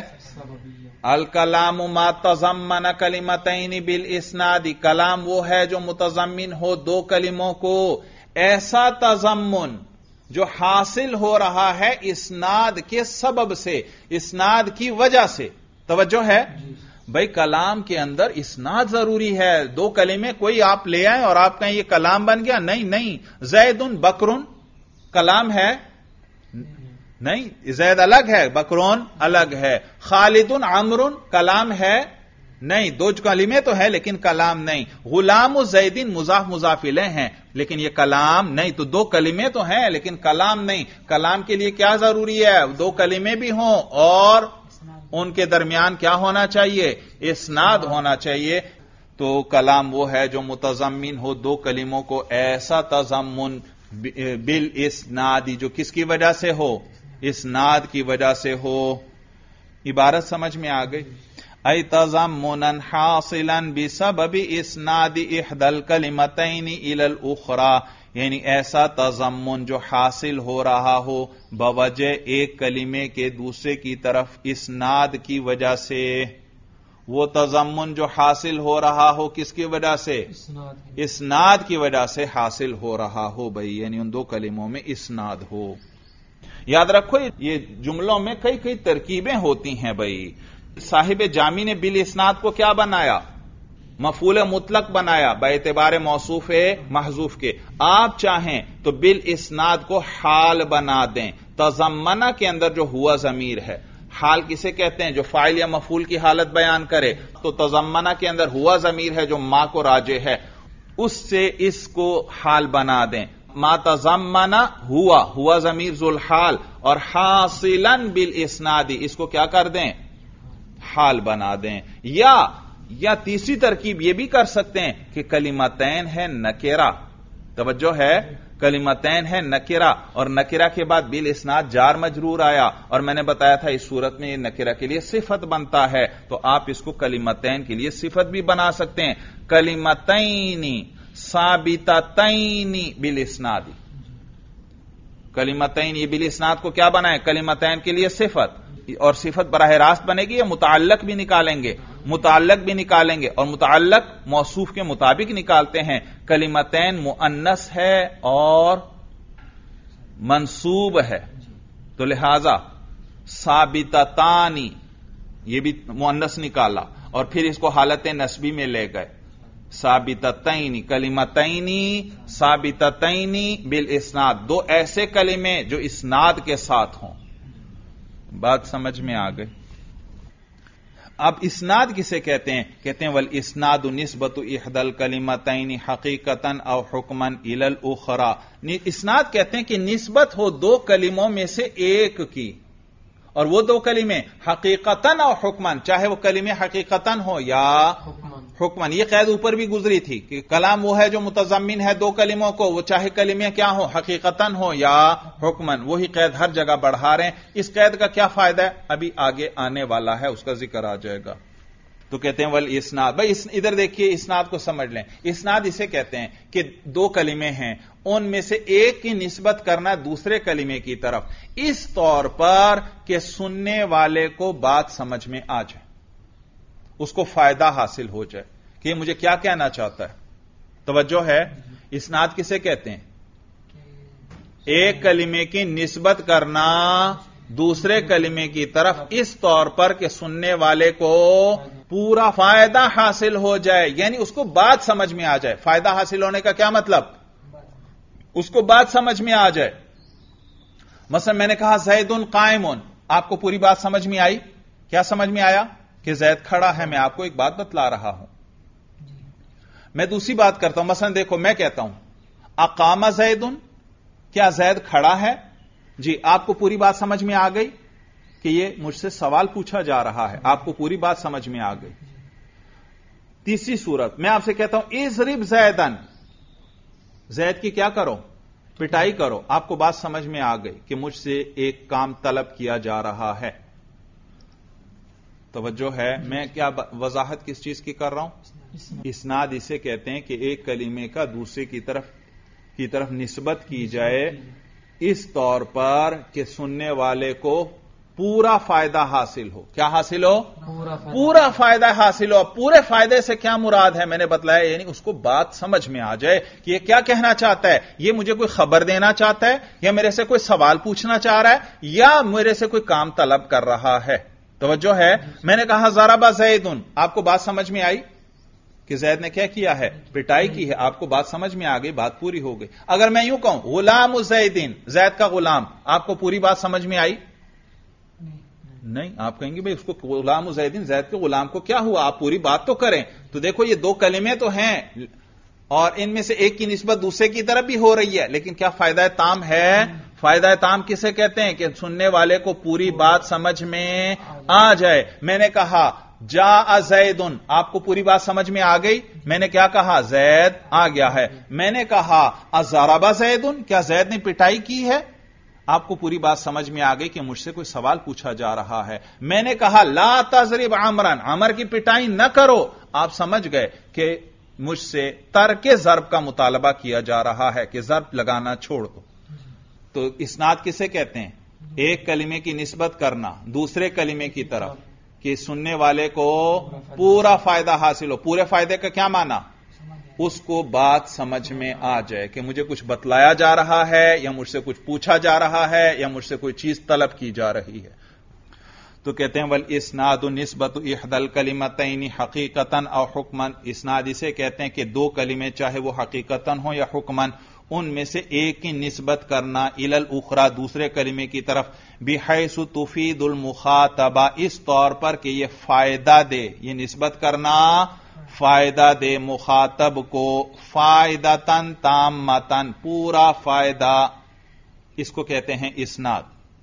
الکلام ما تضمن کلمتین بالاسناد، کلام وہ ہے جو متضمن ہو دو کلموں کو. ایسا تضمن جو حاصل ہو رہا ہے اسناد کے سبب سے، اسناد کی وجہ سے. توجہ ہے بھائی، کلام کے اندر اسناد ضروری ہے. دو کلمے کوئی آپ لے آئیں اور آپ کہیں یہ کلام بن گیا، نہیں. زید بکرن کلام ہے؟ نہیں، زید الگ ہے، بکرون الگ ہے. خالد عمرن کلام ہے؟ نہیں. دو کلمے تو ہے لیکن کلام نہیں. غلام زیدین مضاف مضاف الیہ ہیں لیکن یہ کلام نہیں. تو دو کلمے تو ہیں لیکن کلام نہیں. کلام کے لیے کیا ضروری ہے؟ دو کلمے بھی ہوں اور ان کے درمیان کیا ہونا چاہیے؟ اسناد ہونا چاہیے. تو کلام وہ ہے جو متضمن ہو دو کلموں کو. ایسا تضمن بالاسناد جو کس کی وجہ سے ہو؟ اسناد کی وجہ سے ہو. عبارت سمجھ میں آ گئی؟ ای تضمنا حاصلا بسبب اسناد احدى الکلمتین الی الاخرى، یعنی ایسا تضمن جو حاصل ہو رہا ہو بوجہ ایک کلمے کے دوسرے کی طرف اسناد کی وجہ سے. وہ تضمن جو حاصل ہو رہا ہو کس کی وجہ سے؟ اسناد کی وجہ سے حاصل ہو رہا ہو بھائی، یعنی ان دو کلموں میں اسناد ہو. یاد رکھو یہ جملوں میں کئی ترکیبیں ہوتی ہیں بھائی. صاحب جامی نے بالاسناد کو کیا بنایا؟ مفعول مطلق بنایا باعتبار موصوف محذوف کے. آپ چاہیں تو بالاسناد کو حال بنا دیں. تضمنہ کے اندر جو ہوا ضمیر ہے، حال کسے کہتے ہیں؟ جو فاعل یا مفعول کی حالت بیان کرے. تو تضمنہ کے اندر ہوا ضمیر ہے جو ما کو راجع ہے، اس سے اس کو حال بنا دیں. ما تضمنہ ہوا ضمیر ذوالحال، اور حاصلا بالاسناد اس کو کیا کر دیں؟ حال بنا دیں. یا تیسری ترکیب یہ بھی کر سکتے ہیں کہ کلمتین ہے نکرہ. توجہ ہے، کلمتین ہے نکرہ اور نکرہ کے بعد بالاسناد جار مجرور آیا، اور میں نے بتایا تھا اس صورت میں یہ نکرہ کے لیے صفت بنتا ہے. تو آپ اس کو کلمتین کے لیے صفت بھی بنا سکتے ہیں. کلمتین ثابتتین بالاسناد، کلمتین یہ بالاسناد کو کیا بنائیں؟ کلمتین کے لیے صفت. اور صفت براہ راست بنے گی یا متعلق بھی نکالیں گے؟ متعلق بھی نکالیں گے، اور متعلق موصوف کے مطابق نکالتے ہیں. کلمتین مؤنث ہے اور منصوب ہے، تو لہذا ثابتتانی یہ بھی مؤنث نکالا اور پھر اس کو حالت نسبی میں لے گئے. ثابتتین کلمتین ثابتتین بالاسناد، دو ایسے کلمے جو اسناد کے ساتھ ہوں. بات سمجھ میں آ گئی؟ اب اسناد کسے کہتے ہیں؟ کہتے ہیں والاسناد نسبت احدى الکلمتین حقیقتا او حکما الی الاخرى. اسناد کہتے ہیں کہ نسبت ہو دو کلموں میں سے ایک کی، اور وہ دو کلمے حقیقتا او حکما، چاہے وہ کلمے حقیقتا ہو یا حکمن. یہ قید اوپر بھی گزری تھی کہ کلام وہ ہے جو متضمن ہے دو کلموں کو، وہ چاہے کلمے کیا ہو، حقیقتاً ہو یا حکمن. وہی قید ہر جگہ بڑھا رہے ہیں. اس قید کا کیا فائدہ ہے؟ ابھی آگے آنے والا ہے، اس کا ذکر آ جائے گا. تو کہتے ہیں ول اسناد. بھائی ادھر دیکھیے اسناد کو سمجھ لیں. اسناد اسے کہتے ہیں کہ دو کلمے ہیں, ان میں سے ایک کی نسبت کرنا دوسرے کلمے کی طرف اس طور پر کہ سننے والے کو بات سمجھ میں آ جائے, اس کو فائدہ حاصل ہو جائے کہ یہ مجھے کیا کہنا چاہتا ہے. توجہ ہے. اسناد کسے کہتے ہیں؟ ایک کلمے کی نسبت کرنا دوسرے کلمے کی طرف اس طور پر کہ سننے والے کو پورا فائدہ حاصل ہو جائے, یعنی اس کو بات سمجھ میں آ جائے. فائدہ حاصل ہونے کا کیا مطلب؟ اس کو بات سمجھ میں آ جائے. مثلا میں نے کہا زید قائم, آپ کو پوری بات سمجھ میں آئی؟ کیا سمجھ میں آیا؟ کہ زید کھڑا ہے. میں آپ کو ایک بات بتلا رہا ہوں. میں دوسری بات کرتا ہوں. مثلا دیکھو میں کہتا ہوں اقام زید, کیا زید کھڑا ہے؟ جی, آپ کو پوری بات سمجھ میں آ گئی کہ یہ مجھ سے سوال پوچھا جا رہا ہے. آپ کو پوری بات سمجھ میں آ گئی. تیسری صورت میں آپ سے کہتا ہوں اضرب زیدن, زید کی کیا کرو؟ پٹائی کرو. آپ کو بات سمجھ میں آ گئی کہ مجھ سے ایک کام طلب کیا جا رہا ہے. توجہ ہے. میں کیا وضاحت کس چیز کی کر رہا ہوں؟ اسناد اسے کہتے ہیں کہ ایک کلمے کا دوسرے کی طرف نسبت کی جائے اس طور پر کہ سننے والے کو پورا فائدہ حاصل ہو. کیا حاصل ہو؟ پورا فائدہ حاصل ہو. پورے فائدے سے کیا مراد ہے میں نے بتلایا, یعنی اس کو بات سمجھ میں آ جائے کہ یہ کیا کہنا چاہتا ہے. یہ مجھے کوئی خبر دینا چاہتا ہے, یا میرے سے کوئی سوال پوچھنا چاہ رہا ہے, یا میرے سے کوئی کام طلب کر رہا ہے. توجہ ہے. میں نے کہا ضرب زید, آپ کو بات سمجھ میں آئی کہ زید نے کیا ہے؟ پٹائی کی ہے. آپ کو بات سمجھ میں آ گئی, بات پوری ہو گئی. اگر میں یوں کہوں غلام زیدین, زید کا غلام, آپ کو پوری بات سمجھ میں آئی؟ نہیں. آپ کہیں گے بھئی اس کو غلام زیدین, زید کے غلام کو کیا ہوا؟ آپ پوری بات تو کریں. تو دیکھو یہ دو کلمے تو ہیں اور ان میں سے ایک کی نسبت دوسرے کی طرف بھی ہو رہی ہے, لیکن کیا فائدہ تام ہے؟ فائدہ تام کسے کہتے ہیں؟ کہ سننے والے کو پوری بات سمجھ میں آ جائے. میں نے کہا جاء زید, آپ کو پوری بات سمجھ میں آ گئی. میں نے کیا کہا؟ زید آ گیا ہے. میں نے کہا اضرب زید, کیا زید نے پٹائی کی ہے؟ آپ کو پوری بات سمجھ میں آ گئی کہ مجھ سے کوئی سوال پوچھا جا رہا ہے. میں نے کہا لا تضرب عمرا, عمر کی پٹائی نہ کرو. آپ سمجھ گئے کہ مجھ سے ترک ضرب کا مطالبہ کیا جا رہا ہے کہ ضرب لگانا چھوڑ دو. تو اسناد کسے کہتے ہیں؟ ایک کلمے کی نسبت کرنا دوسرے کلمے کی طرف کہ سننے والے کو پورا فائدہ حاصل ہو. پورے فائدے کا کیا معنی؟ اس کو بات سمجھ میں آ جائے کہ مجھے کچھ بتلایا جا رہا ہے, یا مجھ سے کچھ پوچھا جا رہا ہے, یا مجھ سے کوئی چیز طلب کی جا رہی ہے. تو کہتے ہیں والاسناد نسبت احدى الکلمتین حقیقتا او حکما. اسناد اسے کہتے ہیں کہ دو کلمے چاہے وہ حقیقتا ہوں یا حکما, ان میں سے ایک کی نسبت کرنا الی الاخری دوسرے کلمے کی طرف بحیث تفید المخاطبہ, اس طور پر کہ یہ فائدہ دے, یہ نسبت کرنا فائدہ دے مخاطب کو, فائدتن تامتن, پورا فائدہ. اس کو کہتے ہیں اسناد.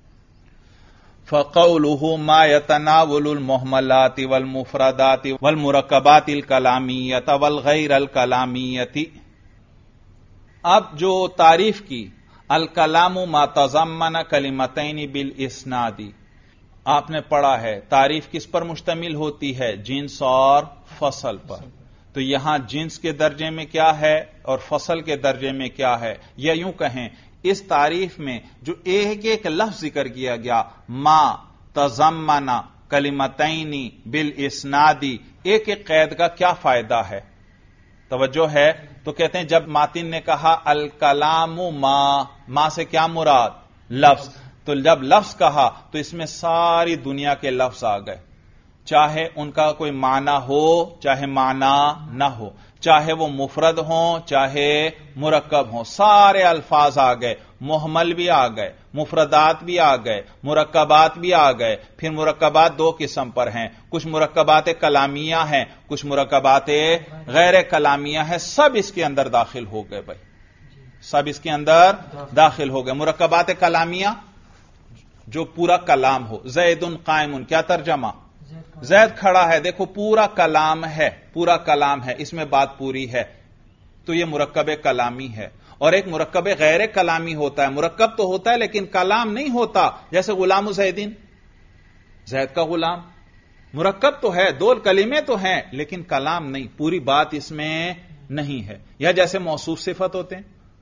فقولہ ما يتناول المہملات والمفردات والمرکبات الکلامیۃ والغیر الکلامیۃ. اب جو تعریف کی الکلام ما تضمن کلمتین بالاسناد, آپ نے پڑھا ہے تعریف کس پر مشتمل ہوتی ہے؟ جنس اور فصل پر. تو یہاں جنس کے درجے میں کیا ہے اور فصل کے درجے میں کیا ہے؟ یا یوں کہیں اس تعریف میں جو ایک ایک لفظ ذکر کیا گیا, ما تضمن کلمتین بالاسناد, ایک ایک قید کا کیا فائدہ ہے؟ توجہ ہے. تو کہتے ہیں جب ماتن نے کہا الکلام ما سے کیا مراد؟ لفظ. تو جب لفظ کہا تو اس میں ساری دنیا کے لفظ آ گئے, چاہے ان کا کوئی معنی ہو چاہے معنی نہ ہو, چاہے وہ مفرد ہوں چاہے مرکب ہوں, سارے الفاظ آ گئے. محمل بھی آ گئے, مفردات بھی آ گئے, مرکبات بھی آ گئے. پھر مرکبات دو قسم پر ہیں, کچھ مرکبات کلامیہ ہیں, کچھ مرکبات غیر کلامیہ ہیں. سب اس کے اندر داخل ہو گئے بھائی, سب اس کے اندر داخل ہو گئے. مرکبات کلامیہ جو پورا کلام ہو. زید قائم, کیا ترجمہ؟ زید کھڑا ہے. دیکھو پورا کلام ہے, پورا کلام ہے, اس میں بات پوری ہے, تو یہ مرکب کلامی ہے. اور ایک مرکب غیر کلامی ہوتا ہے, مرکب تو ہوتا ہے لیکن کلام نہیں ہوتا, جیسے غلام زیدین, زید کا غلام, مرکب تو ہے، دو کلمے تو ہیں لیکن کلام نہیں، پوری بات اس میں نہیں ہے. یا جیسے موصوف صفت ہوتے ہیں،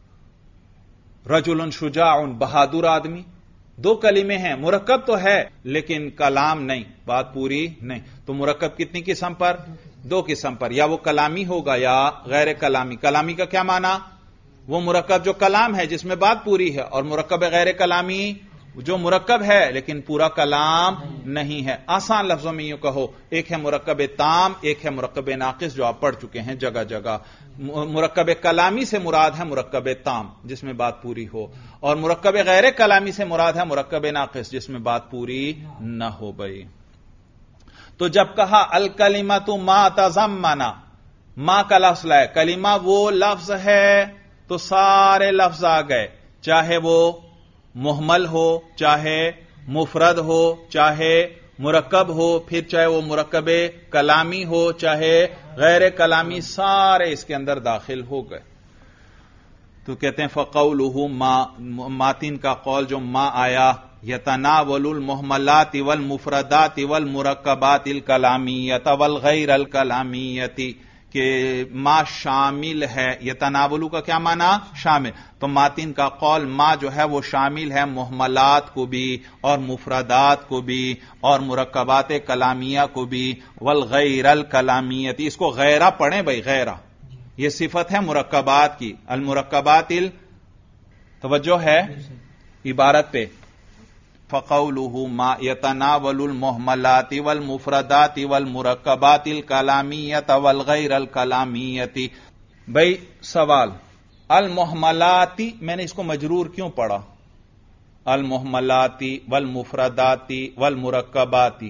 رجل شجاع، بہادر آدمی، دو کلمے ہیں، مرکب تو ہے لیکن کلام نہیں، بات پوری نہیں. تو مرکب کتنی قسم پر؟ دو قسم پر، یا وہ کلامی ہوگا یا غیر کلامی. کلامی کا کیا معنی؟ وہ مرکب جو کلام ہے جس میں بات پوری ہے، اور مرکب غیر کلامی جو مرکب ہے لیکن پورا کلام نہیں ہے. آسان لفظوں میں یوں کہو، ایک ہے مرکب تام، ایک ہے مرکب ناقص جو آپ پڑھ چکے ہیں جگہ جگہ. مرکب کلامی سے مراد ہے مرکب تام جس میں بات پوری ہو، اور مرکب غیر کلامی سے مراد ہے مرکب ناقص جس میں بات پوری نہ ہو. بھائی تو جب کہا الکلمۃ ما تضمنا، ما کا لفظ لائے، کلمہ وہ لفظ ہے تو سارے لفظ آ گئے، چاہے وہ محمل ہو، چاہے مفرد ہو، چاہے مرکب ہو، پھر چاہے وہ مرکب کلامی ہو، چاہے غیر کلامی، سارے اس کے اندر داخل ہو گئے. تو کہتے ہیں فقولہ ما، ماتین کا قول جو ما آیا، یتناول المحملات والمفردات والمرکبات الکلامیۃ والغیر الکلامیۃ، کہ ما شامل ہے. یتناولو کا کیا معنی؟ شامل. تو ماتین کا قول ما جو ہے وہ شامل ہے محملات کو بھی اور مفردات کو بھی اور مرکبات کلامیہ کو بھی، والغیر الکلامیۃ. اس کو غیرہ پڑھیں بھائی، غیرہ یہ صفت ہے مرکبات کی. المرکبات توجہ ہے عبارت پہ. فقولہ ما یتناول المحملات والمفردات والمرکبات الکلامیۃ والغیر الکلامیۃ. بھائی سوال، المحملاتی میں نے اس کو مجرور کیوں پڑھا؟ المحملاتی والمفرداتی والمرکباتی.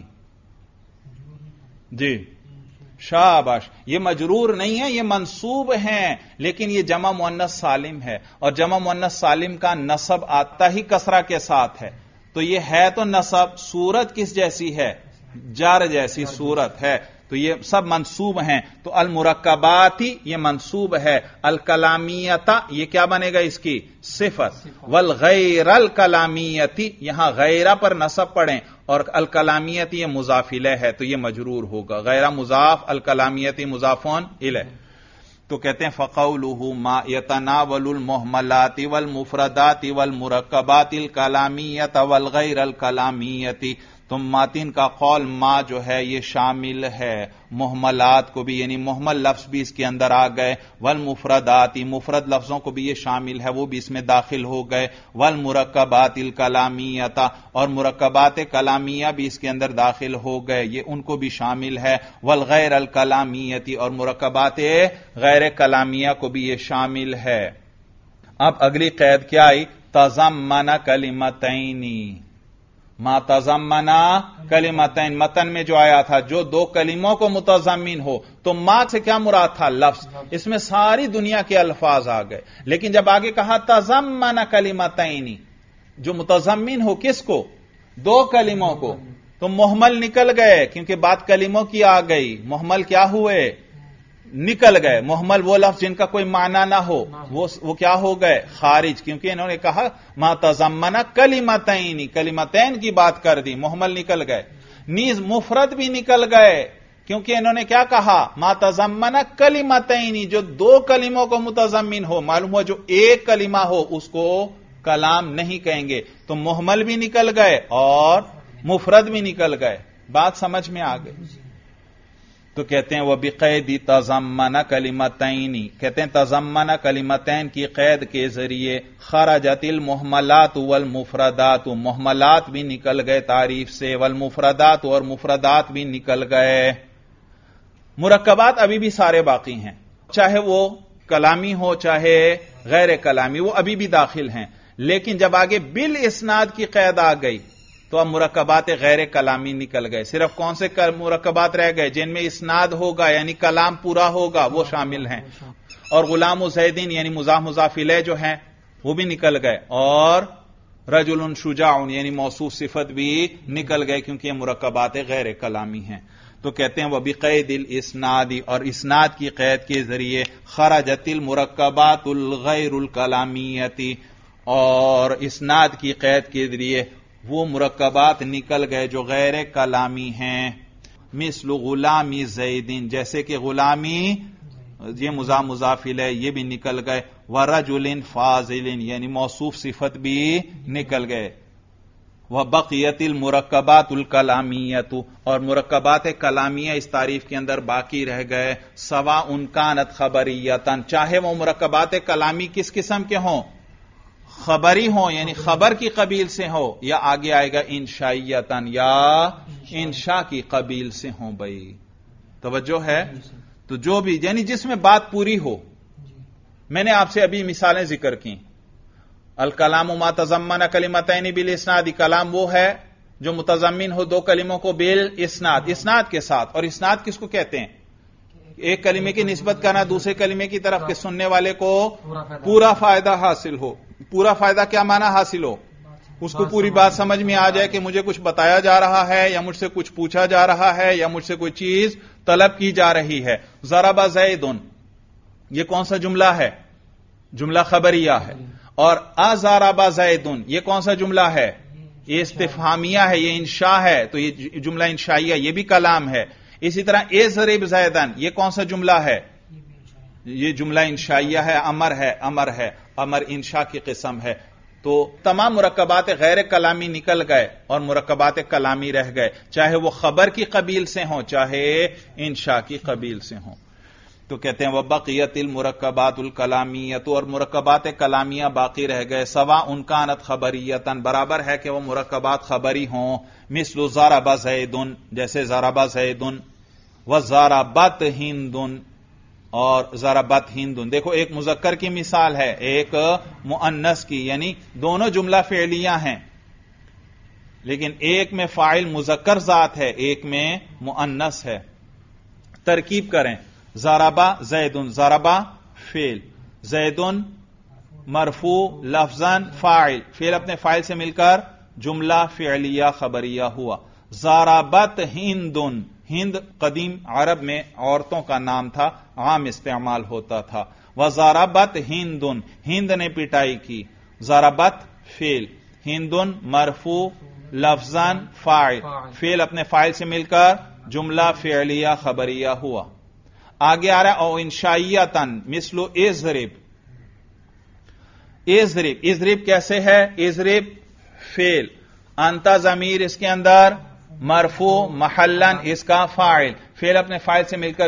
جی شاباش، یہ مجرور نہیں ہے، یہ منصوب ہیں، لیکن یہ جمع مؤنث سالم ہے، اور جمع مؤنث سالم کا نصب آتا ہی کسرہ کے ساتھ ہے. تو یہ ہے تو نصب، صورت کس جیسی ہے؟ جار جیسی صورت ہے، تو یہ سب منصوب ہیں. تو المرکباتی یہ منصوب ہے، الکلامیۃ یہ کیا بنے گا اس کی صفت، والغیر الکلامیۃ یہاں غیرہ پر نصب پڑھیں، اور الکلامیت یہ مضاف الیہ ہے تو یہ مجرور ہوگا. غیرہ مضاف، الکلامیت مضافون الیہ. تو کہتے ہیں فقولہ ما یتناول المحملات والمفردات والمرکبات الکلامیۃ والغیر الکلامیۃ. تو ماتین کا قول ما جو ہے یہ شامل ہے محملات کو بھی، یعنی محمل لفظ بھی اس کے اندر آ گئے، والمفردات مفرد لفظوں کو بھی یہ شامل ہے، وہ بھی اس میں داخل ہو گئے، والمرکبات الکلامیۃ اور مرکبات کلامیہ بھی اس کے اندر داخل ہو گئے، یہ ان کو بھی شامل ہے، والغیر الکلامیۃ اور مرکبات غیر کلامیہ کو بھی یہ شامل ہے. اب اگلی قید کیا آئی؟ تضمن کلمتین. ما تضمنا کلمتین، متن میں جو آیا تھا جو دو کلموں کو متضمن ہو، تو ما سے کیا مراد تھا؟ لفظ، اس میں ساری دنیا کے الفاظ آ گئے. لیکن جب آگے کہا تضمن کلمتین، جو متضمن ہو کس کو؟ دو کلموں کو، تو محمل نکل گئے کیونکہ بات کلموں کی آ گئی. محمل کیا ہوئے؟ نکل گئے. محمل وہ لفظ جن کا کوئی معنی نہ ہو وہ کیا ہو گئے؟ خارج، کیونکہ انہوں نے کہا ما تضمن کلمتین، کلمتین کی بات کر دی، محمل نکل گئے. نیز مفرد بھی نکل گئے کیونکہ انہوں نے کیا کہا؟ ما تضمن کلمتین، جو دو کلموں کو متضمن ہو. معلوم ہوا جو ایک کلمہ ہو اس کو کلام نہیں کہیں گے. تو محمل بھی نکل گئے اور مفرد بھی نکل گئے. بات سمجھ میں آ گئی؟ تو کہتے ہیں وہ بقید تضمن کلمتین، کہتے ہیں تضمن کلمتین کی قید کے ذریعے خرجت المحملات والمفردات، محملات بھی نکل گئے تعریف سے، والمفردات اور مفردات بھی نکل گئے. مرکبات ابھی بھی سارے باقی ہیں، چاہے وہ کلامی ہو چاہے غیر کلامی، وہ ابھی بھی داخل ہیں. لیکن جب آگے بالاسناد کی قید آ گئی تو اب مرکبات غیر کلامی نکل گئے. صرف کون سے مرکبات رہ گئے؟ جن میں اسناد ہوگا یعنی کلام پورا ہوگا وہ شامل ہیں، اور غلام و زیدین یعنی مضاف مضاف الیہ جو ہیں وہ بھی نکل گئے، اور رجل شجاع یعنی موصوف صفت بھی نکل گئے کیونکہ یہ مرکبات غیر کلامی ہیں. تو کہتے ہیں وہ بقید الاسناد، اور اسناد کی قید کے ذریعے خرجت المرکبات الغیر الکلامیت، اور اسناد کی قید کے ذریعے وہ مرکبات نکل گئے جو غیر کلامی ہیں. مثل غلامی زیدین، جیسے کہ غلامی، یہ مضاف ہے یہ بھی نکل گئے، ورجل فاضل یعنی موصوف صفت بھی نکل گئے، وبقیت المرکبات الکلامیۃ، اور مرکبات کلامیہ اس تعریف کے اندر باقی رہ گئے، سواء کانت خبریۃ، چاہے وہ مرکبات کلامی کس قسم کے ہوں، خبری ہوں یعنی خبر کی قبیل سے ہو، یا آگے آئے گا انشائیتن یا انشاء کی قبیل سے ہوں۔ بھائی توجہ ہے؟ تو جو بھی یعنی جس میں بات پوری ہو، میں نے آپ سے ابھی مثالیں ذکر کی، الکلام ما تضمن کلمتین بالاسناد، کلام وہ ہے جو متضمن ہو دو کلموں کو بالاسناد، اسناد کے ساتھ، اور اسناد کس کو کہتے ہیں؟ ایک کلمے کی نسبت کرنا دوسرے کلمے کی طرف کہ سننے والے کو پورا فائدہ حاصل ہو۔ پورا فائدہ کیا معنی حاصل ہو؟ اس کو پوری بات سمجھ میں آ جائے کہ مجھے کچھ بتایا جا رہا ہے، یا مجھ سے کچھ پوچھا جا رہا ہے، یا مجھ سے کوئی چیز طلب کی جا رہی ہے۔ ضرب زید، یہ کون سا جملہ ہے؟ جملہ خبریہ ہے۔ اور ازرب زید، یہ کون سا جملہ ہے؟ یہ استفہامیہ ہے، یہ انشاء ہے، تو یہ جملہ انشائیہ، یہ بھی کلام ہے۔ اسی طرح اضرب زیدن، یہ کون سا جملہ ہے؟ یہ جملہ انشائیہ ہے، امر ہے، امر انشاء کی قسم ہے۔ تو تمام مرکبات غیر کلامی نکل گئے اور مرکبات کلامی رہ گئے، چاہے وہ خبر کی قبیل سے ہوں چاہے انشاء کی قبیل سے ہوں۔ تو کہتے ہیں وبقیت المرکبات الکلامیۃ، اور مرکبات کلامیہ باقی رہ گئے، سواء کانت خبریۃ، برابر ہے کہ وہ مرکبات خبری ہوں، مثل ضرب زید، جیسے ضرب زید، وضربت ہند، اور ضربت ہند۔ دیکھو ایک مذکر کی مثال ہے، ایک مؤنث کی، یعنی دونوں جملہ فعلیہ ہیں، لیکن ایک میں فاعل مذکر ذات ہے، ایک میں مؤنث ہے۔ ترکیب کریں، ضربا زید، ضربا فعل، زید مرفوع لفظاً فاعل، فعل اپنے فاعل سے مل کر جملہ فعلیہ خبریہ ہوا۔ ضربت ہند، ہند قدیم عرب میں عورتوں کا نام تھا، عام استعمال ہوتا تھا۔ وضربت ہند، ہند نے پٹائی کی۔ ضربت فعل، ہند مرفوع لفظاً فاعل، فعل اپنے فاعل سے مل کر جملہ فعلیہ خبریہ ہوا۔ آگے آ رہا ہے او انشائیتن مثل اضرب، اضرب، اضرب کیسے ہے؟ اضرب فعل، انت ضمیر اس کے اندر مرفوع محلن اس کا فاعل، فعل اپنے فاعل سے مل کر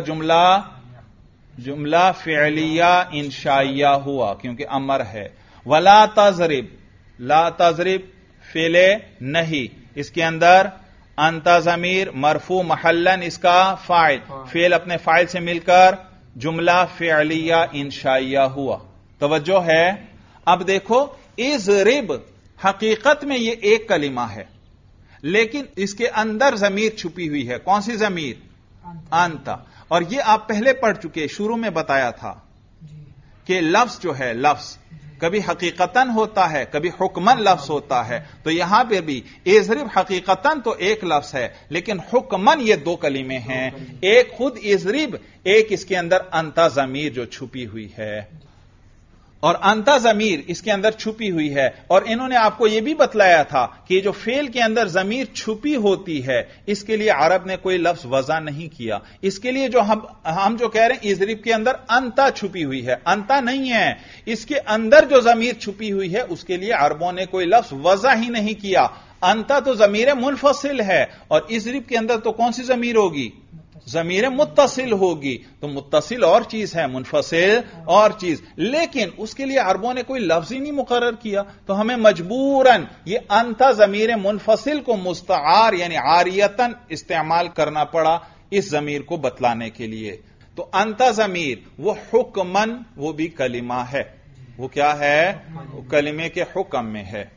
جملہ فعلیہ انشائیہ ہوا کیونکہ امر ہے۔ ولا تضرب، لا تضرب فعل نہیں، اس کے اندر انت ضمیر مرفوع محلن اس کا فاعل، فعل اپنے فاعل سے مل کر جملہ فعلیہ انشائیہ ہوا۔ توجہ ہے؟ اب دیکھو اضرب حقیقت میں یہ ایک کلمہ ہے، لیکن اس کے اندر ضمیر چھپی ہوئی ہے۔ کون سی ضمیر؟ انت۔ اور یہ آپ پہلے پڑھ چکے، شروع میں بتایا تھا کہ لفظ جو ہے، لفظ کبھی حقیقتاً ہوتا ہے، کبھی حکماً لفظ ہوتا ہے۔ تو یہاں پہ بھی اضرب حقیقتاً تو ایک لفظ ہے، لیکن حکماً یہ دو کلمے ہیں، ایک خود اضرب، ایک اس کے اندر انت ضمیر جو چھپی ہوئی ہے، اور انت ضمیر اس کے اندر چھپی ہوئی ہے۔ اور انہوں نے آپ کو یہ بھی بتلایا تھا کہ جو فعل کے اندر ضمیر چھپی ہوتی ہے، اس کے لیے عرب نے کوئی لفظ وضع نہیں کیا۔ اس کے لیے جو ہم جو کہہ رہے ہیں اضرب کے اندر انتا چھپی ہوئی ہے، انتا نہیں ہے، اس کے اندر جو ضمیر چھپی ہوئی ہے اس کے لیے عربوں نے کوئی لفظ وضع ہی نہیں کیا۔ انتا تو ضمیر منفصل ہے، اور اضرب کے اندر تو کون سی ضمیر ہوگی؟ ضمیر متصل ہوگی۔ تو متصل اور چیز ہے، منفصل اور چیز، لیکن اس کے لیے عربوں نے کوئی لفظ ہی نہیں مقرر کیا، تو ہمیں مجبوراً یہ انتا ضمیر منفصل کو مستعار یعنی عاریتاً استعمال کرنا پڑا اس ضمیر کو بتلانے کے لیے۔ تو انتا ضمیر وہ حکمن وہ بھی کلمہ ہے، وہ کیا ہے؟ وہ کلمے کے حکم میں ہے۔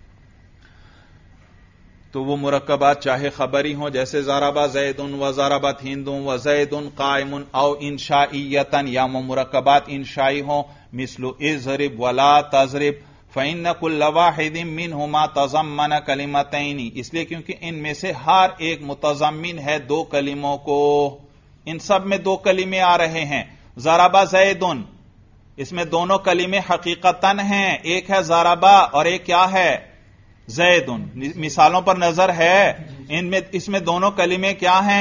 تو وہ مرکبات چاہے خبری ہوں جیسے ضرب زید و ضربت ہند و زید قائم، او انشائیتن یا مرکبات انشائی ہوں مثل اضرب ولا تضرب، فإن كل واحد منهما تضمن کلمتین، اس لیے کیونکہ ان میں سے ہر ایک متضمن ہے دو کلموں کو، ان سب میں دو کلمے آ رہے ہیں۔ ضرب زید، اس میں دونوں کلمے حقیقتاً ہیں، ایک ہے ضربا اور ایک کیا ہے؟ زید۔ مثالوں پر نظر ہے، اس میں دونوں کلمے کیا ہیں؟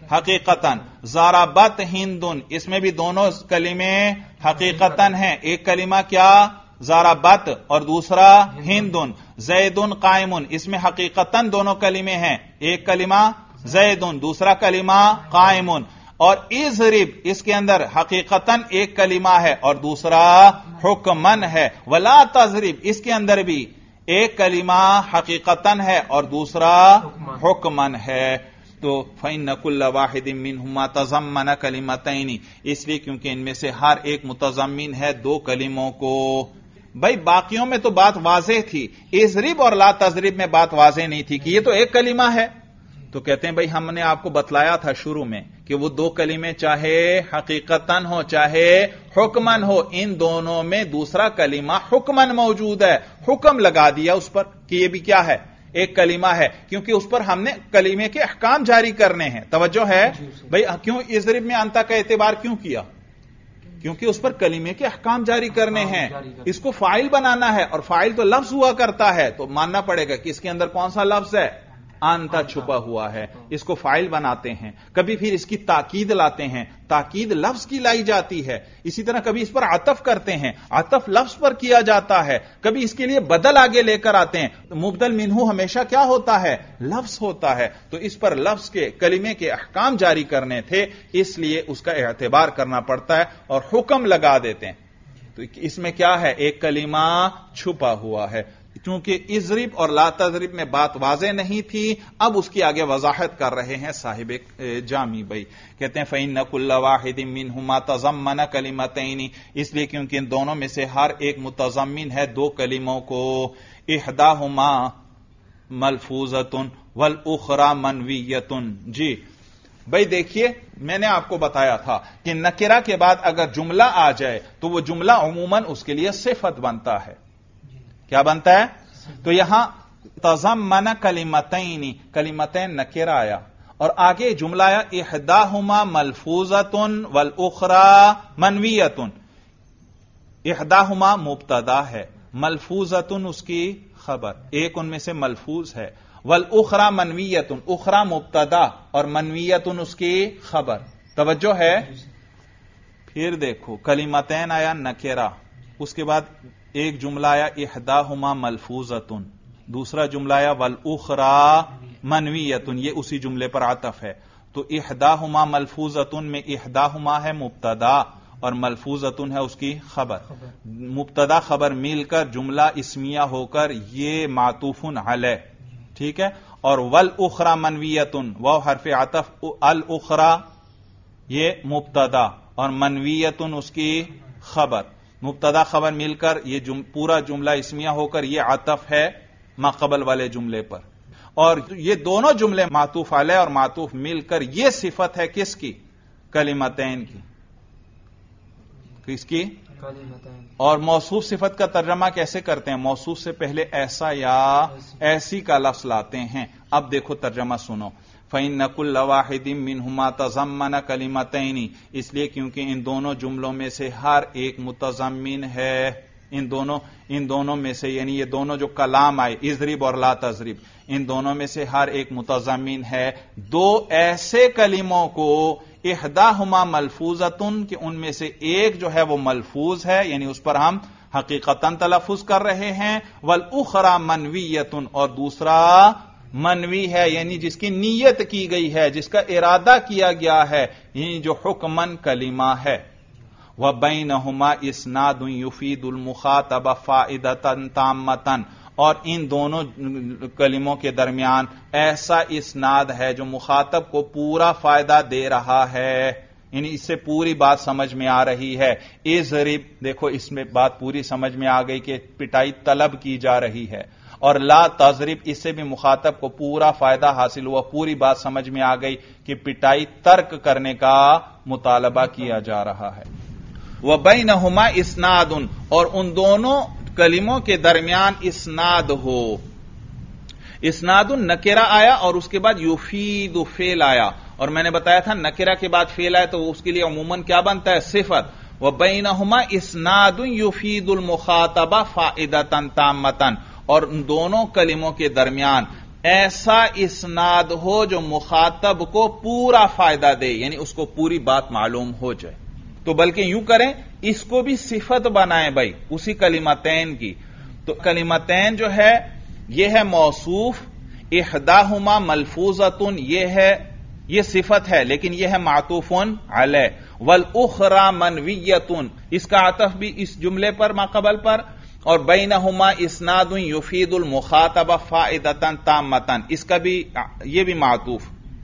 حقیقتاً. ضربت ہندن، اس میں بھی دونوں کلمے حقیقتاً ہیں. ایک کلمہ کیا؟ ضربت، اور دوسرا ہندن. زیدن قائمن، اس میں حقیقتاً دونوں کلمے ہیں. ایک کلمہ زیدن، دوسرا کلمہ قائمن. اور اضرب، اس کے اندر حقیقتاً ایک کلمہ ہے اور دوسرا حکمن ہے. ولا تضرب، اس کے اندر بھی ایک کلمہ حقیقتاً ہے اور دوسرا حکمن ہے. تو فإن كل واحد منهما تضمن كلمتين، اس لیے کیونکہ ان میں سے ہر ایک متضمن ہے دو کلموں کو. بھائی باقیوں میں تو بات واضح تھی، اضرب اور لا تضرب میں بات واضح نہیں تھی کہ یہ تو ایک کلمہ ہے. تو کہتے ہیں بھائی ہم نے آپ کو بتلایا تھا شروع میں کہ وہ دو کلمے چاہے حقیقتاً ہو چاہے حکمن ہو، ان دونوں میں دوسرا کلمہ حکمن موجود ہے. حکم لگا دیا اس پر کہ یہ بھی کیا ہے؟ ایک کلمہ ہے، کیونکہ اس پر ہم نے کلمے کے احکام جاری کرنے ہیں. توجہ ہے بھئی؟ کیوں اضرب میں انتا کا اعتبار کیوں کیا؟ کیونکہ اس پر کلمے کے احکام جاری کرنے ہیں. اس کو فاعل بنانا ہے اور فاعل تو لفظ ہوا کرتا ہے، تو ماننا پڑے گا کہ اس کے اندر کون سا لفظ ہے؟ انتا چھپا ہوا ہے. اس کو فاعل بناتے ہیں. کبھی پھر اس کی تاکید لاتے ہیں، تاکید لفظ کی لائی جاتی ہے. اسی طرح کبھی اس پر عطف کرتے ہیں، عطف لفظ پر کیا جاتا ہے. کبھی اس کے لیے بدل آگے لے کر آتے ہیں. مبدل منہ ہمیشہ کیا ہوتا ہے؟ لفظ ہوتا ہے. تو اس پر لفظ کے کلمے کے احکام جاری کرنے تھے، اس لیے اس کا اعتبار کرنا پڑتا ہے اور حکم لگا دیتے ہیں. تو اس میں کیا ہے؟ ایک کلمہ چھپا ہوا ہے. چونکہ اضرب اور لا تضرب میں بات واضح نہیں تھی، اب اس کی آگے وضاحت کر رہے ہیں صاحب جامی بھائی. کہتے ہیں فإن كل واحد منهما تضمن كلمتين، اس لیے کیونکہ ان دونوں میں سے ہر ایک متضمن ہے دو کلموں کو. احداہما ملفوظۃ والاخرى منویۃ. جی بھائی دیکھیے، میں نے آپ کو بتایا تھا کہ نکرہ کے بعد اگر جملہ آ جائے تو وہ جملہ عموماً اس کے لیے صفت بنتا ہے. کیا بنتا ہے؟ تو یہاں تضمن کلمتین، کلمتین نکرہ آیا اور آگے جملہ آیا احداہما ملفوظۃ والاخرى منویۃ. احداہما مبتدا ہے، ملفوظۃ اس کی خبر، ایک ان میں سے ملفوظ ہے. والاخرى منویۃ، اخرى مبتدا اور منویۃ اس کی خبر. توجہ ہے؟ پھر دیکھو کلمتین آیا نکرہ، اس کے بعد ایک جملہ آیا احداہما ملفوظۃ، دوسرا جملہ آیا والاخرى منویۃ، یہ اسی جملے پر عطف ہے. تو احداہما ملفوظۃ میں احداہما ہے مبتدا اور ملفوظۃ ہے اس کی خبر. مبتدا خبر مل کر جملہ اسمیہ ہو کر یہ معطوف علیہ، ٹھیک ہے. اور والاخرى منویۃ، واو حرف عطف، الاخرى یہ مبتدا اور منویۃ اس کی خبر. مبتدا خبر مل کر یہ پورا جملہ اسمیہ ہو کر یہ عطف ہے ما قبل والے جملے پر. اور یہ دونوں جملے معطوف علیہ اور معطوف مل کر یہ صفت ہے کس کی؟ کلمتین کی. کس کی؟ اور موصوف صفت کا ترجمہ کیسے کرتے ہیں؟ موصوف سے پہلے ایسا یا ایسی کا لفظ لاتے ہیں. اب دیکھو ترجمہ سنو. فإن كل واحد منهما تضمن كلمتين، اس لیے کیونکہ ان دونوں جملوں میں سے ہر ایک متضمن ہے. ان دونوں میں سے، یعنی یہ دونوں جو کلام آئے اضرب اور لا تضرب، ان دونوں میں سے ہر ایک متضمن ہے دو ایسے کلموں کو احداہما ملفوظۃ، کہ ان میں سے ایک جو ہے وہ ملفوظ ہے، یعنی اس پر ہم حقیقتاً تلفظ کر رہے ہیں. والاخرى منویۃ، اور دوسرا منوی ہے، یعنی جس کی نیت کی گئی ہے، جس کا ارادہ کیا گیا ہے، یعنی جو حکمن کلمہ ہے. وَبَيْنَهُمَا إِسْنَادٌ يُفِيدُ الْمُخَاطَبَ فَائِدَةً تَامَّةً، اور ان دونوں کلموں کے درمیان ایسا اسناد ہے جو مخاطب کو پورا فائدہ دے رہا ہے، یعنی اس سے پوری بات سمجھ میں آ رہی ہے. اضرب، دیکھو اس میں بات پوری سمجھ میں آ گئی کہ پٹائی طلب کی جا رہی ہے. اور لا تضرب، اس سے بھی مخاطب کو پورا فائدہ حاصل ہوا، پوری بات سمجھ میں آ گئی کہ پٹائی ترک کرنے کا مطالبہ کیا جا رہا ہے. وَبَيْنَهُمَا إِسْنَادٌ، اور ان دونوں کلموں کے درمیان اسناد ہو. اسناد نکرہ آیا اور اس کے بعد یفید فعل آیا، اور میں نے بتایا تھا نکرہ کے بعد فعل آیا تو اس کے لیے عموماً کیا بنتا ہے؟ صفت. وَبَيْنَهُمَا إِسْنَادٌ يُفِيدُ الْمُخَاطَبَ فَائِدَةً تَامَّةً، اور ان دونوں کلموں کے درمیان ایسا اسناد ہو جو مخاطب کو پورا فائدہ دے، یعنی اس کو پوری بات معلوم ہو جائے. تو بلکہ یوں کریں، اس کو بھی صفت بنائیں بھائی اسی کلمتین کی. تو کلمتین جو ہے یہ ہے موصوف، احداہما ملفوظۃ، یہ صفت ہے لیکن یہ ہے معطوف علیہ، والاخری منویۃ، اس کا عطف بھی اس جملے پر ماقبل پر، اور بینہما اسناد یفید المخاطب فائدۃ تامۃ، اس کا بھی یہ بھی معطوف.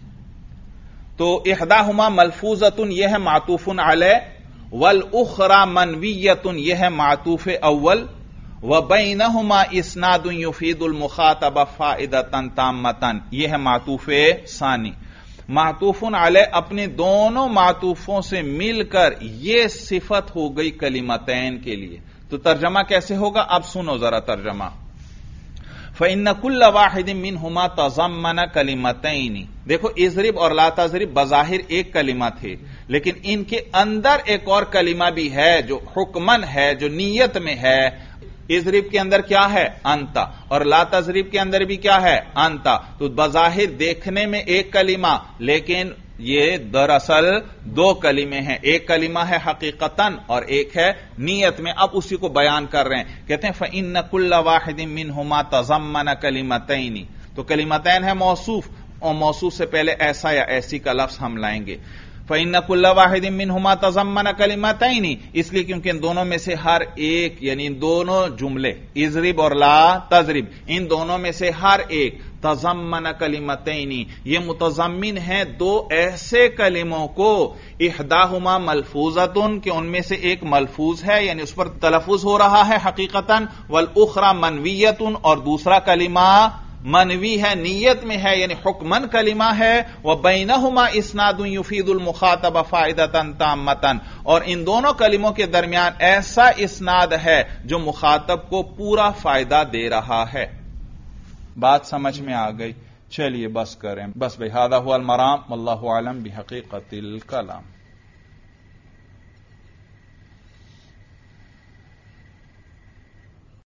تو احداہما ملفوظۃ یہ ہے معطوف علیہ، والاخری منویۃ یہ ہے معطوف اول، وبینہما اسناد یفید المخاطب فائدۃ تامۃ یہ ہے معطوف ثانی. معطوف علیہ اپنے دونوں معطوفوں سے مل کر یہ صفت ہو گئی کلمتین کے لیے. تو ترجمہ کیسے ہوگا؟ اب سنو ذرا ترجمہ. فَإِنَّ كُلَّ وَاحِدٍ مِّنْهُمَا تَضَمَّنَ كَلِمَتَيْنِ. دیکھو اضرب اور لا تضرب بظاہر ایک کلمہ تھے، لیکن ان کے اندر ایک اور کلمہ بھی ہے جو حکمن ہے، جو نیت میں ہے. اضرب کے اندر کیا ہے؟ انتا، اور لا تضرب کے اندر بھی کیا ہے؟ انتا. تو بظاہر دیکھنے میں ایک کلمہ، لیکن یہ دراصل دو کلمے ہیں، ایک کلمہ ہے حقیقتاً اور ایک ہے نیت میں. اب اسی کو بیان کر رہے ہیں، کہتے ہیں فَإِنَّ كُلَّ وَاحِدٍ مِّنْهُمَا تَضَمَّنَ كَلِمَتَيْنِ. تو کلمتین ہے موصوف، اور موصوف سے پہلے ایسا یا ایسی کا لفظ ہم لائیں گے. فَإِنَّ كُلَّ وَاحِدٍ مِّنْهُمَا تَضَمَّنَ كَلِمَتَيْنِ، اس لیے کیونکہ ان دونوں میں سے ہر ایک، یعنی ان دونوں جملے اضرب اور لا تضرب، ان دونوں میں سے ہر ایک تضمن کلمتین، یہ متضمن ہیں دو ایسے کلموں کو، احداہما ملفوظۃ کہ ان میں سے ایک ملفوظ ہے یعنی اس پر تلفظ ہو رہا ہے حقیقتاً، والاخری منویۃ اور دوسرا کلمہ منوی ہے، نیت میں ہے یعنی حکمن کلمہ ہے، وبینہما اسناد یفید المخاطب فائدۃ تامۃ، اور ان دونوں کلموں کے درمیان ایسا اسناد ہے جو مخاطب کو پورا فائدہ دے رہا ہے. بات سمجھ میں آ گئی؟ چلیے بس کریں، بس بھائی، ھذا ھو المرام، واللہ اعلم بحقیقت الکلام.